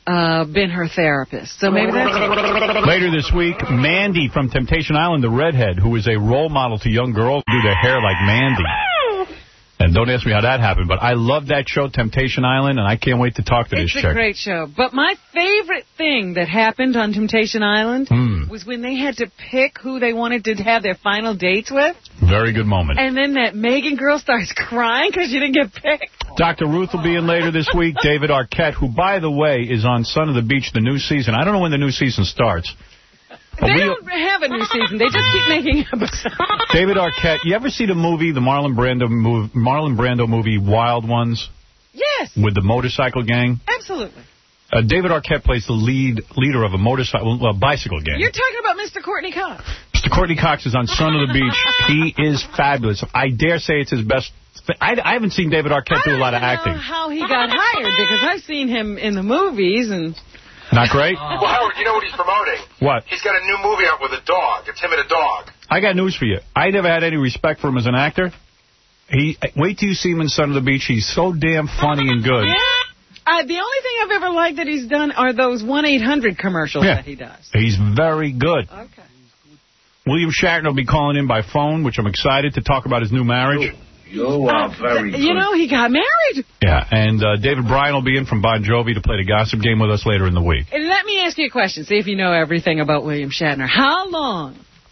S10: uh, been her therapist. So maybe that's it.
S20: Later this week, Mandy from Temptation Island, the redhead, who is a role model to young girls who do their hair like Mandy. And don't ask me how that happened, but I love that show, Temptation Island, and I can't wait to talk to
S10: It's
S20: this
S10: a
S20: chick.
S10: great show. But my favorite thing that happened on Temptation Island
S20: Hmm.
S10: was when they had to pick who they wanted to have their final dates with.
S20: Very good moment.
S10: And then that Megan girl starts crying because she didn't get picked.
S20: Doctor Ruth will be in later this week. David Arquette, who, by the way, is on Son of the Beach, the new season. I don't know when the new season starts. But
S10: They
S20: we-
S10: don't have a new season. They just keep making episodes.
S20: David Arquette, you ever see the movie, the Marlon Brando movie, Marlon Brando movie, Wild Ones,
S10: Yes,
S20: with the motorcycle gang?
S10: absolutely.
S20: Uh, David Arquette plays the lead leader of a motorcycle, well, bicycle gang.
S10: You're talking about Mister Courtney Cox.
S20: Mister Courtney Cox is on Son of the Beach. He is fabulous. I dare say it's his best. I, I haven't seen David Arquette do a lot of
S10: I
S20: acting.
S10: don't know how he got hired because I've seen him in the movies and.
S20: Not great?
S16: Well, Howard, you know what he's promoting?
S20: What?
S16: He's got a new movie out with a dog. It's him and a dog.
S20: I got news for you. I never had any respect for him as an actor. He Wait till you see him in Son of the Beach. He's so damn funny and good.
S10: Yeah. Uh, the only thing I've ever liked that he's done are those one eight hundred commercials
S20: Yeah.
S10: that he does.
S20: He's very good.
S10: Okay.
S20: William Shatner will be calling in by phone, which I'm excited to talk about his new marriage.
S2: You are very good.
S10: You know, he got married.
S20: Yeah, and uh, David Bryan will be in from Bon Jovi to play the gossip game with us later in the week.
S10: And let me ask you a question. See if you know everything about William Shatner. How long?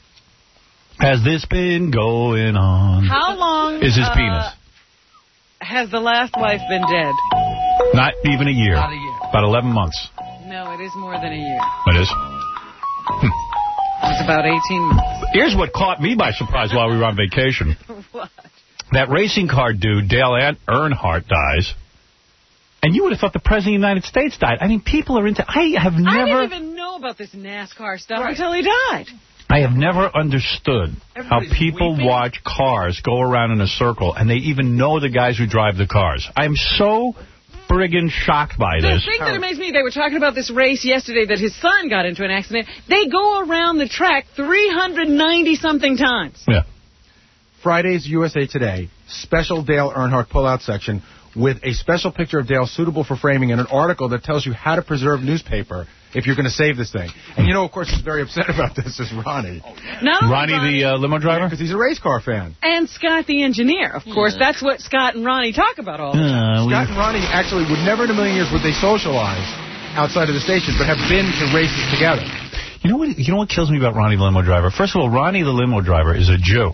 S20: Has this been going on?
S10: How long
S20: Is his
S10: uh,
S20: penis?
S10: has the last wife been dead?
S20: Not even a year.
S10: Not a year.
S20: About eleven months.
S10: No, it is more than a year.
S20: It is.
S10: It's about eighteen months.
S20: Here's what caught me by surprise while we were on vacation.
S10: What?
S20: That racing car dude, Dale Earnhardt, dies. And you would have thought the President of the United States died. I mean, people are into... I have
S10: I
S20: never...
S10: didn't even know about this NASCAR stuff until he died.
S20: I have never understood how people
S10: weeping.
S20: watch cars go around in a circle and they even know the guys who drive the cars. I'm so friggin' shocked by
S10: The
S20: this.
S10: thing that amazed me, they were talking about this race yesterday that his son got into an accident. They go around the track three hundred ninety something times.
S20: Yeah.
S14: Friday's U S A Today, special Dale Earnhardt pullout section with a special picture of Dale suitable for framing and an article that tells you how to preserve newspaper if you're going to save this thing. And you know, of course, who's very upset about this is Ronnie.
S10: Not only
S20: Ronnie,
S10: Ronnie,
S20: the uh, limo driver?
S14: Because he's a race car fan.
S10: and Scott the engineer. Of course,
S14: Yeah.
S10: that's what Scott and Ronnie talk about all the time.
S14: Scott and Ronnie actually would never in a million years would they socialize outside of the station, but have been to races together.
S20: You know what? You know what kills me about Ronnie the limo driver? First of all, Ronnie the limo driver is a Jew,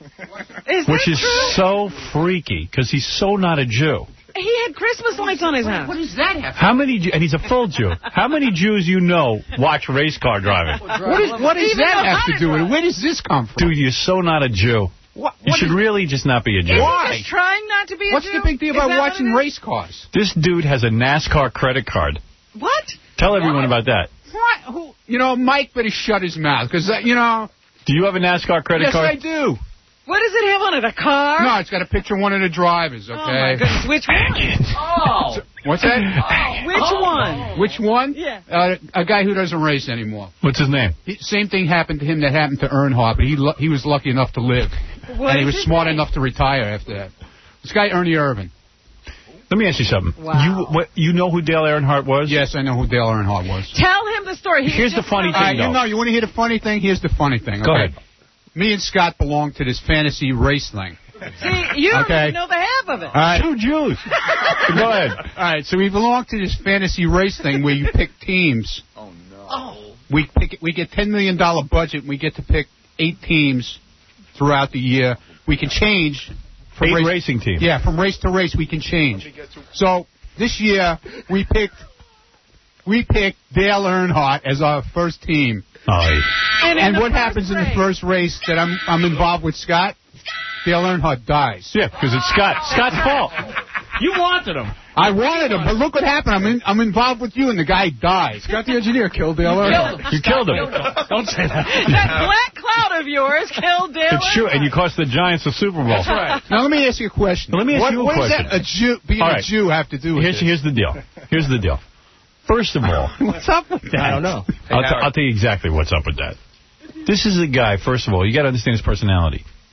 S10: Is
S20: which
S10: that
S20: is
S10: true?
S20: so freaky because he's so not a Jew.
S10: He had Christmas lights on his house. What
S7: does that have?
S20: How many? Jew- And he's a full Jew. How many Jews you know watch race car driving?
S7: What, is, what does
S10: Even
S7: that
S10: though
S7: have to do with it? Where does this come from?
S20: Dude, you're so not a Jew.
S7: What,
S20: You
S7: what
S20: should
S7: is-
S20: really just not be a Jew.
S10: Is
S7: Why?
S10: he just trying not to be a
S7: What's
S10: Jew?
S7: the big deal
S10: Is
S7: about
S10: that what
S7: watching
S10: it is?
S7: race cars?
S20: This dude has a NASCAR credit card.
S10: What?
S20: Tell everyone about that.
S7: What? Who? You know, Mike better shut his mouth because uh, you know.
S20: Do you have a NASCAR credit
S7: Yes,
S20: card?
S7: I do.
S10: What does it have on it? A car?
S7: No, it's got a picture of one of the drivers. Okay.
S10: Oh my goodness, which one?
S7: Oh. What's that?
S10: Which one?
S7: Which one?
S10: Yeah.
S7: Uh, a guy who doesn't race anymore.
S20: What's his name?
S7: He, same thing happened to him that happened to Earnhardt, but he lu- he was lucky enough to live,
S10: What
S7: and he
S10: is
S7: was
S10: his
S7: smart
S10: name?
S7: enough to retire after that. This guy Ernie Irvin.
S20: Let me ask you something.
S10: Wow.
S20: You what? You know who Dale Earnhardt was?
S7: Yes, I know who Dale Earnhardt was.
S10: Tell him the story. He
S20: Here's
S10: just
S20: the funny
S10: told-
S20: thing,
S7: All right, you
S20: though.
S7: know, you want to hear the funny thing? Here's the funny thing.
S20: Go
S7: okay?
S20: ahead.
S7: Me and Scott belong to this fantasy race thing.
S10: See, you don't
S7: Okay.
S10: even know the half of it.
S7: All right.
S20: Two Jews. Go ahead.
S7: All right, so we belong to this fantasy race thing where you pick teams.
S10: Oh.
S7: We pick. We get ten million dollar budget. And we get to pick eight teams throughout the year. We can change from
S20: Eight
S7: race,
S20: racing teams.
S7: Yeah, from race to race we can change. So this year we picked we picked Dale Earnhardt as our first team.
S20: Oh,
S10: And, in
S7: And
S10: the
S7: what
S10: first
S7: happens in the
S10: race-
S7: first race that I'm I'm involved with Scott? Dale Earnhardt dies.
S20: yeah, because it's Scott. Scott's fault. You wanted him.
S7: I wanted him, but look what happened. I'm in, I'm involved with you, and the guy dies. Scott the engineer killed Dale Earnhardt.
S20: You killed him. Don't say that.
S10: That black cloud of yours killed Dale.
S20: It's true, and you cost the Giants the Super Bowl.
S10: That's right.
S7: Now let me ask you a question.
S20: Let me ask
S7: what,
S20: you a
S7: what
S20: question.
S7: does that a Jew being
S20: All
S7: a
S20: right.
S7: Jew have to do with
S20: Here's,
S7: it?
S20: here's the deal. Here's the deal. First of all,
S7: What's up with that?
S20: I don't know. I'll, t- I'll tell you exactly what's up with that. This is a guy, first of all, you got to understand his personality.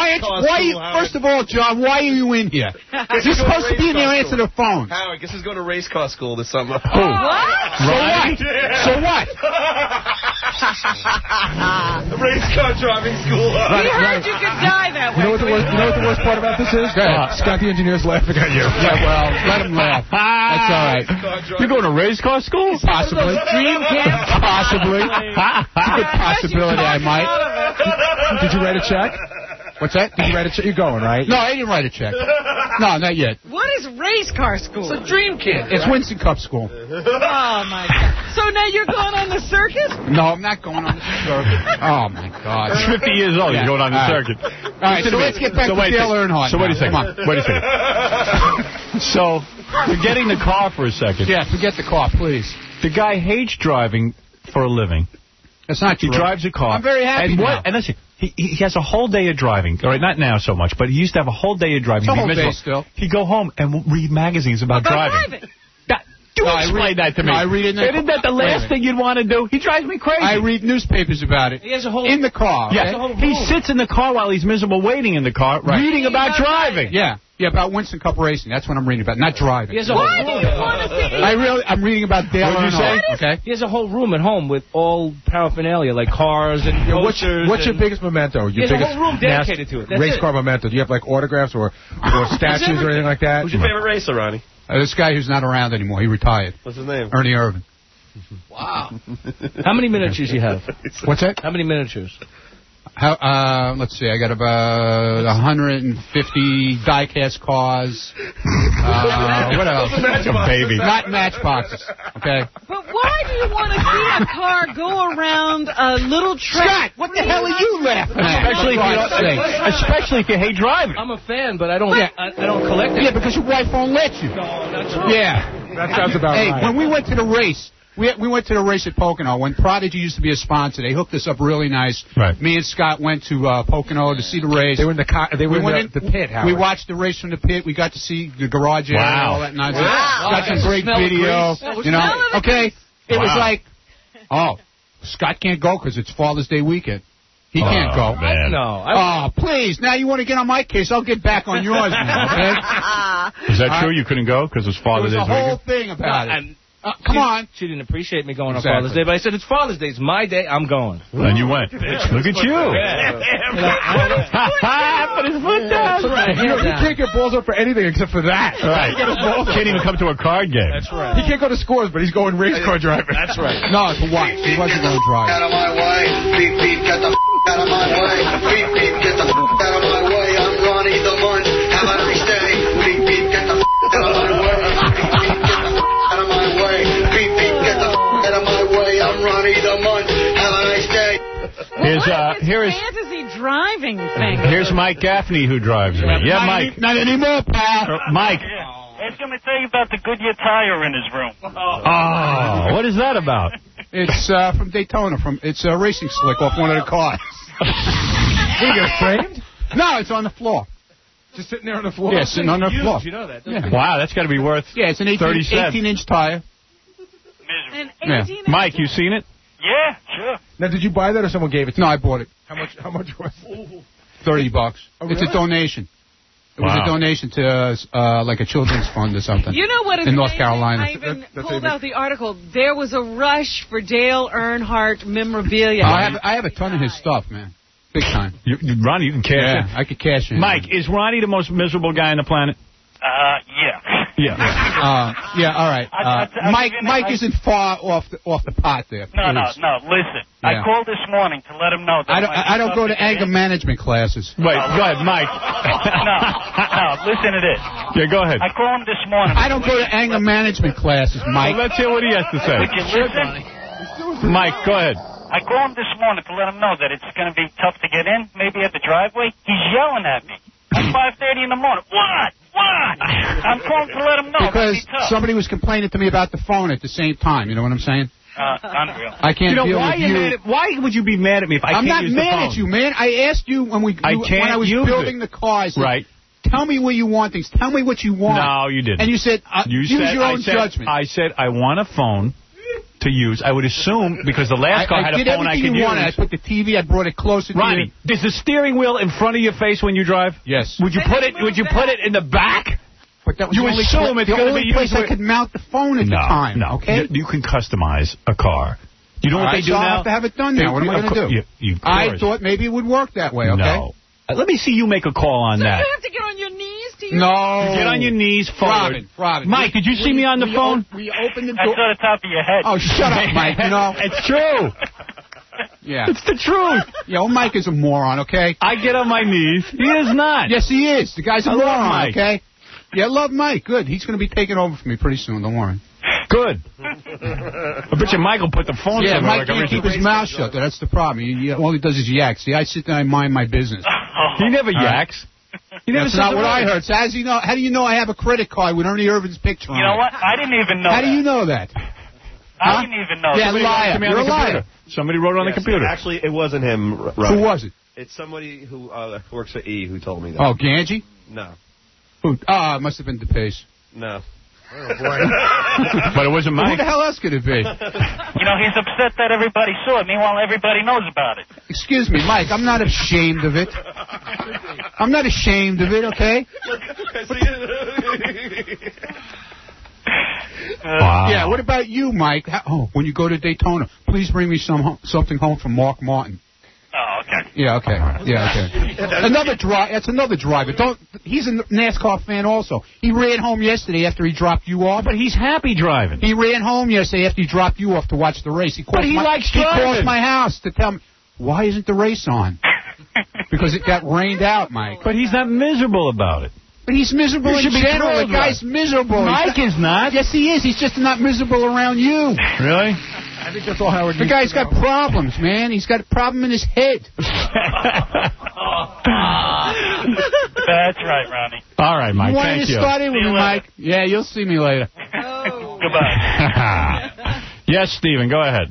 S7: Why? Why? First of all, John, why are you in here? You're supposed to be in there answering the phone.
S17: Howard, Howard, guess who's going to race car school this summer?
S14: Who? What? So what? So what?
S17: Race car driving school.
S10: We heard you could die that way.
S14: You know what the worst, you know what the worst part about this is? Go ahead. Scott the engineer's laughing at you.
S2: Yeah, well, let him laugh. That's all right.
S20: You're going to race car school?
S2: Possibly.
S10: Dream camp?
S2: Possibly. It's a good possibility I might.
S14: Did you write a check? What's that? Did you write a check? You're going, right?
S2: No, I didn't write a check. No, not yet.
S10: What is race car school?
S11: It's a dream camp.
S2: It's Winston Cup School.
S10: Oh, my God. So now you're going on the circuit?
S2: No, I'm not going on the circuit. Oh, my God.
S20: He's fifty years old.
S2: Yeah.
S20: You're going on the
S2: All right.
S20: circuit.
S2: All right, so let's get back
S20: so
S2: to
S20: wait
S2: Dale
S20: a
S2: Earnhardt.
S20: So wait a second.
S2: Come on.
S20: Wait a second. So, forgetting the car for a second.
S2: Yeah, forget the car, please.
S20: The guy hates driving for a living.
S2: That's not true.
S20: He drives a car.
S2: I'm very happy
S20: and what,
S2: now.
S20: And listen, he, he has a whole day of driving. All right, not now so much, but he used to have a whole day of driving.
S2: It's a
S20: He'd
S2: whole
S20: be
S2: day
S20: miserable.
S2: still.
S20: He'd go home and read magazines about,
S10: About
S20: driving.
S10: driving.
S20: That, you
S2: No, I
S20: explain
S2: read-
S20: that to me.
S2: no, I read it in the-
S20: Isn't that the
S2: Wait a
S20: last
S2: minute.
S20: thing you'd want to do? He drives me crazy.
S2: I read newspapers about it.
S11: He has a whole...
S2: In the car.
S20: Yeah,
S2: okay?
S11: a whole
S20: he
S11: room.
S20: sits in the car while he's miserable waiting in the car,
S2: Right.
S20: reading about driving.
S2: Yeah. Yeah, about Winston Cup racing. That's what I'm reading about, not driving.
S11: He has a whole
S10: Why do
S11: room.
S10: you want to see?
S2: I really, I'm reading about Dale
S20: What'd you
S2: Earnhardt.
S20: say?
S2: Okay.
S11: He has a whole room at home with all paraphernalia, like cars and
S14: Yeah, what's,
S11: posters.
S14: what's your
S11: and-
S14: biggest memento? Your
S11: There's a
S14: biggest
S11: whole room
S14: nas-
S11: dedicated to it. That's
S14: race
S11: it.
S14: car memento. Do you have like autographs or, or statues or anything like that?
S17: Who's your favorite racer, Ronnie?
S2: Uh, this guy who's not around anymore. He retired.
S17: What's his name?
S2: Ernie Irvin.
S11: Wow. How many miniatures you have?
S2: What's that?
S11: How many miniatures?
S2: How, uh, let's see. I got about one hundred fifty die-cast cars. Uh, what else?
S20: That's a baby.
S2: Not matchboxes. Okay.
S10: But why do you want to see a car go around a little track?
S2: Scott, what the hell are you laughing at?
S20: Especially if, you
S2: For God's sake.
S20: don't, especially if you hate driving.
S11: I'm a fan, but I don't.
S2: Yeah.
S11: I, I don't collect it.
S2: Yeah, because your wife won't let you.
S11: No, that's right.
S2: Yeah.
S14: That sounds about
S2: Hey,
S14: right.
S2: when we went to the race, we we went to the race at Pocono. When Prodigy used to be a sponsor, they hooked us up really nice.
S20: Right.
S2: Me and Scott went to uh, Pocono to see the race.
S14: They were in the co- they were
S2: We
S14: in
S2: went
S14: the, the pit, Howard.
S2: We watched the race from the pit. We got to see the garage area and
S20: Wow.
S2: all that nonsense.
S10: Wow.
S2: Got some
S11: Wow.
S2: great
S11: Smell the
S2: video.
S11: grease.
S2: You know,
S10: Smell the
S2: okay. It was
S20: Wow.
S2: like, oh, Scott can't go because it's Father's Day weekend. He can't go.
S20: Oh, man.
S11: No. I,
S2: Oh, please. Now you want to get on my case. I'll get back on yours now, okay?
S20: Is that true? You couldn't go because it's
S2: There
S20: Father's
S2: was
S20: Day
S2: a whole
S20: weekend?
S2: thing about it.
S11: I'm-
S2: Uh, come
S11: she,
S2: on.
S11: She didn't appreciate me going
S2: Exactly.
S11: on Father's Day, but I said, it's Father's Day. It's my day. I'm going.
S20: And you went. Look at you. Put his foot down.
S11: That's right.
S14: You, know, you can't get balls up for anything except for that.
S20: Right. Can't even come to a card game.
S11: That's right.
S14: He can't go to scores, but he's going race car driving.
S11: That's right.
S2: No, to watch. He wasn't going to drive.
S5: Out of my way, beep beep, get the f- out of my way, beep beep, get the f- out of my way. I'm Ronnie the Munch. Have a nice day. Beep beep, get the f- out of my way. Beep beep, get the f- out of my way. Beep beep, get the f- out of my way. I'm Ronnie the Munch. Have a nice day.
S20: Here's, uh, here is,
S10: fantasy driving thing.
S20: here's Mike Gaffney who drives me. Yeah, Mike.
S2: Not anymore, pal.
S20: Uh, Mike.
S12: Ask him to tell you about the Goodyear tire in his room.
S20: Oh, what is that about?
S2: It's uh, from Daytona. From It's a racing slick off one of the cars.
S14: We get it framed?
S2: No, it's on the floor.
S14: Just sitting there on the floor?
S2: Yeah, sitting on the
S11: Used,
S2: floor.
S11: You know that.
S2: Yeah.
S20: Wow, that's got to be worth
S2: Yeah, it's an
S20: thirty cents.
S2: eighteen-inch tire.
S10: An
S2: Yeah.
S10: eighteen
S20: Mike, you seen it?
S12: Yeah, sure.
S14: Now, did you buy that or someone gave it to
S2: No,
S14: you?
S2: I bought it.
S14: How much How much was it?
S2: Thirty bucks.
S14: Oh,
S2: It's a
S14: really?
S2: donation. It was
S20: Wow.
S2: a donation to uh, uh, like a children's fund or something.
S10: You know what is
S2: in North
S10: amazing?
S2: Carolina.
S10: I even
S14: That- that's
S10: pulled
S14: amazing.
S10: out the article. There was a rush for Dale Earnhardt memorabilia.
S2: I have I have a ton of his stuff, man. Big time.
S20: You, you- Ronnie, you can cash
S2: Yeah,
S20: in.
S2: I could cash in.
S20: Mike, is Ronnie the most miserable guy on the planet?
S12: Uh, yeah.
S20: Yeah.
S2: Uh, yeah, all right.
S12: I-
S2: Uh,
S12: I- I-
S2: Mike
S12: I-
S2: Mike
S12: I-
S2: isn't far off the off the pot there.
S12: No, no,
S2: please.
S12: no. Listen,
S2: Yeah.
S12: I called this morning to let him know that
S2: I don't
S12: my
S2: I don't go to
S12: stuff is
S2: anger
S12: in.
S2: management classes.
S20: Wait, go ahead, Mike.
S12: No, no. Listen to this.
S20: Yeah, go ahead.
S12: I called him this morning.
S2: I don't go to anger management classes, Mike.
S20: Well, let's hear what he has to
S12: Would you
S20: say.
S12: listen?
S20: Mike, go ahead.
S12: I called him this morning to let him know that it's going to be tough to get in, maybe at the driveway. He's yelling at me at five thirty in the morning. What? What? I'm calling to let him know.
S2: Because
S12: it's gonna be tough.
S2: somebody was complaining to me about the phone at the same time. You know what I'm saying?
S12: Uh, unreal.
S2: I can't
S20: You know,
S2: deal
S20: why
S2: with
S20: you
S2: you.
S20: mad at, why would you be mad at me if I
S2: I'm
S20: can't
S2: not
S20: use the
S2: mad
S20: phone?
S2: at you, man. I asked you when we
S20: I
S2: when
S20: can't
S2: I was
S20: use
S2: building
S20: it.
S2: the cars.
S20: Right.
S2: Tell me where you want things. Tell me what you want.
S20: No, you didn't.
S2: And you said uh,
S20: You
S2: use
S20: said,
S2: your
S20: I
S2: own
S20: said,
S2: judgment.
S20: I said I want a phone to use. I would assume because the last
S2: I,
S20: car
S2: I
S20: had a
S2: did
S20: phone I
S2: everything
S20: could
S2: you
S20: use.
S2: wanted. I put the T V. I brought it closer to
S20: Ronnie,
S2: you.
S20: is the steering wheel in front of your face when you drive?
S2: Yes.
S20: Would you put it? Would you put it in the back?
S7: But that was
S20: You
S7: the only,
S20: assume
S7: pla-
S20: it's
S7: the
S20: gonna
S7: only
S20: be
S7: place
S20: used
S7: I
S20: with-
S7: could mount the phone at
S20: no,
S7: the time.
S20: no.
S7: Okay.
S20: You, you can customize a car. You know
S7: All
S20: what
S7: right,
S20: they do
S7: so
S20: now?
S7: I'll have to have it done now. What am I going to do?
S20: You, you, of
S7: I
S20: course.
S7: thought maybe it would work that way. Okay.
S20: No. Uh, Let me see you make a call on
S10: So
S20: that.
S10: you have to get on your knees to
S7: No.
S20: Get on your knees forward.
S7: Robin, Robin.
S20: Mike, did you see
S7: We-
S20: me on the
S7: we
S20: phone?
S7: o- We opened the
S12: That's
S7: door.
S12: on the top of your head.
S7: Oh, shut up, Mike. You know.
S20: It's true.
S7: Yeah.
S20: It's the truth.
S7: Yeah, well, Mike is a moron, okay?
S20: I get on my knees. He is not.
S7: Yes, he is. The guy's a
S20: I love
S7: moron,
S20: Mike.
S7: okay? Yeah, I love Mike. Good. He's going to be taking over for me pretty soon. Don't worry.
S20: Good. I bet you Michael put the phone
S7: Yeah,
S20: somewhere
S7: Mike
S20: like a
S7: can't keep
S20: Richard.
S7: his mouth shut. That's the problem. He, he, all he does is yak. See, I sit there and I mind my business.
S20: He never
S7: All right.
S20: yaks. He never
S7: That's
S20: says
S7: not
S20: a
S7: what I
S20: word.
S7: heard. So how do you know? How do you know I have a credit card with Ernie Irvin's picture on
S12: You know
S7: it?
S12: what? I didn't even know
S7: How
S12: that.
S7: do you know that?
S12: I
S7: Huh?
S12: didn't even know
S7: Yeah,
S12: that.
S7: liar.
S20: Somebody
S7: You're a
S20: on the
S7: liar.
S20: computer. Somebody wrote it on the
S17: Yes,
S20: computer.
S17: Actually, it wasn't him. R-
S7: Who
S17: Robin.
S7: was it?
S17: It's somebody who uh, works for E who told me that.
S7: Oh, Ganji?
S17: No.
S7: Who? Ah, it must have been DePace.
S17: No.
S20: But it wasn't
S7: Who
S20: Mike.
S7: the hell else could it be?
S12: You know, he's upset that everybody saw it. Meanwhile, everybody knows about it.
S7: Excuse me, Mike. I'm not ashamed of it. I'm not ashamed of it, okay?
S20: Wow.
S7: Yeah, what about you, Mike? How, oh, when you go to Daytona, please bring me some ho- something home from Mark Martin.
S12: Oh, okay.
S7: Yeah, okay. Yeah, okay. Another drive. That's another driver. Don't. He's a NASCAR fan also. He ran home yesterday after he dropped you off.
S20: But he's happy driving.
S7: He ran home yesterday after he dropped you off to watch the race. He
S20: But
S7: calls
S20: he
S7: my,
S20: likes
S7: He
S20: driving.
S7: calls my house to tell me, why isn't the race on? Because it got rained out, Mike.
S20: But he's not miserable about it.
S7: But he's miserable
S20: You
S7: in
S20: should be
S7: general. The
S20: thrilled,
S7: guy's
S20: Mike.
S7: miserable.
S20: Mike
S7: He's
S20: is not.
S7: Yes, he is. He's just not miserable around you.
S20: Really?
S14: I think that's all Howard
S7: The
S14: needs
S7: guy's
S14: to
S7: got
S14: know.
S7: problems, man. He's got a problem in his head.
S12: That's right, Ronnie.
S20: All right, Mike.
S7: you want
S20: Thank
S7: to
S20: you.
S7: start in with
S12: See you
S7: me,
S12: later.
S7: Mike? Yeah, you'll see me later.
S10: Oh.
S12: Goodbye.
S20: Yes, Steven, go ahead.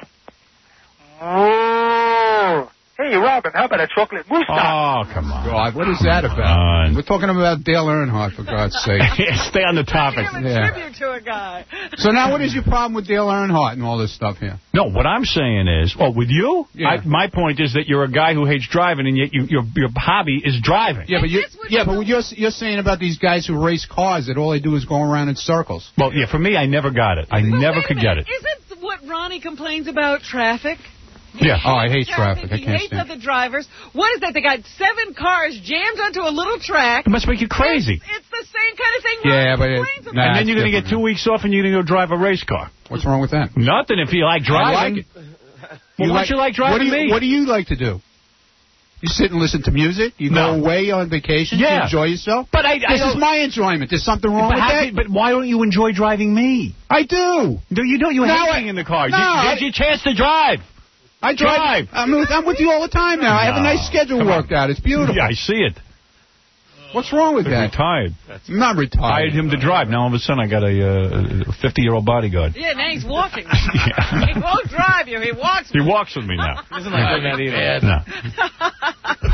S13: Oh. Hey, Robin, how about a chocolate mousse?
S20: Oh, come on.
S7: God, what is that about?
S20: on.
S7: We're talking about Dale Earnhardt, for God's sake.
S20: Stay on the topic.
S10: Give a
S7: Yeah.
S10: tribute to a guy.
S7: So now what is your problem with Dale Earnhardt and all this stuff here?
S20: No, what I'm saying is, oh, with you,
S7: Yeah.
S20: I, my point is that you're a guy who hates driving, and yet you, your your hobby is driving.
S7: Yeah, but you
S10: that's what
S7: yeah,
S10: you
S7: but
S10: don't-
S7: you're you're saying about these guys who race cars that all they do is go around in circles.
S20: Well, yeah, for me, I never got it. I never
S10: Wait a
S20: could get it.
S10: minute. Isn't what Ronnie complains about traffic?
S20: Yeah.
S7: Oh, I hate traffic. I
S10: He
S7: can't
S10: hates
S7: stand.
S10: other drivers. What is that? They got seven cars jammed onto a little track.
S20: It must make you crazy.
S10: It's, it's the same kind of thing.
S7: Yeah,
S10: Ronnie
S7: but it-
S10: complains
S7: nah,
S10: about.
S20: And then
S7: it's
S20: you're going to get
S7: different,
S20: two weeks off, and you're going to go drive a race car.
S7: What's wrong with that?
S20: Nothing if you like
S7: I
S20: driving.
S7: like it.
S20: Well, why don't you like driving
S7: what do you,
S20: me?
S7: What do you like to do? You sit and listen to music? You
S20: No.
S7: go away on vacation?
S20: Yeah.
S7: You enjoy yourself?
S20: But I, I
S7: This is
S20: don't-
S7: my enjoyment. There's something wrong
S20: but,
S7: with
S20: happy,
S7: that?
S20: but why don't you enjoy driving me?
S7: I do.
S20: No, you don't. You
S7: No,
S20: hate
S7: I-
S20: being in the car.
S7: no,
S20: you,
S7: I-
S20: Here's your chance to drive.
S7: I drive.
S20: Drive.
S7: I'm with, I'm with you all the time now. I have a
S20: No.
S7: nice schedule
S20: Come on.
S7: worked out. It's beautiful.
S20: Yeah, I see it.
S7: What's wrong with
S20: He's
S7: that?
S20: retired.
S7: I'm not
S20: Hired
S7: retired.
S20: him to drive. Now all of a sudden I got a fifty-year-old bodyguard.
S10: Yeah, now he's walking. He won't drive you. He walks.
S20: He walks with me now.
S17: Doesn't like doing that either.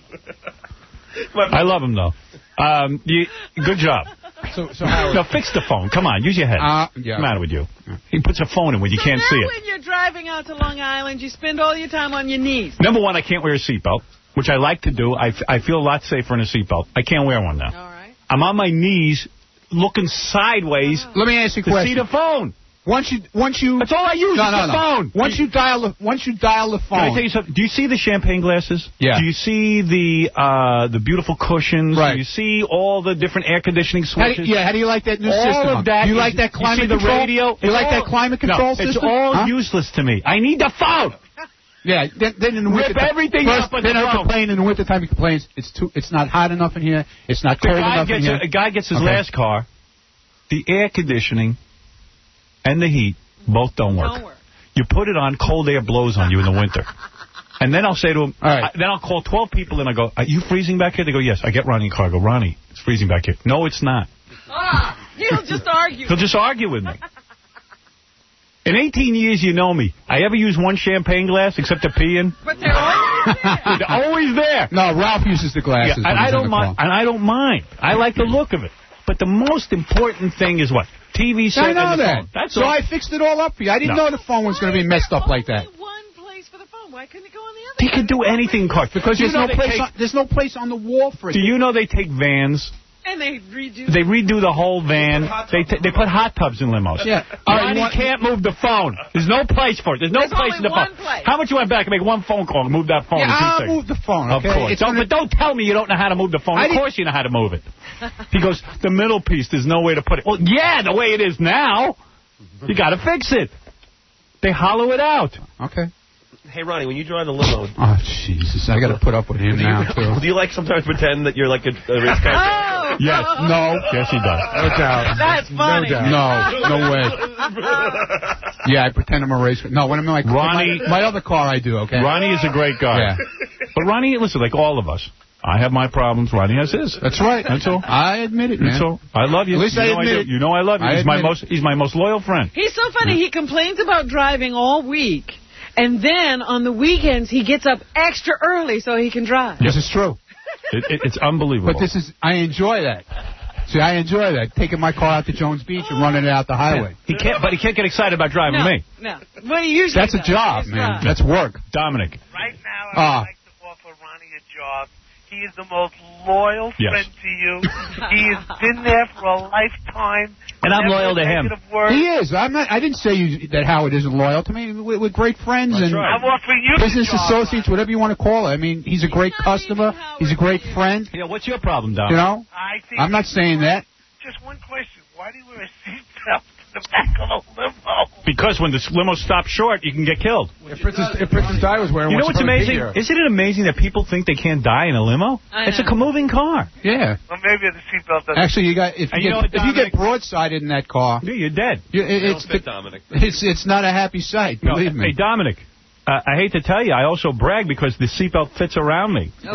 S20: No. I love him though. Um, you, good job.
S7: So, so Howard,
S20: No, fix the phone. Come on, use your head.
S7: Uh,
S20: What's
S7: yeah.
S20: the matter with you? He puts a phone in when you
S10: So
S20: can't
S10: now
S20: see it.
S10: when you're driving out to Long Island, you spend all your time on your knees.
S20: Number one, I can't wear a seatbelt, which I like to do. I, f I feel a lot safer in a seatbelt. I can't wear one now.
S10: All right.
S20: I'm on my knees, looking sideways
S7: Let me ask you a
S20: to see
S7: question.
S20: the phone.
S7: Once you, once you,
S20: That's all I use
S7: no,
S20: is
S7: no,
S20: the
S7: no.
S20: phone.
S7: Once you dial, the, once you dial the
S20: Can I
S7: phone.
S20: tell you something? Do you see the champagne glasses?
S7: Yeah.
S20: Do you see the uh, the beautiful cushions?
S7: Right.
S20: Do you see all the different air conditioning
S7: How do,
S20: switches?
S7: yeah, how do you like that new
S20: all
S7: system?
S20: of that.
S7: Do you
S20: is-
S7: like that climate
S20: you see the
S7: control?
S20: radio?
S7: You
S20: It's
S7: like
S20: all-
S7: that climate control
S20: no,
S7: system?
S20: It's all
S7: Huh?
S20: useless to me. I need the phone.
S7: Yeah, then, then in the
S20: Rip
S7: winter time-
S20: everything
S7: first,
S20: up on
S7: then
S20: the
S7: I
S20: phone.
S7: complain in the wintertime. He complains it's too, it's not hot enough in here. It's not
S20: The
S7: cold
S20: guy
S7: enough in
S20: gets
S7: here.
S20: a, a guy gets his
S7: Okay.
S20: last car. The air conditioning and the heat both don't work.
S10: Don't work.
S20: You put it on, cold air blows on you in the winter. And then I'll say to him,
S7: All right.
S20: I, then I'll call twelve people and I go, are you freezing back here? They go, yes. I get Ronnie in the car. I go, Ronnie, it's freezing back here. No, it's not.
S10: Ah, he'll just argue.
S20: He'll just argue with me. In eighteen years, you know me. I ever use one champagne glass except to pee in?
S10: But they're always there.
S20: They're always there.
S7: No, Ralph uses the
S20: Yeah,
S7: glasses.
S20: and
S7: when
S20: I
S7: he's in
S20: don't
S7: the
S20: mind.
S7: car.
S20: And I don't mind. I like the look of it. But the most important thing is what? T V set
S7: I know
S20: and the
S7: that.
S20: phone. That's
S7: so
S20: all.
S7: I fixed it all up for you. I didn't
S20: No.
S7: know the phone was going to be messed up like that.
S10: Only one place for the phone. Why couldn't it go on the other?
S20: He can do anything, Clark.
S7: Because
S20: Do you
S7: there's
S20: know
S7: no
S20: they
S7: place.
S20: take-
S7: On, there's no place on the wall for it.
S20: Do you know they take vans
S10: And they redo.
S20: They redo the whole van. They t they put hot tubs in limos.
S7: Yeah.
S20: Ronnie uh, can't move the phone. There's no place for it. There's no
S10: There's
S20: place in the phone.
S10: Place.
S20: How much you want back to make one phone call and move that phone?
S7: Yeah,
S20: in two
S7: I'll
S20: seconds?
S7: move the phone, okay?
S20: Of course. Don't, but don't tell me you don't know how to move the phone.
S7: I
S20: of course you know how to move it. He goes, the middle piece, there's no way to put it. Well, yeah, the way it is now. You got to fix it. They hollow it out.
S7: Okay.
S17: Hey, Ronnie, when you drive the limo...
S7: Oh, Jesus. I got to put up with him
S17: do
S7: now,
S17: you,
S7: too.
S17: Do you like sometimes pretend that you're like a, a race car?
S10: Oh!
S20: Yes. No. Yes, he does.
S7: No doubt.
S10: That's funny.
S7: No doubt. No, no way. Yeah, I pretend I'm a race car. No, when I'm in my,
S20: Ronnie,
S7: my, my other car, I do, okay?
S20: Ronnie is a great guy.
S7: Yeah.
S20: But Ronnie, listen, like all of us, I have my problems. Ronnie has his.
S7: That's right.
S20: That's all.
S7: I admit it, man.
S20: That's all. I love you.
S7: At least
S20: you
S7: I
S20: know
S7: admit
S20: I
S7: it.
S20: You know I love you.
S7: I
S20: He's my
S7: admit
S20: most. He's my most loyal friend.
S10: He's so funny. He complains about driving all week, and then on the weekends he gets up extra early so he can drive.
S7: This is true.
S20: It, it, it's unbelievable.
S7: But this is, I enjoy that. See, I enjoy that. Taking my car out to Jones Beach and running it out the highway.
S20: He can't, but he can't get excited about driving
S10: no,
S20: me.
S10: No, well, he usually
S7: That's a
S10: does.
S7: job,
S10: It's
S7: man.
S10: not.
S7: That's work.
S20: Dominic.
S18: Right now, I
S7: Ah.
S18: would like to offer Ronnie a job. He is the most loyal
S20: Yes.
S18: friend to you. He has been there for a lifetime.
S20: And I'm
S18: Never
S20: loyal to
S18: a
S20: him.
S18: negative word.
S7: He is. I'm not. I didn't say you, that Howard isn't loyal to me. We're, we're great friends
S20: That's
S7: and
S20: right.
S18: I'm offering you
S7: business
S18: the job,
S7: associates, whatever you want to call it. I mean, he's a great customer. He's a great friend.
S20: Yeah, what's your problem, Dom?
S7: You know,
S18: I think
S7: I'm not saying that.
S18: Just one question. Why do you wear a seatbelt in the back of the limo?
S20: Because when the limo stops short, you can get killed.
S14: If Princess, if Princess Di was wearing
S20: You know
S14: one,
S20: what's
S14: she'd probably be
S20: amazing?
S14: here.
S20: Isn't it amazing that people think they can't die in a limo?
S10: I
S20: It's a
S10: know.
S20: moving car.
S7: Yeah.
S18: Well, maybe the seatbelt doesn't.
S7: Actually, you got if
S20: And
S7: you,
S20: you know
S7: get,
S20: what,
S7: if you get
S20: Dominic?
S7: broadsided in that car,
S20: Yeah, you're dead.
S7: you, it, it's
S17: Don't fit, Dominic.
S7: it's it's not a happy sight.
S20: No,
S7: Believe me.
S20: Hey, Dominic, uh, I hate to tell you, I also brag because the seatbelt fits around me.
S10: Oh.
S20: All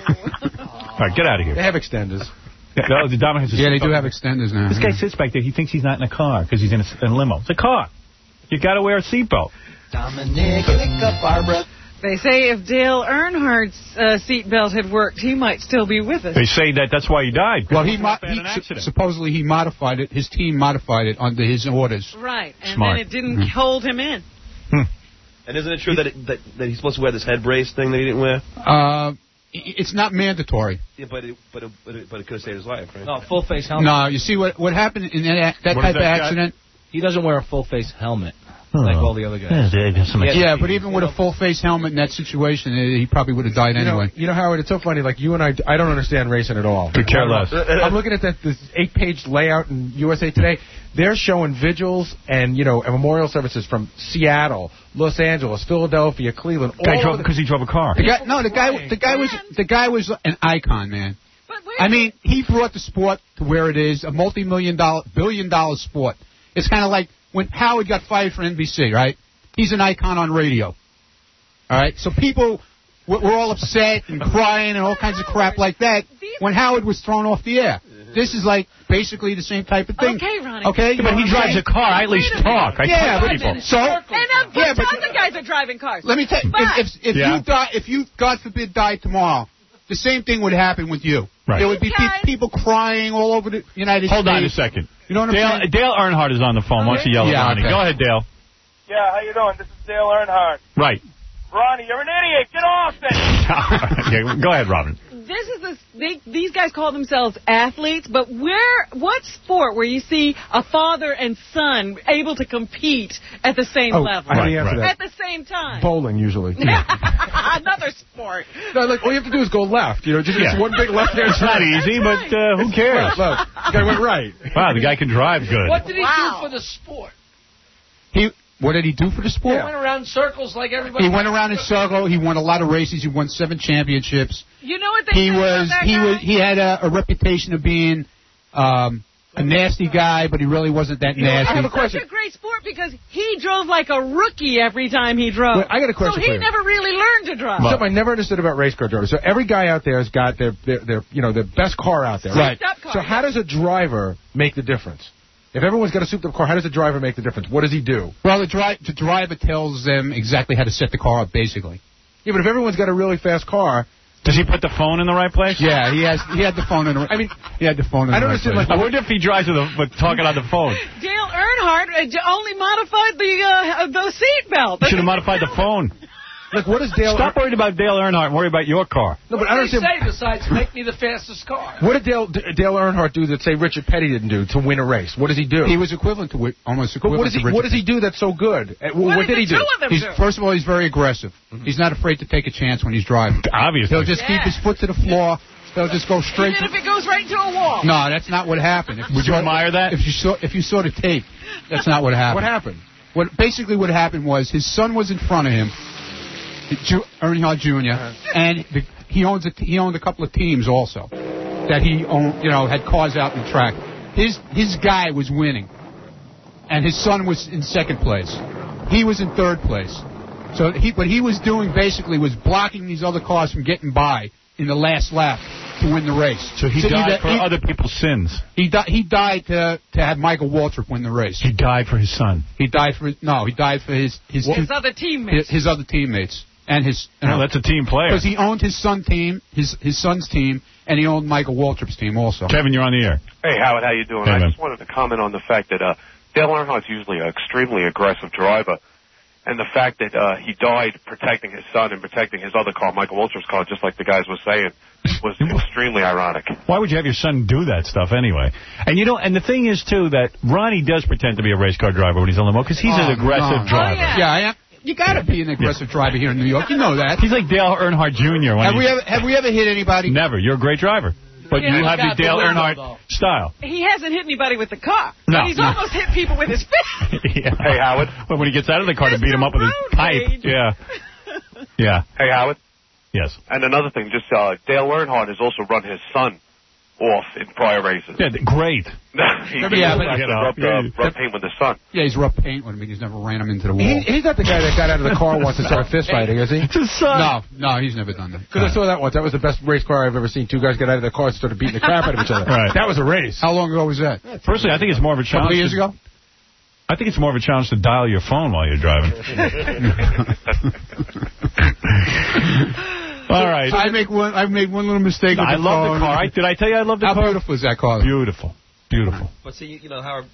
S20: right, get out of
S14: They
S20: here.
S14: have extenders.
S20: No, the Dominic has a
S7: Yeah, they
S20: seatbelt.
S7: do have extenders now.
S20: This guy sits back there. He thinks he's not in a car because he's in a, in a limo. It's a car. You got to wear a seatbelt.
S19: Dominic, pick up Barbara.
S10: They say if Dale Earnhardt's uh, seatbelt had worked, he might still be with us.
S20: They say that that's why he died.
S7: Well, he, mo-
S20: in
S7: he
S20: an
S7: su-
S20: accident.
S7: supposedly he modified it. His team modified it under his orders.
S10: Right, and
S20: Smart.
S10: then it didn't
S7: Mhm.
S10: hold him in.
S17: And isn't it true that, it, that that he's supposed to wear this head brace thing that he didn't wear?
S7: Uh, i- it's not mandatory.
S17: Yeah, but it, but it, but it, but it could have saved his life, right?
S11: No, full face helmet.
S7: No, you see what what happened in that, that
S20: What
S7: type
S20: is
S7: of
S20: that guy?
S7: accident?
S11: He doesn't wear a full face helmet like all the other guys.
S7: Yeah, yeah, but even with a full face helmet in that situation, eh, he probably would have died
S14: You know,
S7: anyway.
S14: you know, Howard, it's so funny. Like, you and I, I don't understand racing at all.
S20: Could care less.
S14: I'm looking at that this eight-page layout in U S A Today. They're showing vigils and, you know, and memorial services from Seattle, Los Angeles, Philadelphia, Cleveland.
S20: Guy
S14: all
S20: drove
S14: over the-
S20: because he drove a car.
S7: The guy, no, the guy, the guy was the guy was an icon, man. I mean, he brought the sport to where it is, a multi-million dollar, billion dollar sport. It's kind of like when Howard got fired from N B C, right? He's an icon on radio. All right? So people were, were all upset and crying and all kinds of crap like that when Howard was thrown off the air. This is like basically the same type of thing.
S10: Okay, Ronnie.
S7: Okay?
S20: Yeah, but he drives a car. I at least talk. I
S7: Yeah,
S20: talk
S7: but
S20: to people.
S7: so
S10: And uh,
S7: Yeah, but-
S10: tons of guys are driving cars.
S7: let me tell you,
S10: But-
S7: if if, if
S20: Yeah.
S7: you die, if you God forbid died tomorrow, the same thing would happen with you.
S20: Right.
S7: There would be pe-
S10: Guys.
S7: people crying all over the United
S20: Hold
S7: States.
S20: on a second.
S7: You know what I'm
S20: Dale,
S7: saying?
S20: Dale Earnhardt is on the phone. Why don't you yell at
S7: Yeah,
S20: Ronnie?
S7: okay.
S20: Go ahead, Dale.
S18: Yeah, how you doing? This is Dale Earnhardt.
S20: Right.
S18: Ronnie, you're an idiot. Get off it.
S20: Yeah, go ahead, Robin.
S10: This is the, they, these guys call themselves athletes, but where, what sport where you see a father and son able to compete at the same
S14: Oh,
S10: level?
S14: I know the
S20: Right,
S14: answer to
S10: At
S14: that.
S10: the same time.
S14: Bowling, usually.
S10: Another sport.
S14: No, like, all you have to do is go left. You know, just
S20: Yeah.
S14: it's one big left-hand
S20: It's not easy, but uh, who cares?
S14: Look, look, the guy went right.
S20: Wow, the guy can drive good.
S11: What did he
S10: Wow.
S11: do for the sport?
S7: He what did he do for the
S11: He
S7: sport?
S11: went around in circles like everybody.
S7: He went around in circle. He won a lot of races. He won seven championships.
S10: You know what they
S7: He
S10: say about
S7: was
S10: that
S7: he
S10: guy?
S7: was he had a, a reputation of being um, a nasty guy, but he really wasn't that
S10: You know,
S7: nasty.
S10: I have a question. Such a great sport because he drove like a rookie every time he drove.
S14: Wait, I got a question
S10: So
S14: for
S10: he
S14: you.
S10: never really learned to drive.
S14: Something I never understood about race car drivers. So every guy out there has got their, their, their you know, their best car out there, right?
S10: Souped up car,
S14: So how does a driver make the difference? If everyone's got a souped-up car, how does the driver make the difference? What does he do?
S7: Well, the, dri- the driver tells them exactly how to set the car up, basically.
S14: Yeah, but if everyone's got a really fast car,
S20: Does he put the phone in the right place?
S7: Yeah, he has. He had the phone in. The, I mean, he had the phone in.
S14: I
S7: the
S14: don't
S7: right
S14: understand,
S7: place.
S14: like,
S20: I wonder if he drives with, a, with talking on the phone.
S10: Dale Earnhardt uh, j- only modified the uh, the seatbelt.
S20: He should have modified the phone.
S14: Look, what is Dale?
S20: Stop worrying about Dale Earnhardt and worry about your car.
S14: No, but
S11: what
S14: I
S11: did
S14: don't
S11: they say besides make me the fastest car?
S14: What did Dale Dale Earnhardt do that say Richard Petty didn't do to win a race? What does he do?
S7: He was equivalent to it, almost
S14: But
S7: equivalent
S14: what does he
S7: to Richard
S14: What does he do that's so good? Uh, What, what did,
S10: did
S14: he
S10: the
S14: do?
S10: two of them
S7: He's,
S10: do?
S7: first of all, he's very aggressive. Mm-hmm. He's not afraid to take a chance when he's driving.
S20: Obviously.
S7: He'll just keep his foot to the floor. He'll just go straight.
S10: Even
S7: to...
S10: if it goes right into a wall.
S7: No, that's not what happened. If
S20: Would you
S7: saw,
S20: admire that?
S7: If you saw, if you saw the tape, that's not what happened.
S14: What happened?
S7: What basically what happened was his son was in front of him, Ju- Earnhardt Junior, uh-huh. and the, he owns a, he owned a couple of teams also that he owned, you know, had cars out in the track. His his guy was winning, and his son was in second place. He was in third place. So he, what he was doing basically was blocking these other cars from getting by in the last lap to win the race.
S20: So he
S7: so
S20: died
S7: he,
S20: for
S7: he,
S20: other people's sins.
S7: He, di- he died to to have Michael Waltrip win the race.
S20: He died for his son.
S7: He died for no. He died for his his,
S10: His
S7: two,
S10: other teammates.
S7: his, his other teammates and his. You know,
S20: Well, that's a team player.
S7: Because he owned his son team, his his son's team, and he owned Michael Waltrip's team also.
S20: Kevin, you're on the air.
S6: Hey, Howard, how you doing?
S20: Hey,
S6: I
S20: man.
S6: just wanted to comment on the fact that uh, Dale Earnhardt's usually an extremely aggressive driver, and the fact that uh, he died protecting his son and protecting his other car, Michael Waltrip's car, just like the guys were saying, was extremely ironic.
S20: Why would you have your son do that stuff anyway? And you know, and the thing is too that Ronnie does pretend to be a race car driver when he's on the limo because he's
S7: Oh,
S20: an aggressive
S7: no.
S20: driver.
S10: Oh, yeah.
S7: Yeah, I am. You got to be an aggressive driver here in New York. You know that.
S20: He's like Dale Earnhardt Junior When
S7: Have
S20: he-
S7: we ever have we ever hit anybody?
S20: Never. You're a great driver. But
S10: Yeah,
S20: you
S10: he's
S20: have the
S10: got the
S20: Dale
S10: window,
S20: Earnhardt
S10: though.
S20: style.
S10: He hasn't hit anybody with the car.
S20: No,
S10: But he's
S20: no.
S10: almost hit people with his fist.
S20: Yeah.
S6: Hey, Howard.
S20: But when he gets out of the car to beat him up with his pipe. Yeah. Yeah.
S6: Hey, Howard.
S20: Yes.
S6: And another thing, just uh, Dale Earnhardt has also run his son off in prior races.
S20: Yeah, great.
S6: he
S7: Yeah,
S6: he
S7: but-
S6: actually
S20: You know,
S6: rubbed, uh,
S20: yeah.
S6: rubbed paint with his son.
S7: Yeah, he's rough paint with him. He's never ran him into the wall.
S14: He, he's not the guy that got out of the car once and started fist fighting, is he?
S20: It's his son.
S7: No, no, he's never done that.
S14: Because I saw that once. That was the best race car I've ever seen. Two guys get out of the car and started beating the crap out of each other.
S20: Right.
S14: That was a race.
S7: How long ago was that?
S20: Personally, I think it's more of a
S7: A couple
S20: challenge.
S7: of years
S20: to,
S7: ago?
S20: I think it's more of a challenge to dial your phone while you're driving. All right.
S7: I make one. I made one little mistake. With
S20: I
S7: the
S20: love the
S7: phone.
S20: car. I, did I tell you I love the
S7: How
S20: car?
S7: beautiful is that car?
S20: Beautiful. Beautiful.
S17: But see, you know, Howard,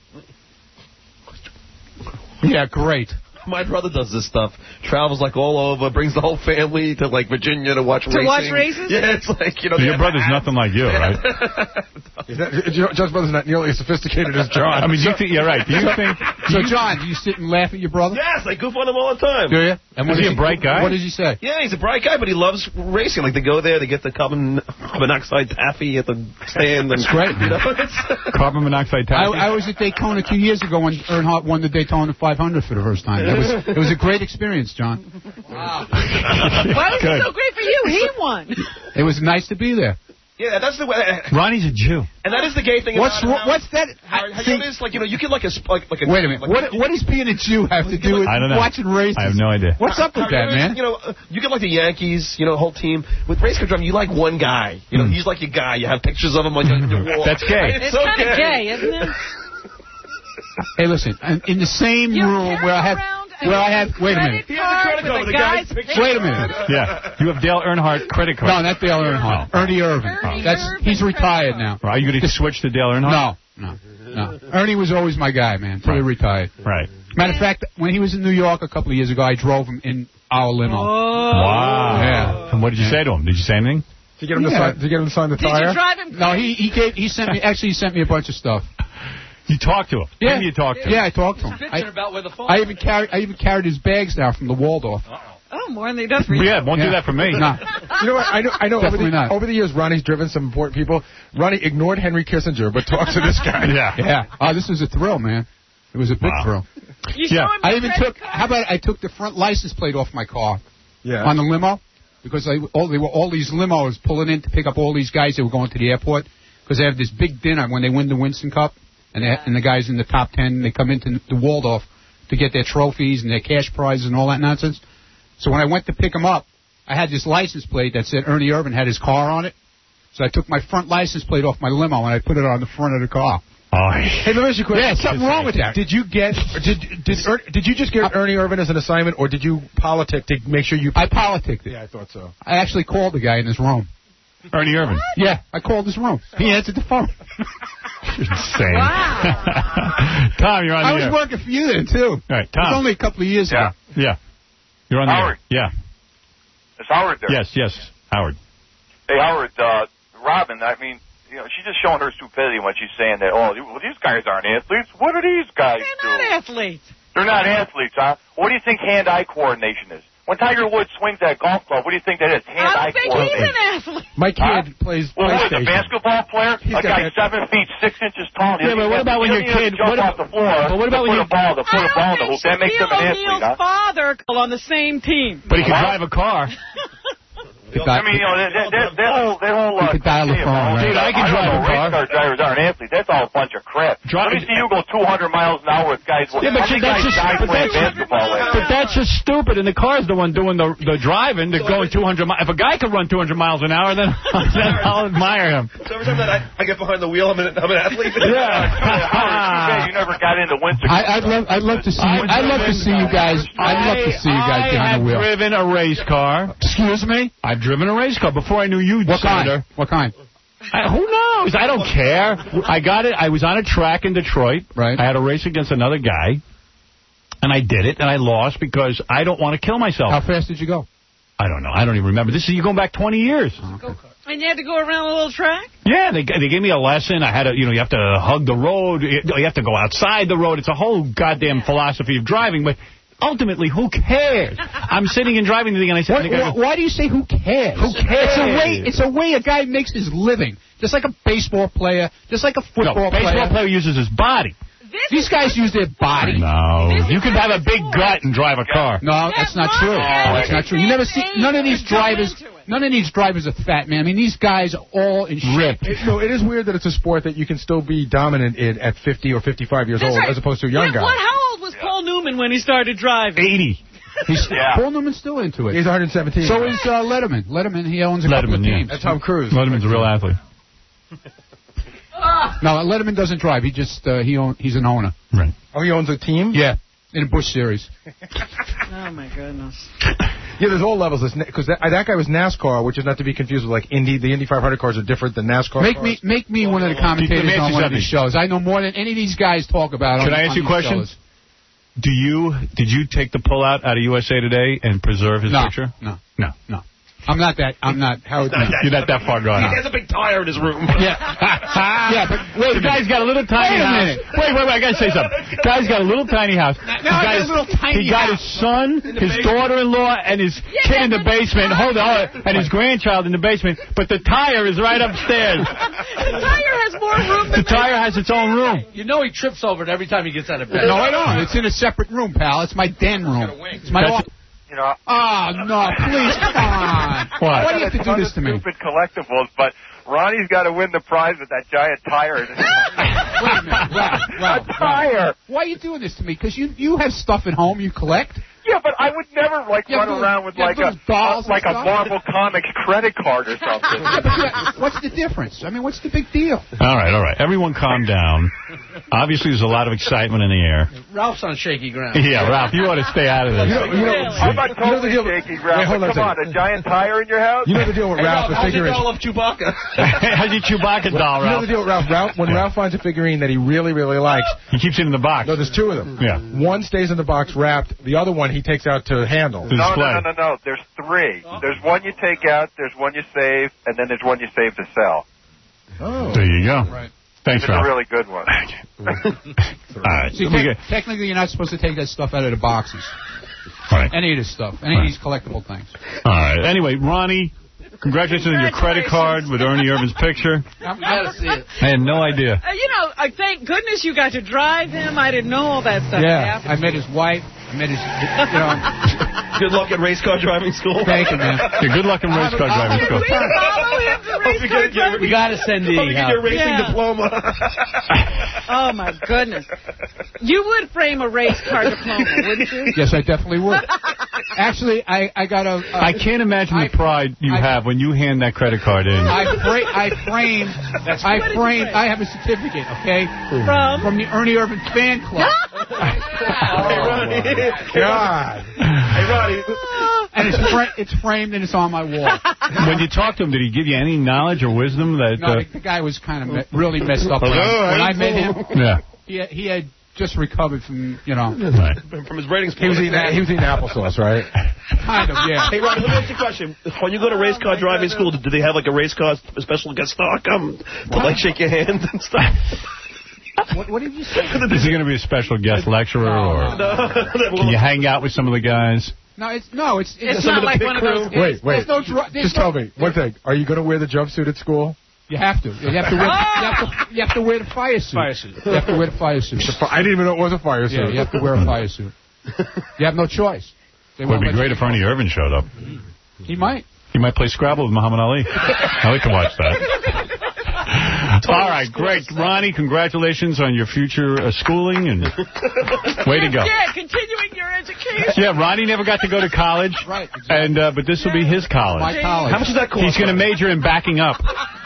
S7: Yeah, great.
S17: my brother does this stuff. Travels like all over, brings the whole family to like Virginia to watch
S10: To
S17: racing.
S10: watch races?
S17: Yeah, it's like, you know.
S20: So
S17: they
S20: your
S17: have
S20: brother's
S17: a-
S20: nothing like you, right?
S14: Is that, you know, John's brother's not nearly as sophisticated as John.
S20: I mean, you think, you're right. Do you think...
S7: So, John, do you sit and laugh at your brother?
S17: Yes, I goof on him all the time.
S7: Do you? And
S20: Is
S7: what
S20: he
S7: does
S20: a bright guy?
S7: What does he say?
S17: Yeah, he's a bright guy, but he loves racing. Like, they go there, they get the carbon monoxide taffy at the stand.
S7: That's great,
S17: You
S7: man.
S17: know, it's-
S20: Carbon monoxide
S7: I,
S20: taffy?
S7: I was at Daytona two years ago when Earnhardt won the Daytona five hundred for the first time. It was it was a great experience, John.
S10: Wow. Why was
S20: Good.
S10: it so great for you? He won.
S7: It was nice to be there.
S17: yeah, that's the way.
S20: Ronnie's a Jew.
S17: And that is the gay thing.
S7: What's
S17: about it,
S7: wha- what's that?
S17: Howard, have
S7: See-
S17: you noticed, like, you know, you get like a sp- like, like a.
S7: Wait a minute.
S17: Like,
S7: What what does being a Jew have to do with
S20: I don't know.
S7: watching races?
S20: I have no idea.
S7: What's up with that, man?
S17: You know, uh, you get like the Yankees, you know, whole team. With race car driving, you like one guy. You know, he's like your guy. You have pictures of him on your, your wall.
S20: That's gay.
S10: It's
S17: so
S10: kind of gay, isn't it?
S7: Hey, listen. in- In the same
S10: You
S7: room
S10: carry
S7: where I have
S10: around a
S7: where I have. Wait a
S10: credit
S7: minute.
S17: He has a credit
S10: card
S17: card
S10: with
S17: with
S10: a
S17: a guy's
S10: guy's
S17: picture.
S7: Wait a minute.
S20: Yeah. You have Dale Earnhardt credit card.
S7: No, not Dale Earnhardt. Ernie Irvin.
S10: Ernie
S7: That's
S10: Irvin
S7: he's retired now.
S20: Are you going to switch to Dale Earnhardt?
S7: No, no, no. Ernie was always my guy, man. Till he retired.
S20: Right.
S7: Matter of fact, when he was in New York a couple of years ago, I drove him in our limo.
S10: Oh.
S20: Wow.
S7: Yeah.
S20: And what did you say to him? Did you say anything?
S14: Did you get him to
S7: Yeah.
S14: sign? Did you get him to sign the
S10: Did
S14: tire?
S10: you drive him?
S7: No, he he gave he sent me actually he sent me a bunch of stuff.
S20: You talked to him.
S7: Yeah,
S20: Maybe you talked to him.
S7: yeah, I talked to him.
S11: Bitching
S7: I,
S11: about where the phone
S7: I even carried I even carried his bags now from the Waldorf.
S10: Oh, more than he does for you.
S20: Yeah, won't do that for me.
S7: No.
S14: You know what? I know. I know. Over
S7: Definitely
S14: the,
S7: not.
S14: over the years, Ronnie's driven some important people. Ronnie ignored Henry Kissinger, but talked to this guy.
S20: Yeah.
S7: Yeah. Oh, this was a thrill, man. It was a big
S20: Wow.
S7: thrill.
S10: You
S20: Yeah.
S10: show him
S7: I
S10: your
S7: even
S10: credit
S7: took.
S10: card?
S7: How about I took the front license plate off my car
S14: Yeah.
S7: on the limo because I, all, they were all these limos pulling in to pick up all these guys that were going to the airport because they have this big dinner when they win the Winston Cup and they, and the guys in the top ten they come into the Waldorf to get their trophies and their cash prizes and all that nonsense. So when I went to pick them up, I had this license plate that said Ernie Irvin had his car on it. So I took my front license plate off my limo and I put it on the front of the car.
S20: Oh,
S14: Hey, let me ask you a question.
S7: Yeah, something wrong with that.
S14: Did you get? Did did Er- did you just get Ernie Irvin as an assignment, or did you politic to make sure you?
S7: I politicked it.
S14: Yeah, I thought so.
S7: I actually called the guy in his room.
S20: Ernie Irvin.
S7: Yeah, I called his room. He answered the phone.
S20: You're insane.
S10: Wow.
S20: Tom, you're on
S7: I
S20: the
S7: was
S20: air.
S7: working for you then, too.
S20: All right,
S7: It was
S20: Tom.
S7: only a couple of years
S6: Yeah.
S7: ago.
S20: Yeah. You're on the
S6: Howard.
S20: air. Yeah.
S4: Howard there.
S20: Yes, yes, Howard.
S4: Hey, Howard, uh, Robin, I mean, you know, she's just showing her stupidity when she's saying that, oh, well, these guys aren't athletes. What do these guys do?
S10: They're not athletes.
S4: They're not athletes, huh? What do you think hand-eye coordination is? When Tiger Woods swings that golf club, what do you think that is?
S10: I
S4: Hand-eye
S10: think
S4: coordination.
S10: he's an athlete.
S14: My kid
S4: Huh?
S14: plays
S4: Well, what is
S14: PlayStation.
S4: a basketball player?
S14: He's
S4: A
S14: got
S4: guy
S14: that-
S4: seven feet six inches tall.
S20: Yeah, but what about when your kid-
S4: jump
S20: what
S4: off
S20: ab-
S4: the floor?
S20: but what about
S4: to
S20: when
S4: put
S20: you-
S4: a ball to put a ball in the hoop? That makes him an
S10: Shaquille
S4: athlete,
S10: O'Neal's
S4: huh?
S10: father on the same team.
S20: But he can drive a car.
S4: I mean, you know, that, that, that, that whole, that whole, uh,
S7: You could dial the
S4: thing
S7: phone,
S4: about-
S7: right?
S20: Dude, I can
S4: don't
S20: drive
S4: know,
S20: a car.
S4: Race car drivers aren't athletes. That's all a bunch of crap.
S20: Drive-
S4: Let me see you go two hundred miles an hour with guys.
S20: Yeah, but
S4: How many
S20: that's
S4: guys
S20: just,
S4: died
S20: but
S4: playing
S20: that's,
S4: basketball last
S20: but that's just stupid, and the car's the one doing the the driving, the going two hundred miles. If a guy could run two hundred miles an hour, then, then I'll admire him.
S17: So every time that I, I get behind the wheel, I'm an, I'm an athlete.
S4: Howard, you never got into Windsor.
S7: I, I'd love, I'd love to see, I'd love to see you guys. I'd love to see you guys
S20: I
S7: behind
S20: have
S7: the wheel.
S20: driven a race car.
S7: Excuse me?
S20: I've driven a race car before I knew you,
S7: What
S20: Senator.
S7: kind? What kind?
S20: I, who knows? I don't care. I got it. I was on a track in Detroit.
S7: Right.
S20: I had a race against another guy, and I did it, and I lost because I don't want to kill myself.
S7: How fast did you go?
S20: I don't know. I don't even remember. This is you going back twenty years.
S10: And you had to go around a little track?
S20: Yeah, they they gave me a lesson. I had to, you know, you have to hug the road. You have to go outside the road. It's a whole goddamn philosophy of driving, but ultimately, who cares? I'm sitting and driving the thing, and I said,
S7: Why,
S20: the guy
S7: why,
S20: goes,
S7: why do you say who cares?
S20: Who cares?
S7: It's a way. It's a way a guy makes his living. Just like a baseball player. Just like a football
S20: no, baseball
S7: player.
S20: player uses his body.
S7: These guys use their body.
S20: No, you can have a big gut and drive a car.
S7: No, that's not true. That's not true. You never see none of these drivers. None of these drivers are fat, man. I mean, these guys are all in shape.
S14: It, no, it is weird that it's a sport that you can still be dominant in at fifty or fifty-five years
S10: That's
S14: old,
S10: right.
S14: as opposed to a young
S10: yeah,
S14: guy.
S10: What, how old was Paul Newman when he started driving?
S20: eighty.
S7: He's,
S4: Yeah.
S7: Paul Newman's still into it.
S14: He's one hundred seventeen.
S7: So is uh, Letterman. Letterman, he owns a couple of
S20: Letterman, yeah.
S7: teams.
S14: That's Tom Cruise.
S20: Letterman's a real athlete.
S7: No, Letterman doesn't drive. He just uh, he own, he's an owner.
S20: Right.
S14: Oh, he owns a team?
S7: Yeah, in a Busch Series.
S10: Oh, my goodness.
S14: Yeah, there's all levels. Because that, that guy was NASCAR, which is not to be confused with, like, Indy. The Indy five hundred cars are different than NASCAR
S7: Make
S14: cars.
S7: me make me one of the
S20: Let
S7: commentators
S20: me ask
S7: on
S20: you
S7: one of these
S20: something.
S7: shows. I know more than any of these guys talk about.
S20: Can
S7: on,
S20: I ask
S7: on
S20: you a
S7: these
S20: question?
S7: shows.
S20: Do you did you take the pullout out of U S A Today and preserve his
S7: No,
S20: picture?
S7: no,
S20: No.
S7: no. I'm not that. I'm not. Howard.
S20: No. You're not that far gone.
S17: He has a big tire in his room.
S7: Yeah. Yeah, but wait.
S20: The guy's got a little tiny
S7: Wait a
S20: house.
S7: minute.
S20: Wait, wait, wait! I gotta say something. Guy's got a little tiny house.
S7: Now
S20: He
S7: I
S20: got
S7: got a
S20: his-
S7: little tiny
S20: He got
S7: house.
S20: his son, his daughter-in-law, and his kid in the basement. Hold on, hold on, and his grandchild in the basement. But the tire is right upstairs.
S10: The tire has more room
S20: The
S10: than
S20: tire has its own room.
S11: You know he trips over it every time he gets out of bed.
S7: No, I don't. It's in a separate room, pal. It's my den room. It's my.
S20: That's-
S7: Off-
S4: You know,
S7: oh no! Please, come on.
S20: What?
S7: Why do you have to do this to me?
S4: Stupid collectibles, but Ronnie's got to win the prize with that giant tire.
S7: Wait a minute, Ralph, Ralph,
S4: A tire.
S7: Ralph. Why are you doing this to me? Because you you have stuff at home you collect.
S4: Yeah, but I would never like
S7: You have
S4: run
S7: those-
S4: around with
S7: you have
S4: like a
S7: those dolls
S4: uh, like
S7: and
S4: a
S7: stuff?
S4: Marvel Comics credit card or something.
S7: Yeah, but you- what's the difference? I mean, what's the big deal?
S20: All right, all right. Everyone calm down. Obviously, there's a lot of excitement in the air.
S11: Ralph's on shaky ground.
S20: Yeah, Ralph, you ought to stay out of this.
S14: You know, you know,
S4: I'm not
S14: you know the
S4: totally
S14: deal.
S4: shaky,
S14: Wait,
S4: Ralph.
S14: hold on a
S4: Come on,
S14: second.
S4: a giant tire in your house?
S14: You know the deal with
S11: Hey,
S14: Ralph,
S11: Ralph,
S14: the
S11: how's your
S14: figurines.
S11: doll of Chewbacca?
S20: How's your Chewbacca doll,
S14: You know
S20: Ralph?
S14: the deal with Ralph. Ralph when Ralph finds a figurine that he really, really likes,
S20: He keeps it in the box.
S14: no, there's two of them.
S20: Yeah.
S14: One stays in the box wrapped. The other one he takes out to handle.
S20: To
S4: No,
S20: display.
S4: no, no, no, no. There's three. There's one you take out, there's one you save, and then there's one you save to sell.
S14: Oh.
S20: There you go.
S7: Right.
S20: Thanks,
S4: It's a
S20: Ralph.
S4: really good one.
S20: All right.
S7: See,
S20: Let me
S7: te-
S20: get-
S7: technically, you're not supposed to take that stuff out of the boxes.
S20: all right.
S7: Any of this stuff. Any of these collectible things.
S20: All right. Anyway, Ronnie, congratulations on your credit card with Ernie Irvin's picture.
S11: You gotta see it.
S20: I had no idea.
S10: Uh, you know, I thank goodness you got to drive him. I didn't know all that stuff
S7: Yeah,
S10: happened.
S7: I met his wife. I met his, you know.
S17: Good luck at race car driving school.
S7: Thank you, man.
S20: Yeah, good luck in race car driving
S10: Did
S20: school.
S10: we follow him to race
S17: you
S10: car
S17: get your-
S10: driving?
S11: You gotta send
S17: Hope you
S11: E.
S17: get your racing
S10: Yeah.
S17: diploma.
S10: Oh, my goodness. You would frame a race car diploma, wouldn't you?
S7: Yes, I definitely would. Actually, I, I got a. Uh,
S20: I can't imagine
S7: I-
S20: the pride you
S7: I-
S20: have when you hand that credit card in.
S7: I, fra- I framed.
S10: What
S7: I
S10: did you
S7: framed.
S10: frame?
S7: I have a certificate, okay,
S10: From?
S7: from the Ernie Irvin fan club.
S17: Hey, Ronnie.
S14: God.
S17: Hey, Ronnie.
S7: And it's fra- it's framed and it's on my wall.
S20: When you talked to him, did he give you any knowledge or wisdom that?
S7: No,
S20: Uh,
S7: the, the guy was kind of me- really messed up. When,
S20: Hello,
S7: I, when I
S20: hey,
S7: met him,
S20: yeah.
S7: he had, he had just recovered from, you know.
S20: Right.
S17: From his ratings.
S14: He was eating, he was eating applesauce, right?
S7: Kind of, yeah.
S17: Hey, Ron, let me ask you a question. When you go to race car driving school, do they have like a race car special guest star come to like shake your hand and stuff?
S7: What, what did you say?
S20: Is he going to be a special guest lecturer, or can you hang out with some of the guys?
S7: No, it's no, it's
S10: It's
S7: it's
S10: not like one of those.
S14: Wait, wait.
S7: There's no dr- there's
S14: Just
S7: no-
S14: tell me, one thing. Are you going to wear the jumpsuit at school?
S7: You have to. You have to wear. You have to, you have to wear the fire suit.
S14: Fire suit.
S7: You have to wear the fire suit.
S14: I didn't even know it was a fire suit.
S7: Yeah, you have to wear a fire suit. You have no choice. They
S20: It would
S7: won't
S20: be
S7: let
S20: great
S7: you-
S20: if Ernie Irvin showed up.
S7: He might.
S20: He might play Scrabble with Muhammad Ali. I like to watch that. All right, great. Ronnie, congratulations on your future uh, schooling, and way to go.
S10: Yeah, continuing your education.
S20: Yeah, Ronnie never got to go to college,
S7: right? Exactly.
S20: And uh, but this will be his college.
S7: My college.
S17: How much does that cost?
S20: He's going to major in backing up.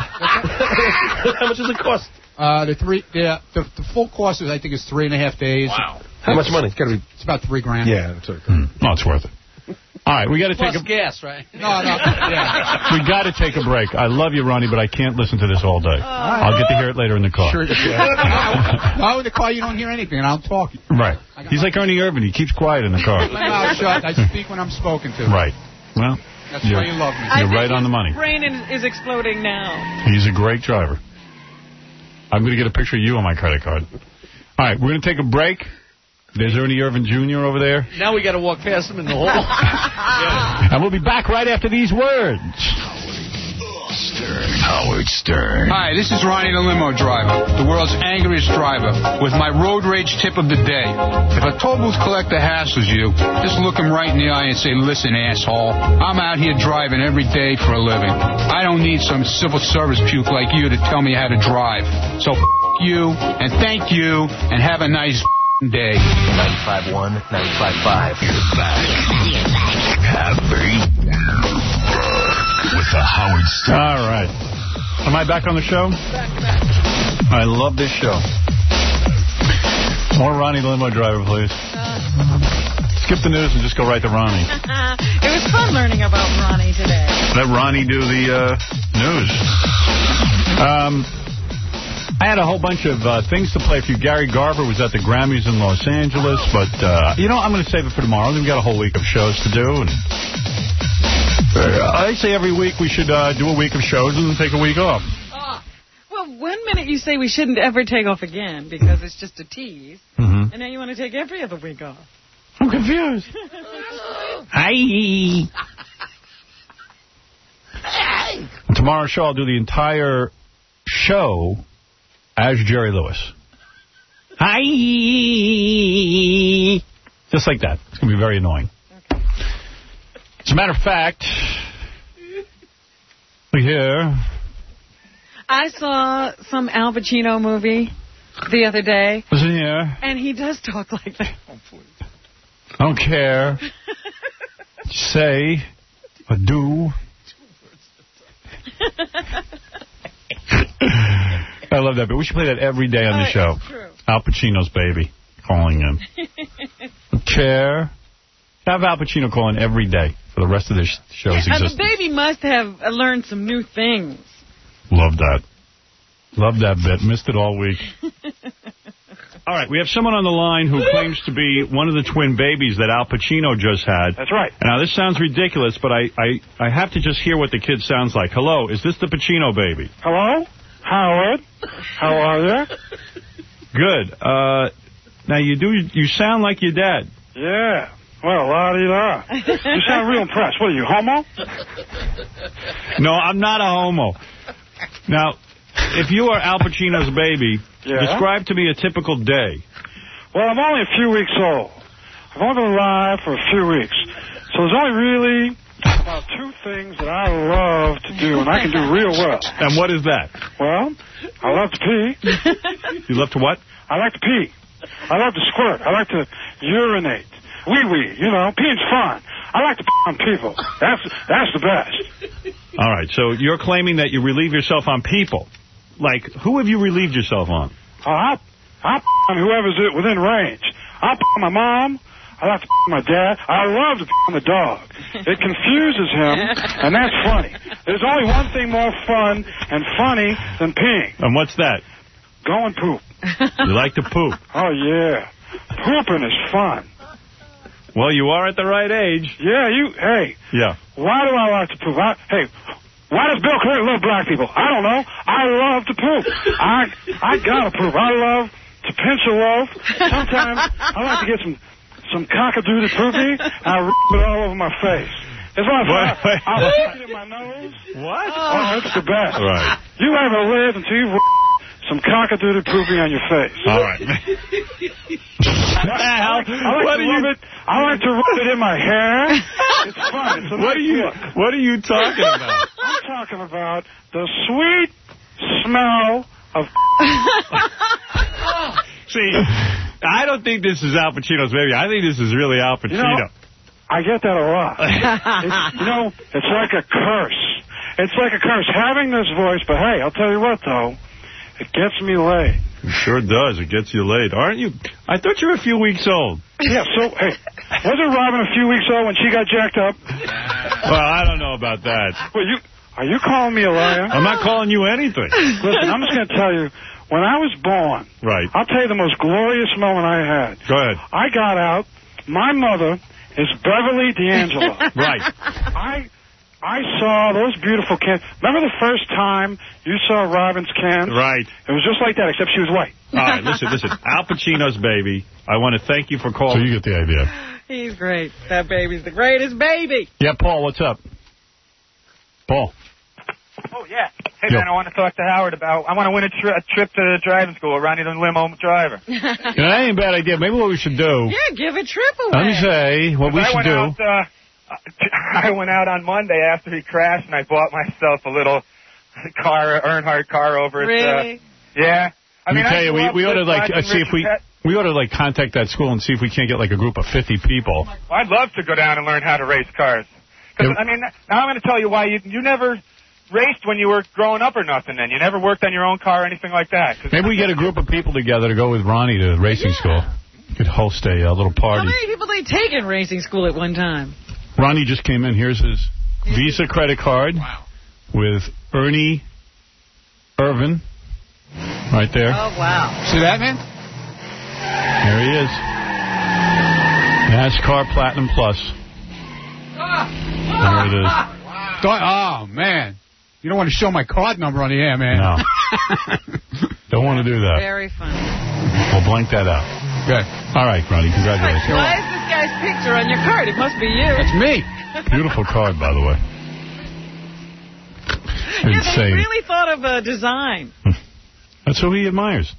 S17: How much does it cost?
S7: Uh, the three, the, the the full course is I think is three and a half days.
S17: Wow. How much money?
S14: It's got to be.
S7: It's about three grand.
S14: Yeah, that's okay.
S20: Hmm. No, it's worth it. All right, we got to take
S11: Plus
S20: a
S11: gas, right?
S7: No, no. Yeah.
S20: we got to take a break. I love you, Ronnie, but I can't listen to this all day. I'll get to hear it later in the car.
S7: Sure. No, in the car you don't hear anything, and I'm talking.
S20: Right. He's like Ernie Irvin. He keeps quiet in the car.
S7: My mouth shut. I speak when I'm spoken to.
S20: Right. Well,
S7: That's
S20: you're,
S7: why you love me.
S20: You're right on the money.
S10: Brain is exploding now.
S20: He's a great driver. I'm going to get a picture of you on my credit card. All right, we're going to take a break. There's Ernie Irvin Junior over there.
S11: Now we got to walk past him in the hall.
S20: Yeah. And we'll be back right after these words.
S1: Stern. Howard Stern.
S2: Hi, this is Ronnie the limo driver, the world's angriest driver, with my road rage tip of the day. If a toll booth collector hassles you, just look him right in the eye and say, listen, asshole, I'm out here driving every day for a living. I don't need some civil service puke like you to tell me how to drive. So f*** you, and thank you, and have a nice day.
S25: ninety-five point one, ninety-five point five.
S1: You're back. Happy with the Howard Stern.
S20: All right. Am I back on the show? I love this show. More Ronnie the limo driver, please. Skip the news and just go right to Ronnie.
S10: It was fun learning about Ronnie today.
S20: Let Ronnie do the uh, news. Um, I had a whole bunch of uh, things to play for you. Gary Garver was at the Grammys in Los Angeles, but, uh, you know, I'm going to save it for tomorrow. We've got a whole week of shows to do. And I say every week we should uh, do a week of shows and then take a week off.
S10: Oh. Well, one minute you say we shouldn't ever take off again because it's just a tease,
S20: mm-hmm.
S10: and now you want to take every other week off.
S20: I'm confused. Hi. Tomorrow's show, I'll do the entire show as Jerry Lewis. Hi. Just like that. It's going to be very annoying. Okay. As a matter of fact, we here.
S10: I saw some Al Pacino movie the other day.
S20: Was in here.
S10: And he does talk like that.
S20: I don't care. Say or do. I love that, but we should play that every day on the
S10: oh,
S20: show.
S10: True.
S20: Al Pacino's baby calling in. Care. Have Al Pacino calling every day for the rest of the sh show's
S10: yeah,
S20: existence.
S10: And the baby must have learned some new things.
S20: Love that. Love that bit. Missed it all week. All right, we have someone on the line who claims to be one of the twin babies that Al Pacino just had.
S6: That's right.
S20: Now, this sounds ridiculous, but I, I, I have to just hear what the kid sounds like. Hello, is this the Pacino baby?
S6: Hello? Howard? How are you?
S20: Good. Uh, now, you do you sound like your dad.
S6: Yeah. Well, la-di-da. You sound real impressed. What are you, homo?
S20: No, I'm not a homo. Now, if you are Al Pacino's baby,
S6: yeah?
S20: describe to me a typical day.
S6: Well, I'm only a few weeks old. I've only been alive for a few weeks. So there's only really about two things that I love to do, and I can do real well.
S20: And what is that?
S6: Well, I love to pee.
S20: You love to what?
S6: I like to pee. I love to squirt. I like to urinate. Wee-wee, you know, peeing's fun. I like to pee on people. That's, that's the best.
S20: All right, so you're claiming that you relieve yourself on people. Like, who have you relieved yourself on?
S6: Uh, I'll, I'll pee on whoever's within range. I'll pee on my mom. I like to pee on my dad. I love to pee on the dog. It confuses him, and that's funny. There's only one thing more fun and funny than peeing.
S20: And what's that?
S6: Go and poop.
S20: You like to poop.
S9: Oh, yeah. Pooping is fun.
S20: Well, you are at the right age.
S9: Yeah, you, hey.
S20: Yeah.
S9: Why do I like to poop? I, hey, why does Bill Clinton love black people? I don't know. I love to poop. I I gotta poop. I love to pinch a loaf. Sometimes I like to get some, some cock-a-doodle poopy, and I rub it all over my face. It's like
S20: Wait, wait.
S9: I, I stick it in my nose.
S20: What?
S9: Oh, it's the best.
S20: Right.
S9: You haven't lived until you've some cock-a-doodle poopy on your face.
S20: All right.
S9: I like, I like
S20: What
S9: to
S20: are
S9: rub
S20: you-
S9: it. I like to rub it in my hair. It's fun. It's a
S20: What are
S9: nice
S20: you
S9: look.
S20: What are you talking about?
S9: I'm talking about the sweet smell of.
S20: See, I don't think this is Al Pacino's baby. I think this is really Al Pacino.
S9: You know, I get that a lot. It's, you know, it's like a curse. It's like a curse having this voice. But hey, I'll tell you what though, it gets me laid.
S20: It sure does. It gets you laid. Aren't you? I thought you were a few weeks old.
S9: Yeah, so, hey, wasn't Robin a few weeks old when she got jacked up?
S20: Well, I don't know about that.
S9: Well, you are you calling me a liar?
S20: I'm not calling you anything.
S9: Listen, I'm just going to tell you, when I was born,
S20: Right.
S9: I'll tell you the most glorious moment I had.
S20: Go ahead.
S9: I got out. My mother is Beverly D'Angelo.
S20: Right.
S9: I I saw those beautiful cans. Remember the first time you saw Robin's cans?
S20: Right.
S9: It was just like that, except she was white.
S20: All right, listen, listen. Al Pacino's baby. I want to thank you for calling. So you get the idea.
S10: He's great. That baby's the greatest baby.
S20: Yeah, Paul, what's up? Paul.
S21: Oh, yeah. Hey,
S20: Yo.
S21: man, I want to talk to Howard about, I want to win a, tri- a trip to driving school, Ronnie the limo driver.
S20: You know, that ain't a bad idea. Maybe what we should do.
S10: Yeah, give a trip away.
S20: Let me say what we
S21: I
S20: should
S21: went
S20: do.
S21: Out, uh, I went out on Monday after he crashed, and I bought myself a little car, Earnhart car over at,
S10: Really?
S21: uh, yeah. I mean,
S20: Let me tell
S21: I
S20: you,
S21: grew
S20: we,
S21: up
S20: we ought to
S21: with
S20: like uh,
S21: watching
S20: see if we
S21: Richard Pet-
S20: we ought to like contact that school and see if we can't get like a group of fifty people.
S21: Well, I'd love to go down and learn how to race cars. 'Cause,
S20: Yeah.
S21: I mean, now I'm going to tell you why you you never raced when you were growing up or nothing. Then you never worked on your own car or anything like that. 'Cause
S20: Maybe we get a group of people together to go with Ronnie to racing school. Could host a uh, little
S10: How
S20: party.
S10: many people they take in racing school at one time?
S20: Ronnie just came in. Here's his Visa credit card with Ernie Irvin right there.
S10: Oh, wow.
S7: See that, man?
S20: There he is. NASCAR Platinum Plus. There it is.
S7: Don't, oh, man. You don't want to show my card number on the air, man.
S20: No. Don't want to do that.
S10: Very funny.
S20: We'll blank that out.
S7: Good.
S20: All right, Ronnie. Congratulations.
S10: Why is this guy's picture on your card? It must be you.
S7: That's me.
S20: Beautiful card, by the way.
S10: Yeah, they
S20: Insane.
S10: really thought of a design.
S20: That's who he admires.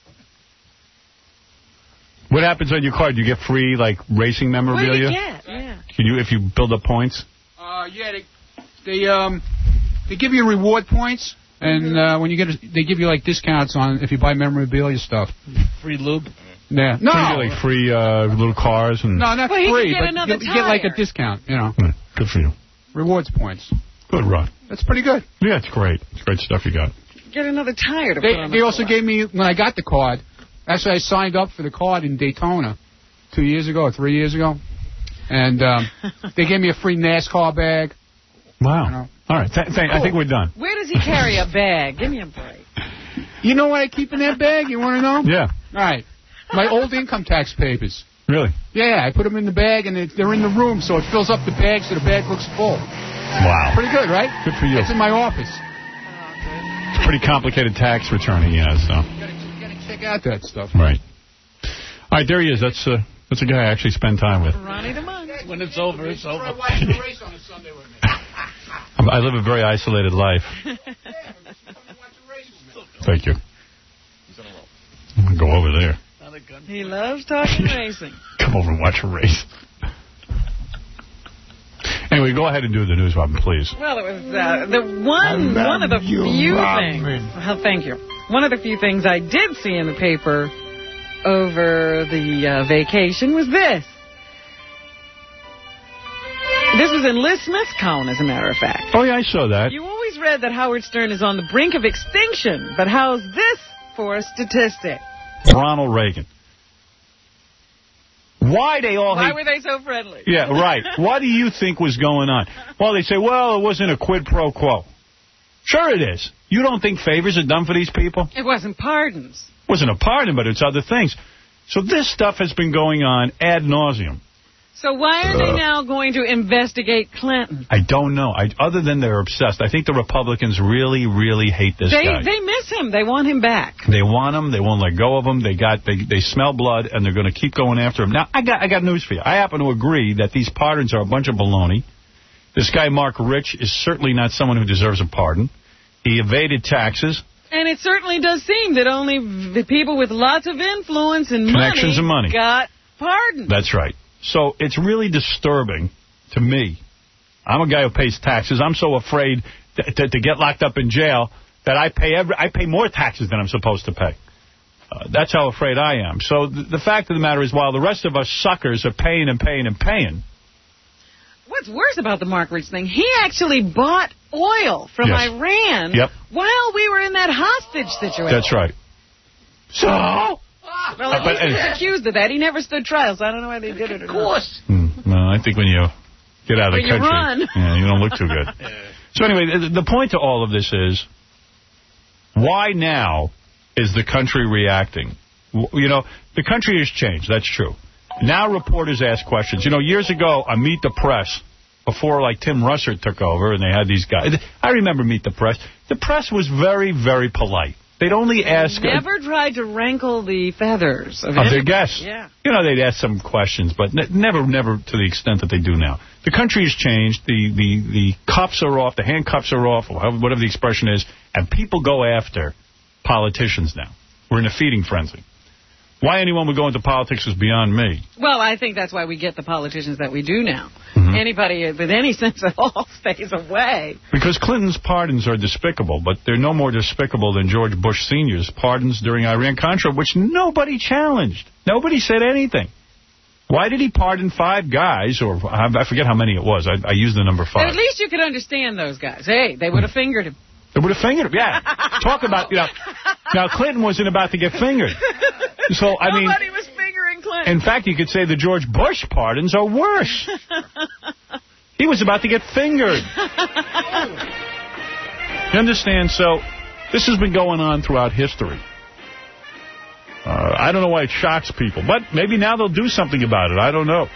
S20: What happens on your card? You get free, like, racing
S10: What do
S20: memorabilia?
S10: you get? Yeah.
S20: Can you, if you build up points?
S7: Uh, yeah, they, they um they give you reward points, and uh, when you get a, they give you like discounts on if you buy memorabilia stuff.
S11: Free lube?
S7: Yeah. No.
S20: So you get, like, free uh, little cars and.
S7: No, not
S10: Well, he
S7: free,
S10: could get
S7: but
S10: another
S7: you get like a
S10: tire.
S7: discount, you know.
S20: Hmm, Good for you.
S7: Rewards points.
S20: Good, Ron.
S7: That's pretty good.
S20: Yeah, it's great. It's great stuff you got.
S10: Get another tire to
S7: They,
S10: put on
S7: they
S10: the
S7: also
S10: car.
S7: gave me, when I got the card, actually I signed up for the card in Daytona two years ago or three years ago, and um, they gave me a free NASCAR bag.
S20: Wow.
S7: You know.
S20: All right. Th- th- I think we're done.
S10: Where does he carry a bag? Give me a break.
S7: You know what I keep in that bag? You want to know?
S20: Yeah.
S7: All right. My old income tax papers.
S20: Really?
S7: Yeah, I put them in the bag, and it, they're in the room, so it fills up the bag so the bag looks full.
S20: Wow.
S7: Pretty good, right?
S20: Good for you.
S7: It's in my office.
S20: It's pretty complicated tax returning, yeah, so.
S7: Gotta check out that stuff.
S20: Right. All right, there he is. That's uh, that's a guy I actually spend time with.
S10: Ronnie the Monk.
S11: When it's over, it's over.
S20: I live a very isolated life. Thank you. I'm going to go over there.
S10: He loves talking racing.
S20: Come over and watch a race. Anyway, go ahead and do the news, Robin, please.
S10: Well, it was uh, the one one of the
S20: you,
S10: few
S20: Robin.
S10: things. Well, thank you. One of the few things I did see in the paper over the uh, vacation was this. This was in Liz Smith's column, as a matter of fact.
S20: Oh, yeah, I saw that.
S10: You always read that Howard Stern is on the brink of extinction, but how's this for a statistic?
S20: Ronald Reagan. Why they all
S10: Why
S20: hate...
S10: were they so friendly?
S20: Yeah, right. What do you think was going on? Well, they say, well, it wasn't a quid pro quo. Sure it is. You don't think favors are done for these people?
S10: It wasn't pardons.
S20: It wasn't a pardon, but it's other things. So this stuff has been going on ad nauseum.
S10: So why are they now going to investigate Clinton?
S20: I don't know. I, other than they're obsessed. I think the Republicans really, really hate this
S10: They
S20: guy.
S10: they miss him. They want him back.
S20: They want him. They won't let go of him. They got they they smell blood, and they're going to keep going after him. Now, I got I got news for you. I happen to agree that these pardons are a bunch of baloney. This guy, Mark Rich, is certainly not someone who deserves a pardon. He evaded taxes.
S10: And it certainly does seem that only the people with lots of influence and
S20: Connections
S10: money,
S20: and money.
S10: got pardoned.
S20: That's right. So it's really disturbing to me. I'm a guy who pays taxes. I'm so afraid to, to, to get locked up in jail that I pay every, I pay more taxes than I'm supposed to pay. Uh, that's how afraid I am. So th the fact of the matter is, while the rest of us suckers are paying and paying and paying.
S10: What's worse about the Mark Rich thing, he actually bought oil from
S20: Yes.
S10: Iran
S20: Yep.
S10: while we were in that hostage situation.
S20: That's right. So?
S10: Well, at
S20: Uh, but
S10: least he was
S20: anyway.
S10: accused of that. He never stood trial, so I don't know why they did it or not. Of course.
S20: Hmm. Well, I think when you get out of
S10: When
S20: the
S10: you
S20: country,
S10: run.
S20: yeah, you don't look too good. So anyway, the, the point to all of this is, why now is the country reacting? W- You know, the country has changed. That's true. Now reporters ask questions. You know, years ago on Meet the Press, before like Tim Russert took over and they had these guys. I remember Meet the Press. The press was very, very polite. They'd only ask...
S10: Never tried to rankle the feathers of,
S20: Of their
S10: anybody.
S20: guests.
S10: Yeah.
S20: You know, they'd ask some questions, but ne never, never to the extent that they do now. The country has changed. The, the, the cuffs are off. The handcuffs are off, or however, whatever the expression is. And people go after politicians now. We're in a feeding frenzy. Why anyone would go into politics is beyond me.
S10: Well, I think that's why we get the politicians that we do now.
S20: Mm-hmm.
S10: Anybody with any sense at all stays away.
S20: Because Clinton's pardons are despicable, but they're no more despicable than George Bush Senior's pardons during Iran-Contra, which nobody challenged. Nobody said anything. Why did he pardon five guys, or I forget how many it was. I, I used the number
S10: But
S20: five.
S10: at least you could understand those guys. Hey, they would have fingered him.
S20: They would have fingered him, yeah. Talk about, you know, now Clinton wasn't about to get fingered. So, I mean,
S10: Nobody was fingering Clinton.
S20: in fact, you could say the George Bush pardons are worse. He was about to get fingered. You understand? So, this has been going on throughout history. Uh, I don't know why it shocks people, but maybe now they'll do something about it. I don't know.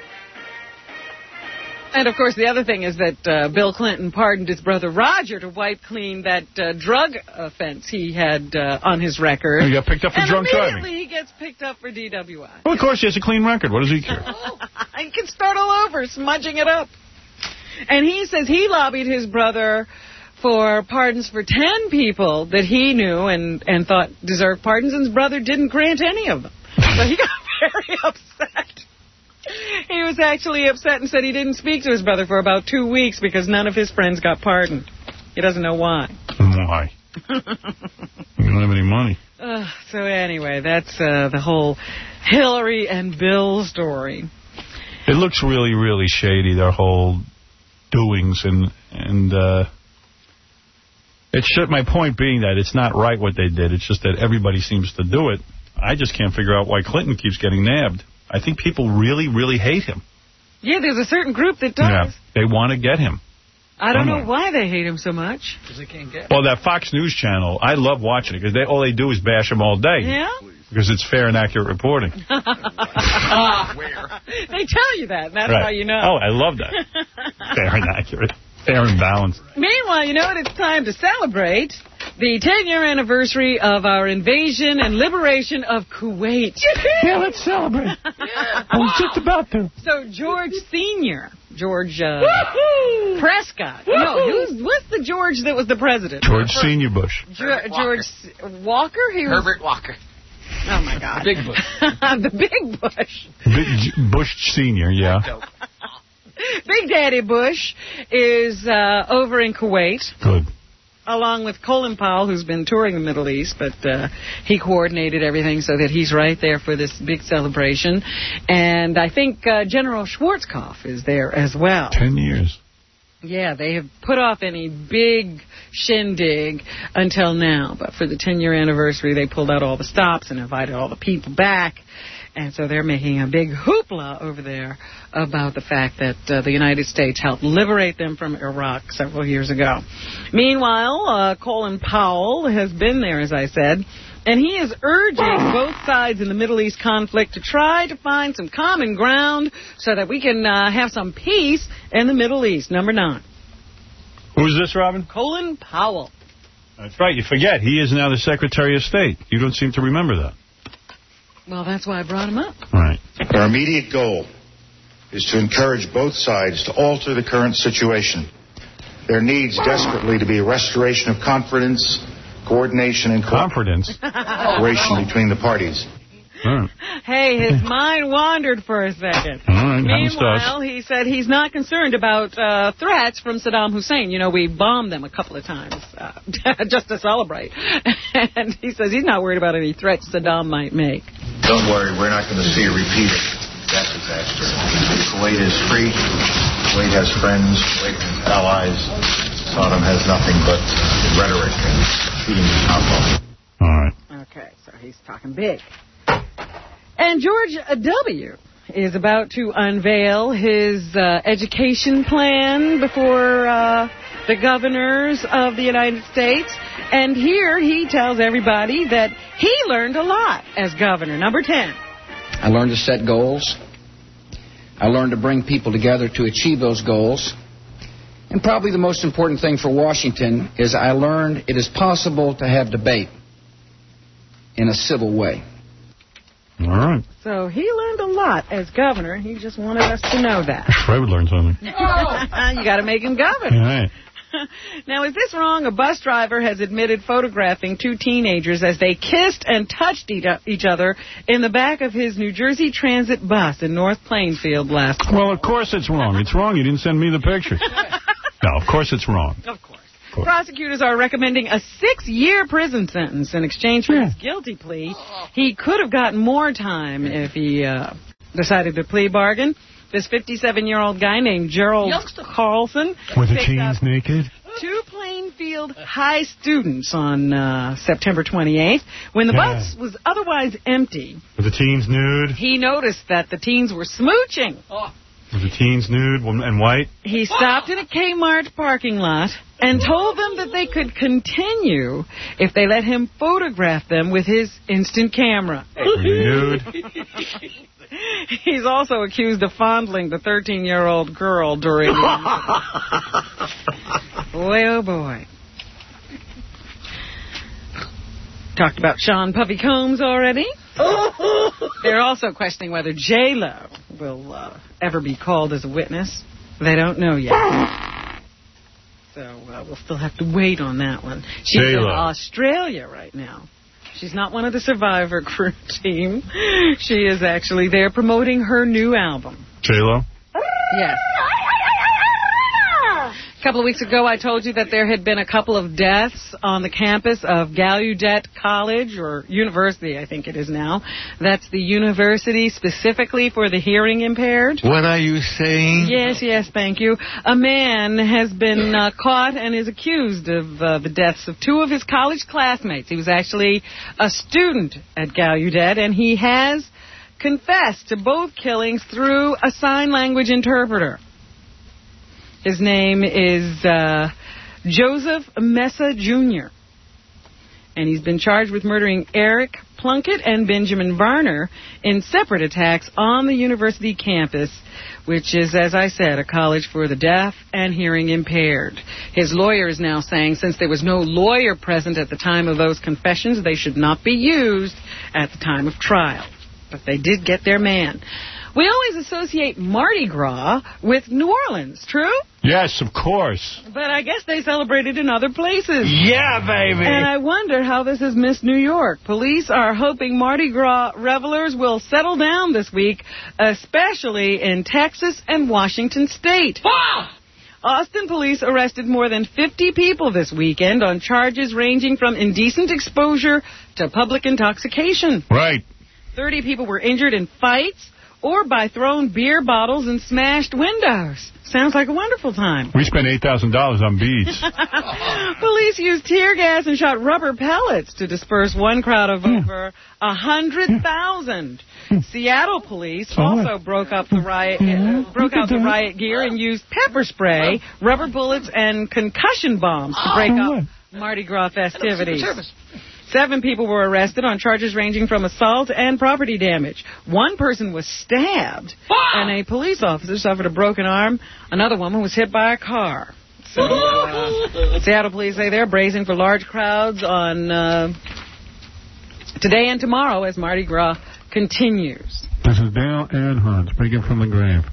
S10: And, of course, the other thing is that uh, Bill Clinton pardoned his brother Roger to wipe clean that uh, drug offense he had uh, on his record.
S20: He got picked up for
S10: and
S20: drunk driving.
S10: immediately he gets picked up for D W I.
S20: Well, of course, he has a clean record. What does he care?
S10: He can start all over, smudging it up. And he says he lobbied his brother for pardons for ten people that he knew and, and thought deserved pardons, and his brother didn't grant any of them. So he got very upset. He was actually upset and said he didn't speak to his brother for about two weeks because none of his friends got pardoned. He doesn't know why.
S20: Why? You don't have any money.
S10: Uh, so anyway, that's uh, the whole Hillary and Bill story.
S20: It looks really, really shady, their whole doings, and and uh, it should. My point being that it's not right what they did. It's just that everybody seems to do it. I just can't figure out why Clinton keeps getting nabbed. I think people really, really hate him.
S10: Yeah, there's a certain group that does.
S20: Yeah, they want to get him.
S10: I don't know
S20: Somewhere.
S10: why they hate him so much.
S11: Because they can't get
S20: Well, that Fox News channel, I love watching it because they all they do is bash him all day.
S10: Yeah?
S20: Because it's fair and accurate reporting.
S10: They tell you that, and that's
S20: Right.
S10: how you know.
S20: Oh, I love that. Fair and accurate. Fair and balanced.
S10: Meanwhile, you know what? It's time to celebrate the ten-year anniversary of our invasion and liberation of Kuwait.
S20: Yeah, let's celebrate. I was just about to.
S10: So George Senior, George uh, Prescott. No, who's, what's the George that was the president?
S20: George Senior Bush.
S10: Ge- George S- Walker? He was,
S11: Herbert Walker.
S10: Oh, my God.
S11: Big Bush.
S10: The Big Bush.
S20: Big Bush Senior, yeah.
S10: Big Daddy Bush is uh, over in Kuwait.
S20: Good.
S10: Along with Colin Powell, who's been touring the Middle East, but uh, he coordinated everything so that he's right there for this big celebration. And I think uh, General Schwarzkopf is there as well.
S20: Ten years.
S10: Yeah, they have put off any big shindig until now. But for the ten-year anniversary, they pulled out all the stops and invited all the people back. And so they're making a big hoopla over there about the fact that uh, the United States helped liberate them from Iraq several years ago. Meanwhile, uh, Colin Powell has been there, as I said, And he is urging both sides in the Middle East conflict to try to find some common ground so that we can uh, have some peace in the Middle East. Number nine.
S20: Who's this, Robin?
S10: Colin Powell.
S20: That's right. You forget. He is now the Secretary of State. You don't seem to remember that.
S10: Well, that's why I brought him up.
S20: Right.
S8: Our immediate goal is to encourage both sides to alter the current situation. There needs desperately to be a restoration of confidence, coordination, and
S20: confidence
S8: cooperation between the parties.
S20: Right.
S10: Hey, his mind wandered for a second.
S20: All right,
S10: Meanwhile, he said he's not concerned about uh, threats from Saddam Hussein. You know, we bombed them a couple of times uh, just to celebrate. And he says he's not worried about any threats Saddam might make.
S8: Don't worry, we're not going to see a repeat of that disaster. Kuwait is free. Kuwait has friends. Kuwait has allies. Saddam has nothing but rhetoric and shooting his mouth off.
S20: All right.
S10: Okay, so he's talking big. And George W. is about to unveil his uh, education plan before uh, the governors of the United States. And here he tells everybody that he learned a lot as governor. Number ten.
S15: I learned to set goals. I learned to bring people together to achieve those goals. And probably the most important thing for Washington is I learned it is possible to have debate in a civil way.
S20: All right.
S10: So he learned a lot as governor. He just wanted us to know that.
S20: Fred would learn something.
S10: You got to make him governor.
S20: All right.
S10: Now, is this wrong? A bus driver has admitted photographing two teenagers as they kissed and touched each other in the back of his New Jersey Transit bus in North Plainfield last week.
S20: Well, of course it's wrong. It's wrong. You didn't send me the picture. No, of course it's wrong.
S10: Of course. Prosecutors are recommending a six-year prison sentence in exchange for yeah. his guilty plea. He could have gotten more time if he uh, decided to plea bargain. This fifty-seven-year-old guy named Gerald Carlson.
S20: Were the teens naked?
S10: Two Plainfield High students on uh, September twenty-eighth. When the yeah. bus was otherwise empty.
S20: Were the teens nude?
S10: He noticed that the teens were smooching. Oh.
S20: Were the teens nude and white?
S10: He stopped in a Kmart parking lot and told them that they could continue if they let him photograph them with his instant camera.
S20: Nude?
S10: He's also accused of fondling the thirteen-year-old girl during the Boy, oh boy. Talked about Sean Puffy Combs already. They're also questioning whether J-Lo will uh, ever be called as a witness. They don't know yet. So uh, we'll still have to wait on that one. She's J-Lo. in Australia right now. She's not one of the Survivor crew team. She is actually there promoting her new album.
S20: J-Lo?
S10: Yes. A couple of weeks ago, I told you that there had been a couple of deaths on the campus of Gallaudet College, or University, I think it is now. That's the university specifically for the hearing impaired.
S3: What are you saying?
S10: Yes, yes, thank you. A man has been uh, caught and is accused of uh, the deaths of two of his college classmates. He was actually a student at Gallaudet, and he has confessed to both killings through a sign language interpreter. His name is uh, Joseph Mesa, Junior And he's been charged with murdering Eric Plunkett and Benjamin Varner in separate attacks on the university campus, which is, as I said, a college for the deaf and hearing impaired. His lawyer is now saying since there was no lawyer present at the time of those confessions, they should not be used at the time of trial. But they did get their man. We always associate Mardi Gras with New Orleans, true?
S20: Yes, of course.
S10: But I guess they celebrated in other places.
S3: Yeah, baby.
S10: And I wonder how this has missed New York. Police are hoping Mardi Gras revelers will settle down this week, especially in Texas and Washington State. Ah! Austin police arrested more than fifty people this weekend on charges ranging from indecent exposure to public intoxication.
S20: Right.
S10: thirty people were injured in fights or by throwing beer bottles and smashed windows. Sounds like a wonderful time.
S20: We spent eight thousand dollars on beads.
S10: Police used tear gas and shot rubber pellets to disperse one crowd of over one hundred thousand. Seattle police also broke up the riot, uh, broke out the riot gear and used pepper spray, rubber bullets, and concussion bombs to break up Mardi Gras festivities. Seven people were arrested on charges ranging from assault and property damage. One person was stabbed, and a police officer suffered a broken arm. Another woman was hit by a car. So, uh, Seattle police say they're bracing for large crowds on uh, today and tomorrow as Mardi Gras continues.
S5: This is Dale Earnhardt speaking from the grave.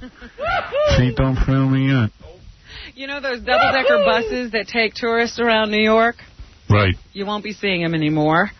S5: See, don't fail me yet.
S10: You know those double-decker buses that take tourists around New York?
S20: Right.
S10: You won't be seeing them anymore.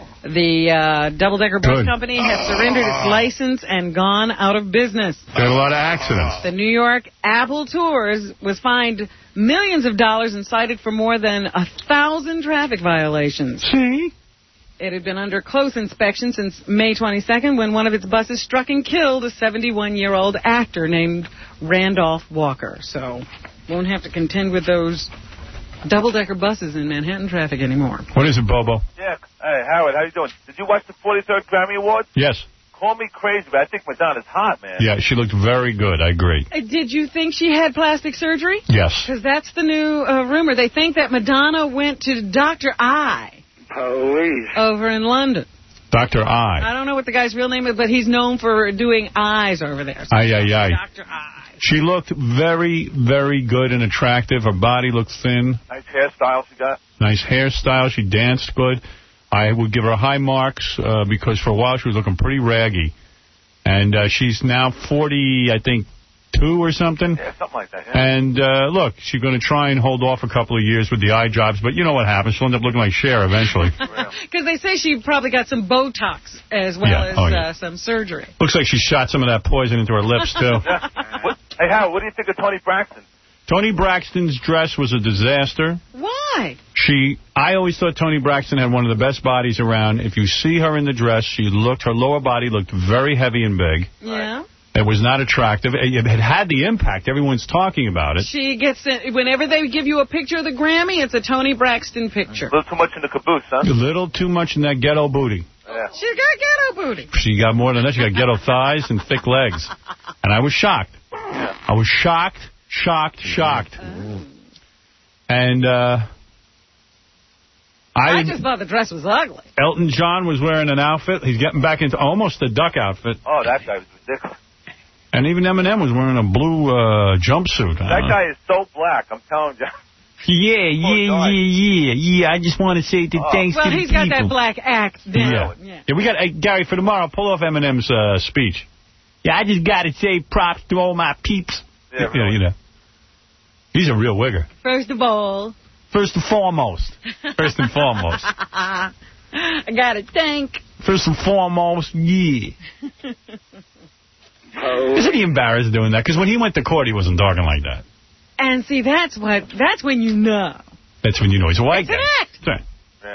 S10: The uh, double-decker bus
S20: Good.
S10: company has surrendered its license and gone out of business.
S20: There are a lot of accidents.
S10: The New York Apple Tours was fined millions of dollars and cited for more than a thousand traffic violations.
S20: See?
S10: It had been under close inspection since May twenty-second when one of its buses struck and killed a seventy-one-year-old actor named Randolph Walker. So won't have to contend with those double-decker buses in Manhattan traffic anymore.
S20: What is it, Bobo?
S4: Yeah. Hey, Howard, how you doing? Did you watch the forty-third Grammy Awards?
S20: Yes.
S4: Call me crazy, but I think Madonna's hot, man.
S20: Yeah, she looked very good. I agree.
S10: Uh, Did you think she had plastic surgery?
S20: Yes.
S10: Because that's the new uh, rumor. They think that Madonna went to Doctor I
S4: Police.
S10: over in London.
S20: Doctor I.
S10: I don't know what the guy's real name is, but he's known for doing eyes over there. So
S20: Aye, aye, aye.
S10: Doctor I.
S20: She looked very, very good and attractive. Her body looked thin.
S4: Nice hairstyle she got.
S20: Nice hairstyle. She danced good. I would give her high marks uh, because for a while she was looking pretty raggy. And uh, she's now forty, I think, two or something.
S4: Yeah, something like that. Yeah.
S20: And uh, look, she's going to try and hold off a couple of years with the eye jobs. But you know what happens. She'll end up looking like Cher eventually.
S10: Because they say she probably got some Botox as well
S20: Yeah.
S10: as
S20: Oh, yeah.
S10: uh, some surgery.
S20: Looks like she shot some of that poison into her lips, too.
S4: What, hey, Howard, what do you think of Toni Braxton?
S20: Toni Braxton's dress was a disaster.
S10: Why?
S20: She, I always thought Toni Braxton had one of the best bodies around. If you see her in the dress, she looked, her lower body looked very heavy and big.
S10: Yeah.
S20: It was not attractive. It had had the impact. Everyone's talking about it.
S10: She gets it, whenever they give you a picture of the Grammy, it's a Toni Braxton picture.
S4: A little too much in the caboose, huh?
S20: A little too much in that ghetto booty.
S4: Yeah.
S10: She got ghetto booty.
S20: She got more than that. She got ghetto thighs and thick legs. And I was shocked.
S4: Yeah.
S20: I was shocked, shocked, shocked.
S10: Oh.
S20: And uh, I,
S10: I just thought the dress was ugly.
S20: Elton John was wearing an outfit. He's getting back into almost a duck outfit.
S4: Oh, that guy was ridiculous.
S20: And even Eminem was wearing a blue uh, jumpsuit.
S4: That guy is so black, I'm telling you.
S20: Yeah, yeah, yeah, yeah, yeah. I just want to say the thanks
S10: Well,
S20: to the
S10: he's got
S20: people.
S10: that black act down.
S20: Yeah. yeah, we got, hey, Gary, for tomorrow, pull off Eminem's uh, speech. Yeah, I just got to say props to all my peeps.
S4: Yeah,
S20: you, know, you know. He's a real wigger.
S10: First of all.
S20: First and foremost. First and foremost.
S10: I got to thank.
S20: First and foremost, yeah. Isn't he embarrassed doing that? Because when he went to court, he wasn't talking like that.
S10: And see, that's what, that's when you know.
S20: That's when you know he's a white
S10: It's an
S20: guy.
S10: act.
S20: Right.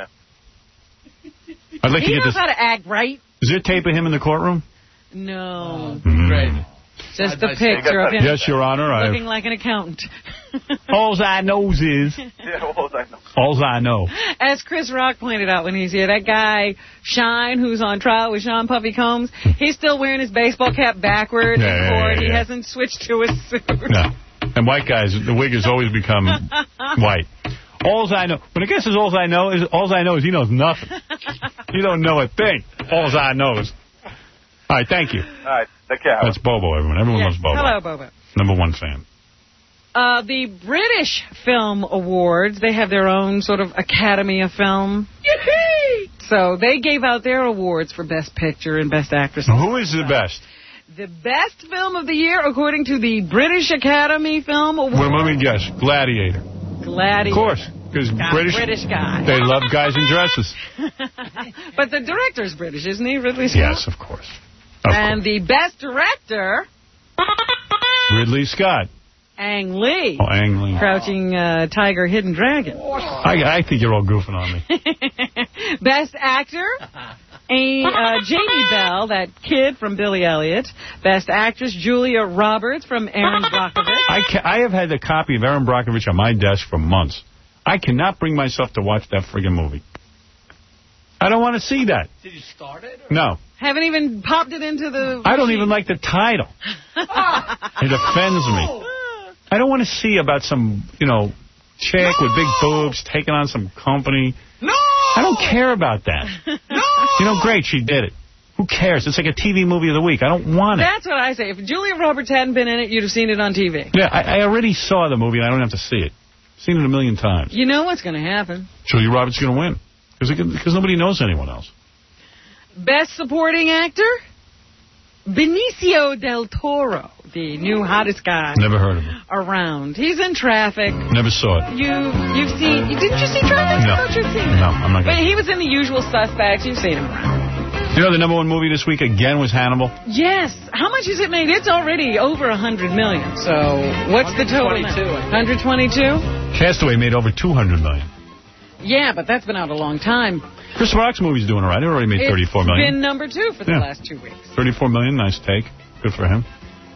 S4: Yeah.
S20: I'd like
S10: he
S20: to get
S10: knows
S20: this.
S10: how to act right.
S20: Is there tape of him in the courtroom?
S10: No.
S20: Mm.
S11: Great.
S10: Just the picture of him
S20: Yes, Your Honor.
S10: looking
S20: I've,
S10: like an accountant.
S20: alls I knows is.
S4: Yeah, what was I know?
S20: Alls I know.
S10: As Chris Rock pointed out when he's here, that guy, Shine, who's on trial with Sean Puffy Combs, he's still wearing his baseball cap backward
S20: Yeah,
S10: in
S20: yeah,
S10: court.
S20: yeah,
S10: He
S20: yeah.
S10: hasn't switched to his suit.
S20: No. And white guys, the wig has always become white. Alls I know. When a guy says alls I know, is alls I know is he knows nothing. You don't know a thing. Alls I know is. All right, thank you.
S4: All right, take care.
S20: That's Bobo, everyone. Everyone
S10: Yes.
S20: loves Bobo.
S10: Hello, Bobo.
S20: Number one fan.
S10: Uh, the British Film Awards, they have their own sort of Academy of Film. Yippee! So they gave out their awards for Best Picture and Best Actress.
S20: Who is the best?
S10: The best film of the year, according to the British Academy Film Awards.
S20: Well, let me guess. Gladiator.
S10: Gladiator.
S20: Of course, because
S10: Got a
S20: British,
S10: British guy.
S20: they love guys in dresses.
S10: But the director's British, isn't he, Ridley Scott?
S20: Yes, of course. Of
S10: and the best director,
S20: Ridley Scott.
S10: Ang Lee.
S20: Oh, Ang Lee.
S10: Crouching uh, Tiger, Hidden Dragon.
S20: I, I think you're all goofing on me.
S10: Best actor, a, uh, Jamie Bell, that kid from Billy Elliot. Best actress, Julia Roberts from Erin Brockovich.
S20: I, ca I have had a copy of Erin Brockovich on my desk for months. I cannot bring myself to watch that friggin' movie. I don't want to see that.
S11: Did you start it?
S20: No.
S10: Haven't even popped it into the...
S20: I don't even like the title. It offends me. I don't want to see about some, you know, chick with big boobs taking on some company.
S10: No!
S20: I don't care about that. No! You know, great, she did it. Who cares? It's like a T V movie of the week. I don't want it.
S10: That's what I say. If Julia Roberts hadn't been in it, you'd have seen it on T V.
S20: Yeah, I, I already saw the movie, and I don't have to see it. I've seen it a million times.
S10: You know what's going to happen.
S20: Julia Roberts is going to win. Because nobody knows anyone else.
S10: Best Supporting Actor? Benicio del Toro, the new hottest guy.
S20: Never heard of him.
S10: Around. He's in Traffic.
S20: Never saw it.
S10: You, you've seen... Didn't you see Traffic?
S20: No.
S10: I thought you'd seen it.
S20: No, I'm not going to.
S10: But he was in The Usual Suspects. You've seen him around.
S20: You know the number one movie this week again was Hannibal?
S10: Yes. How much has it made? It's already over one hundred million dollars. So what's the total now? one hundred twenty-two?
S20: Castaway made over two hundred million dollars.
S10: Yeah, but that's been out a long time.
S20: Chris Rock's movie's doing all right. It already made thirty-four million dollars.
S10: It's been number two for the
S20: yeah.
S10: last two weeks.
S20: thirty-four million dollars, nice take. Good for him.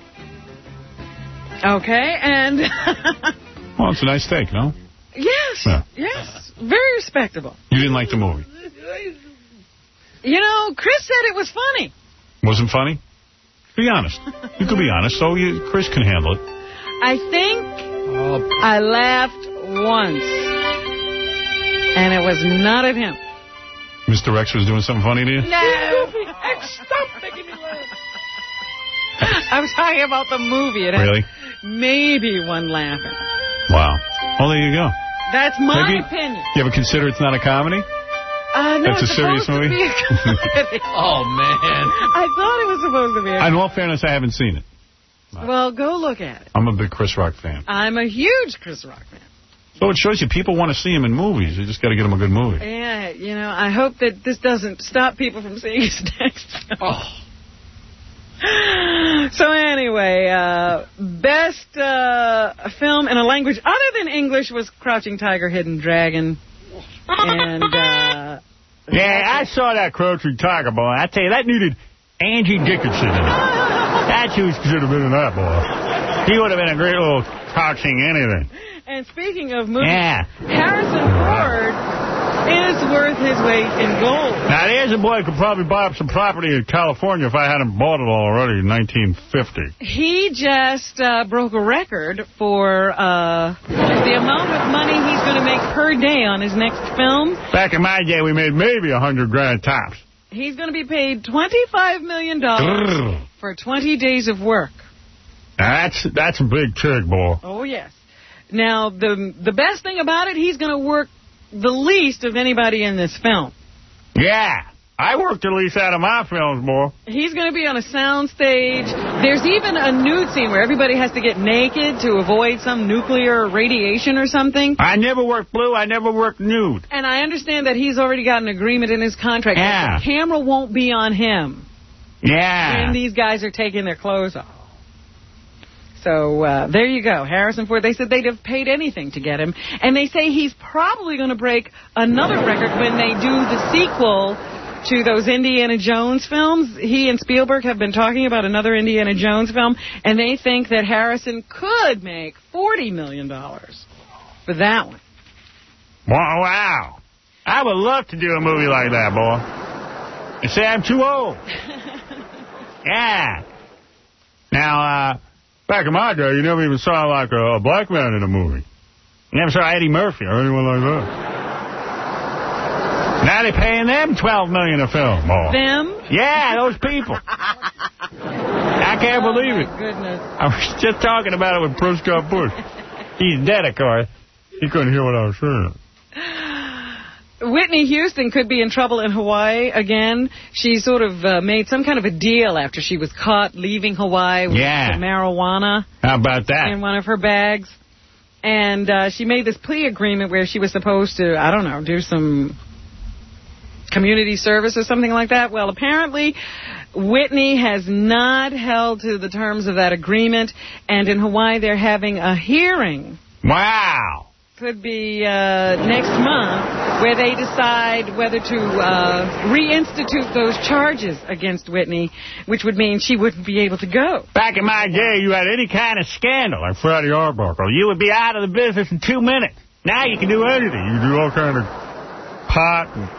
S10: Okay, and...
S20: well, it's a nice take, no?
S10: Yes,
S20: yeah.
S10: yes. Very respectable.
S20: You didn't like the movie?
S10: You know, Chris said it was funny.
S20: Wasn't funny? Be honest. You could be honest, so you, Chris can handle it.
S10: I think oh. I laughed once, and it was not at him.
S20: Mister X was doing something funny to you?
S10: No. Stop making me laugh. I was talking about the movie. It
S20: really?
S10: Maybe one laughing.
S20: Wow. Well, there you go.
S10: That's my
S20: Maybe
S10: opinion.
S20: You ever consider it's not a comedy?
S10: Uh, no,
S20: That's
S10: it's
S20: a serious movie?
S10: To be a comedy.
S11: Oh, man.
S10: I thought it was supposed to be a comedy.
S20: In all fairness, I haven't seen it.
S10: No. Well, go look at it.
S20: I'm a big Chris Rock fan.
S10: I'm a huge Chris Rock fan.
S20: So it shows you people want to see him in movies. You just got to get him a good movie.
S10: Yeah, you know, I hope that this doesn't stop people from seeing his next film.
S11: Oh.
S10: So anyway, uh, best uh, film in a language other than English was Crouching Tiger, Hidden Dragon. And, uh...
S20: yeah, I saw that Crouching Tiger, boy. I tell you, that needed Angie Dickinson in it. That she should have been in that, boy. He would have been a great little crouching anything.
S10: And speaking of movies,
S20: yeah.
S10: Harrison Ford is worth his weight in gold.
S20: Now, there's a boy who could probably buy up some property in California if I hadn't bought it already in nineteen fifty.
S10: He just uh, broke a record for uh, the amount of money he's going to make per day on his next film.
S20: Back in my day, we made maybe a hundred grand tops.
S10: He's going to be paid twenty-five million dollars for twenty days of work.
S20: Now, that's, that's a big trick, boy.
S10: Oh, yes. Now, the the best thing about it, he's going to work the least of anybody in this film.
S20: Yeah, I worked the least out of my films, boy.
S10: He's going to be on a sound stage. There's even a nude scene where everybody has to get naked to avoid some nuclear radiation or something.
S20: I never worked blue. I never worked nude.
S10: And I understand that he's already got an agreement in his contract.
S20: Yeah.
S10: That the camera won't be on him.
S20: Yeah.
S10: And these guys are taking their clothes off. So uh, there you go. Harrison Ford, they said they'd have paid anything to get him. And they say he's probably going to break another record when they do the sequel to those Indiana Jones films. He and Spielberg have been talking about another Indiana Jones film, and they think that Harrison could make forty million dollars for that one.
S20: Wow, wow. I would love to do a movie like that, boy. They say I'm too old. Yeah. Now, uh... back in my day, you never even saw, like, a, a black man in a movie. You never saw Eddie Murphy or anyone like that. Now they're paying them twelve million dollars a film, boy.
S10: Them?
S20: Yeah, those people. I can't believe it.
S10: Oh, goodness.
S20: I was just talking about it with Prescott Bush. He's dead, of course. He couldn't hear what I was saying.
S10: Whitney Houston could be in trouble in Hawaii again. She sort of uh, made some kind of a deal after she was caught leaving Hawaii with
S20: yeah.
S10: some marijuana.
S20: How about that?
S10: In one of her bags. And uh, she made this plea agreement where she was supposed to, I don't know, do some community service or something like that. Well, apparently Whitney has not held to the terms of that agreement. And in Hawaii, they're having a hearing.
S20: Wow.
S10: Could be uh, next month, where they decide whether to uh, reinstitute those charges against Whitney, which would mean she wouldn't be able to go.
S20: Back in my day, you had any kind of scandal, like Freddie Arbuckle, you would be out of the business in two minutes. Now you can do anything. You can do all kind of pot and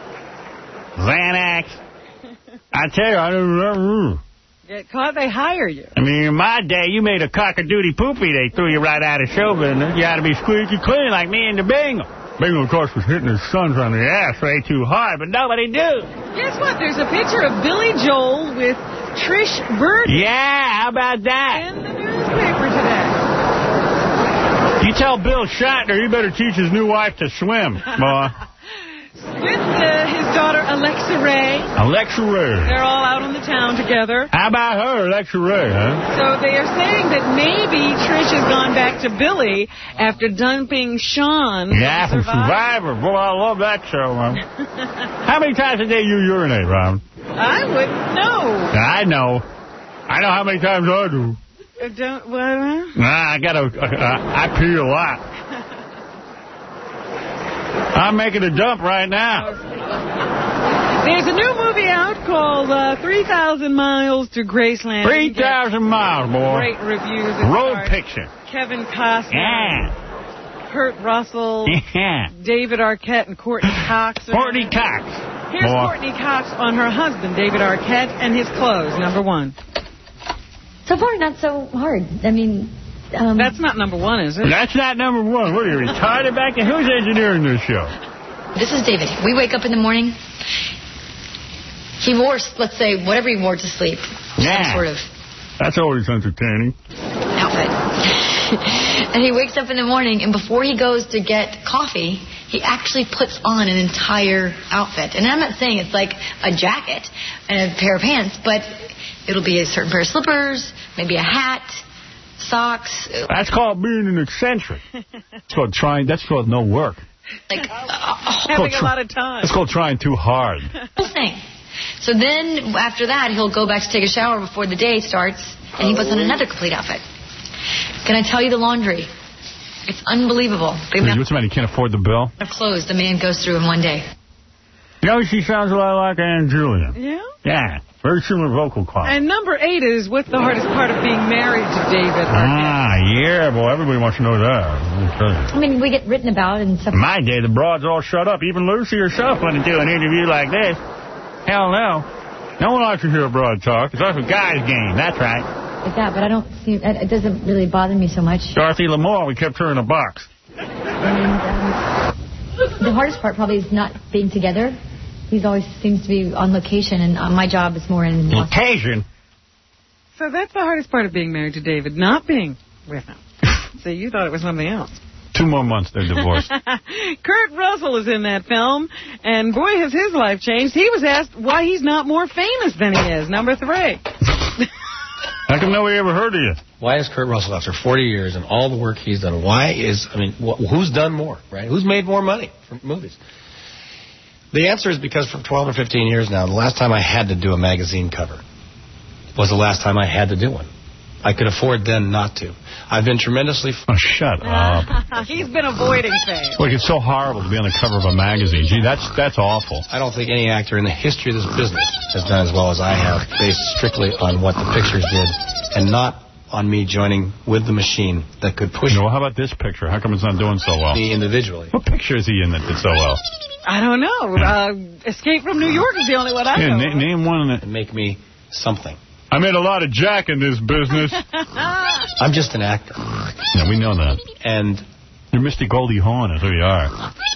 S20: Xanax. I tell you, I don't know.
S10: Get caught, they hire you.
S20: I mean, in my day, you made a cock-a-doodie poopy, they threw you right out of show business. You had to be squeaky clean like me and the Bingle.
S5: Bingo, of course, was hitting his sons on the ass way too hard, but nobody knew.
S10: Guess what? There's a picture of Billy Joel with Trish Burton.
S5: Yeah, how about that?
S10: In the newspaper today.
S5: You tell Bill Shatner he better teach his new wife to swim, boy.
S10: With uh, his daughter, Alexa Ray.
S5: Alexa Ray.
S10: They're all out on the town together.
S5: How about her, Alexa Ray, huh?
S10: So they are saying that maybe Trish has gone back to Billy after dumping Sean.
S5: Yeah, from
S10: Survivor.
S5: Survivor. Boy, I love that show, man. How many times a day you urinate, Robin?
S10: I wouldn't know.
S5: I know. I know how many times I do.
S10: Uh, don't, what?
S5: Nah, I got to, uh, I pee a lot. I'm making a dump right now.
S10: There's a new movie out called uh, three thousand Miles to Graceland.
S5: three thousand miles, boy.
S10: Great reviews.
S5: Road picture.
S10: Kevin Costner.
S5: Yeah.
S10: Kurt Russell.
S5: Yeah.
S10: David Arquette and Courtney Cox.
S5: Courtney Cox.
S10: Here's
S5: boy.
S10: Courtney Cox on her husband, David Arquette, and his clothes, number one.
S12: So far, not so hard. I mean... Um,
S10: That's not number one, is it?
S5: That's not number one. What are you, retarded back there? Who's engineering this show?
S12: This is David. We wake up in the morning. He wore, let's say, whatever he wore to sleep.
S5: Yeah.
S12: Some sort of
S5: That's always entertaining.
S12: outfit. And he wakes up in the morning, and before he goes to get coffee, he actually puts on an entire outfit. And I'm not saying it's like a jacket and a pair of pants, but it'll be a certain pair of slippers, maybe a hat, socks.
S5: That's called being an eccentric. It's called trying. That's called no work.
S12: Like uh,
S10: having a lot of time.
S5: It's called trying too hard.
S12: Whole thing. So then, after that, he'll go back to take a shower before the day starts, and he puts on another complete outfit. Can I tell you the laundry? It's unbelievable. The amount
S5: What's the matter? You can't afford the bill?
S12: of clothes the man goes through in one day.
S5: You know, she sounds a lot like Ann Julian.
S10: Yeah?
S5: Yeah. Very similar vocal quality.
S10: And number eight is what's the hardest part of being married to David Arquette?
S5: Ah, yeah, boy. Everybody wants to know that.
S12: I mean, we get written about and stuff.
S5: In my day, the broads all shut up. Even Lucy herself wouldn't do an interview like this. Hell no. No one likes to hear a broad talk. It's like a guy's game. That's right.
S12: Like that, but I don't see, it doesn't really bother me so much.
S5: Dorothy Lamour, we kept her in a box.
S12: And um, the hardest part probably is not being together. He always seems to be on location, and uh, my job is more in...
S5: Location?
S10: So that's the hardest part of being married to David, not being with him. So you thought it was something else.
S5: Two more months, they're divorced.
S10: Kurt Russell is in that film, and boy, has his life changed. He was asked why he's not more famous than he is. Number three.
S5: How come nobody ever heard of you?
S16: Why is Kurt Russell, after forty years and all the work he's done, why is, I mean, wh- who's done more, right? Who's made more money from movies? The answer is because for twelve or fifteen years now, the last time I had to do a magazine cover was the last time I had to do one. I could afford then not to. I've been tremendously... F-
S5: oh, shut up.
S10: He's been avoiding fame.
S5: Look, it's so horrible to be on the cover of a magazine. Gee, that's that's awful.
S16: I don't think any actor in the history of this business has done as well as I have, based strictly on what the pictures did, and not on me joining with the machine that could push...
S5: You know, how about this picture? How come it's not doing so well?
S16: Me individually.
S5: What picture is he in that did so well?
S10: I don't know. Uh, Escape from New York is the only one I
S5: yeah,
S10: know.
S5: na- name one that...
S16: Make me something.
S5: I made a lot of jack in this business.
S16: I'm just an actor.
S5: Yeah, we know that.
S16: And...
S5: You're Mister Goldie Hawn is who you are.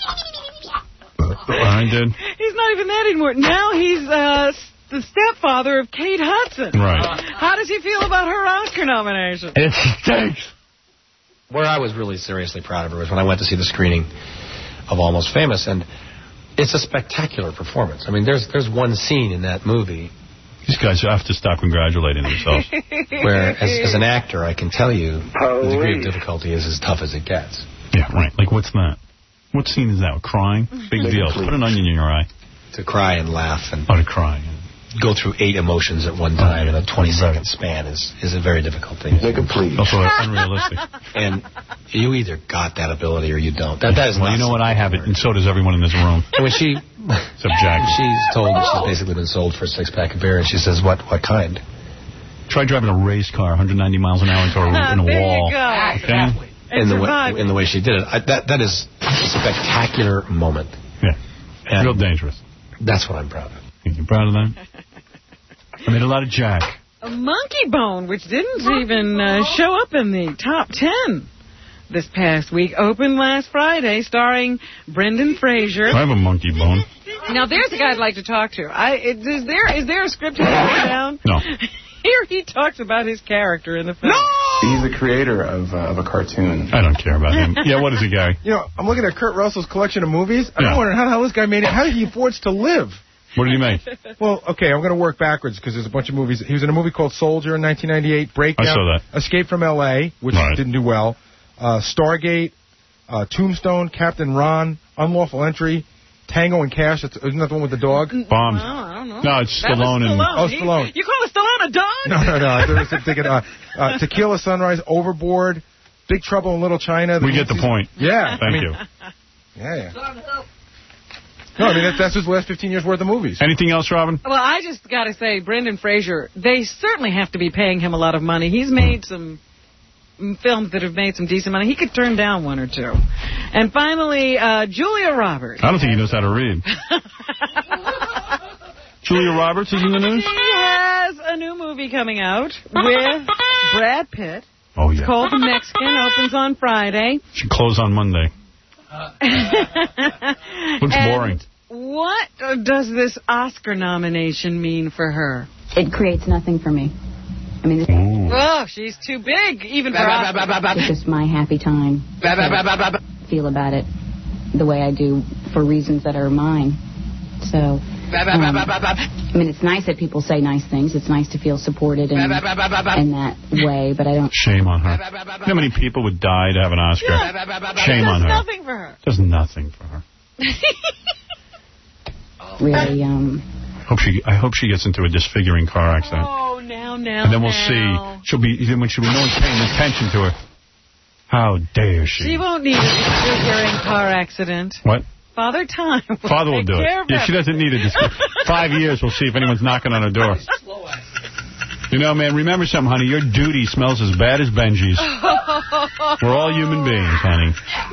S5: I did.
S10: He's not even that anymore. Now he's uh, the stepfather of Kate Hudson.
S5: Right.
S10: How does he feel about her Oscar nomination?
S5: It stinks.
S16: Where I was really seriously proud of her was when I went to see the screening of Almost Famous, and it's a spectacular performance. I mean, there's there's one scene in that movie...
S5: These guys have to stop congratulating themselves.
S16: Where, as, as an actor, I can tell you the degree of difficulty is as tough as it gets.
S5: Yeah, right. Like, what's that? What scene is that? Crying? Big deal. Put an onion in your eye.
S16: To cry and laugh and...
S5: Oh, to cry.
S16: Go through eight emotions at one time in a twenty-second span is, is a very difficult thing.
S8: Make it please.
S5: Also unrealistic.
S16: And you either got that ability or you don't. That, that is
S5: well, you know what? I have it, and so does everyone in this room.
S16: And when she...
S5: Except Jack.
S16: She's told that she's basically been sold for a six-pack of beer, and she says, what what kind?
S5: Try driving a race car one hundred ninety miles an hour into a, in a
S10: there
S5: wall.
S10: You go.
S5: Okay?
S16: In the, way, in the way she did it. I, that That is a spectacular moment.
S5: Yeah.
S16: And
S5: real dangerous.
S16: That's what I'm proud of.
S5: You proud of that? I made a lot of Jack.
S10: A Monkey Bone, which didn't even uh, show up in the top ten this past week, opened last Friday, starring Brendan Fraser.
S20: I have a monkey bone.
S10: Now, there's a guy I'd like to talk to. I it, is there is there a script here down?
S20: No.
S10: Here he talks about his character in the film.
S13: He's the creator of, uh, of a cartoon.
S20: I don't care about him. Yeah, what is he, Gary?
S14: You know, I'm looking at Kurt Russell's collection of movies. I'm
S20: Yeah.
S14: wondering how the hell this guy made it. How did he afford to live?
S20: What did he make?
S14: Well, okay, I'm going to work backwards because there's a bunch of movies. He was in a movie called Soldier in nineteen ninety-eight, Breakdown,
S20: I saw that.
S14: Escape from L A, which
S20: Right.
S14: didn't do well, uh, Stargate, uh, Tombstone, Captain Ron, Unlawful Entry, Tango and Cash. That's, isn't that the one with the dog?
S20: Bombs.
S10: Oh, I don't know.
S20: No, it's
S10: That was
S20: Stallone and...
S14: Oh,
S10: He-
S14: Stallone.
S10: You call a Stallone a dog?
S14: No, no, no. I was thinking uh, uh, Tequila Sunrise, Overboard, Big Trouble in Little China.
S20: We get the point.
S14: Yeah.
S20: Thank
S14: I mean,
S20: you.
S14: Yeah, yeah. No, I mean, that's, that's his last fifteen years worth of movies.
S20: Anything else, Robin?
S10: Well, I just got to say, Brendan Fraser, they certainly have to be paying him a lot of money. He's made some films that have made some decent money. He could turn down one or two. And finally, uh, Julia Roberts.
S20: I don't think he knows how to read. Julia Roberts is in the news?
S10: She has a new movie coming out with Brad Pitt.
S20: Oh, yeah.
S10: It's called The Mexican. Opens on Friday.
S20: Should close on Monday. Looks
S10: And
S20: boring.
S10: What does this Oscar nomination mean for her?
S19: It creates nothing for me. I mean,
S20: Ooh.
S10: Oh, she's too big, even for Oscar.
S19: it's just my happy time. I feel about it the way I do for reasons that are mine. So, um, I mean, it's nice that people say nice things. It's nice to feel supported in, in that way, but I don't...
S20: Shame on her. You know how many people would die to have an Oscar?
S10: Yeah.
S20: Shame
S10: It
S20: on
S10: does
S20: her.
S10: nothing for her.
S20: Does nothing for her.
S19: really, um...
S20: Hope she, I hope she gets into a disfiguring car accident.
S10: Oh, now, now,
S20: And then we'll
S10: now.
S20: see. She'll be, then when she'll be no one's paying attention to her. How dare she?
S10: She won't need a disfiguring car accident.
S20: What?
S10: Father Time will
S20: Father will
S10: take
S20: do it.
S10: care of
S20: Yeah, she doesn't need a disfiguring. Five years, we'll see if anyone's knocking on her door. You know, man, remember something, honey. Your duty smells as bad as Benji's. We're all human beings, honey.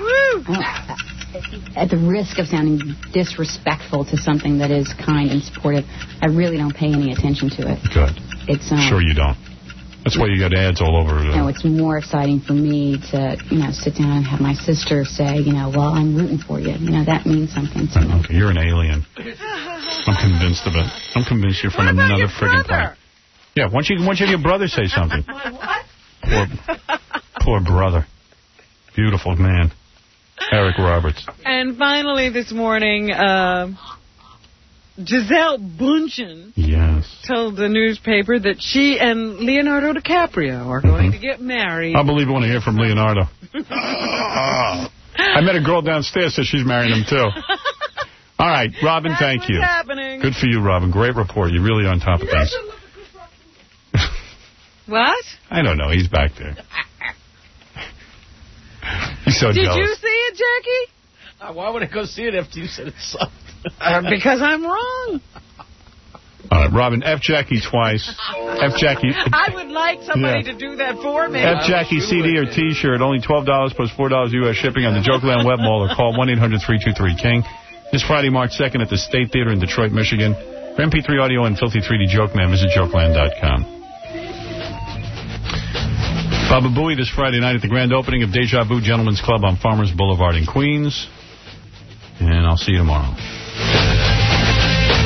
S19: At the risk of sounding disrespectful to something that is kind and supportive, I really don't pay any attention to it.
S20: Good.
S19: It's um,
S20: Sure you don't. That's why you got ads all over.
S19: You know, it's more exciting for me to, you know, sit down and have my sister say, you know, well, I'm rooting for you. You know, that means something to me.
S20: Okay, you're an alien. I'm convinced of it. I'm convinced you're from
S10: What about
S20: another
S10: your
S20: friggin' planet. Yeah, why don't you, why don't you have your brother say something? Poor, poor brother. Beautiful man. Eric Roberts.
S10: And finally this morning, uh, Giselle Bundchen
S20: Yes.
S10: told the newspaper that she and Leonardo DiCaprio are going to get married.
S20: I'll believe it when I hear from Leonardo. I met a girl downstairs, says she's marrying him, too. All right, Robin,
S10: That's
S20: thank
S10: what's
S20: you.
S10: happening.
S20: Good for you, Robin. Great report. You're really on top of things.
S10: What?
S20: I don't know. He's back there. He's so
S10: Did
S20: jealous.
S10: you see it, Jackie?
S11: Uh, why would I go see it after you said it sucked?
S10: Uh, because I'm wrong.
S20: All right, Robin, F Jackie twice. F Jackie.
S10: I would like somebody
S20: Yeah.
S10: to do that for me.
S20: F Jackie C D or T-shirt, only twelve dollars plus four dollars U S shipping on the Jokeland Web Mall or call one eight hundred three two three King. This Friday, March second at the State Theater in Detroit, Michigan. For M P three audio and Filthy three D Jokeman, visit jokeland dot com. Baba Booey this Friday night at the grand opening of Deja Vu Gentlemen's Club on Farmers Boulevard in Queens. And I'll see you tomorrow.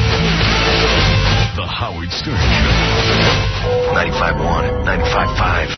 S1: The Howard Stern Show. ninety-five point one, ninety-five point five.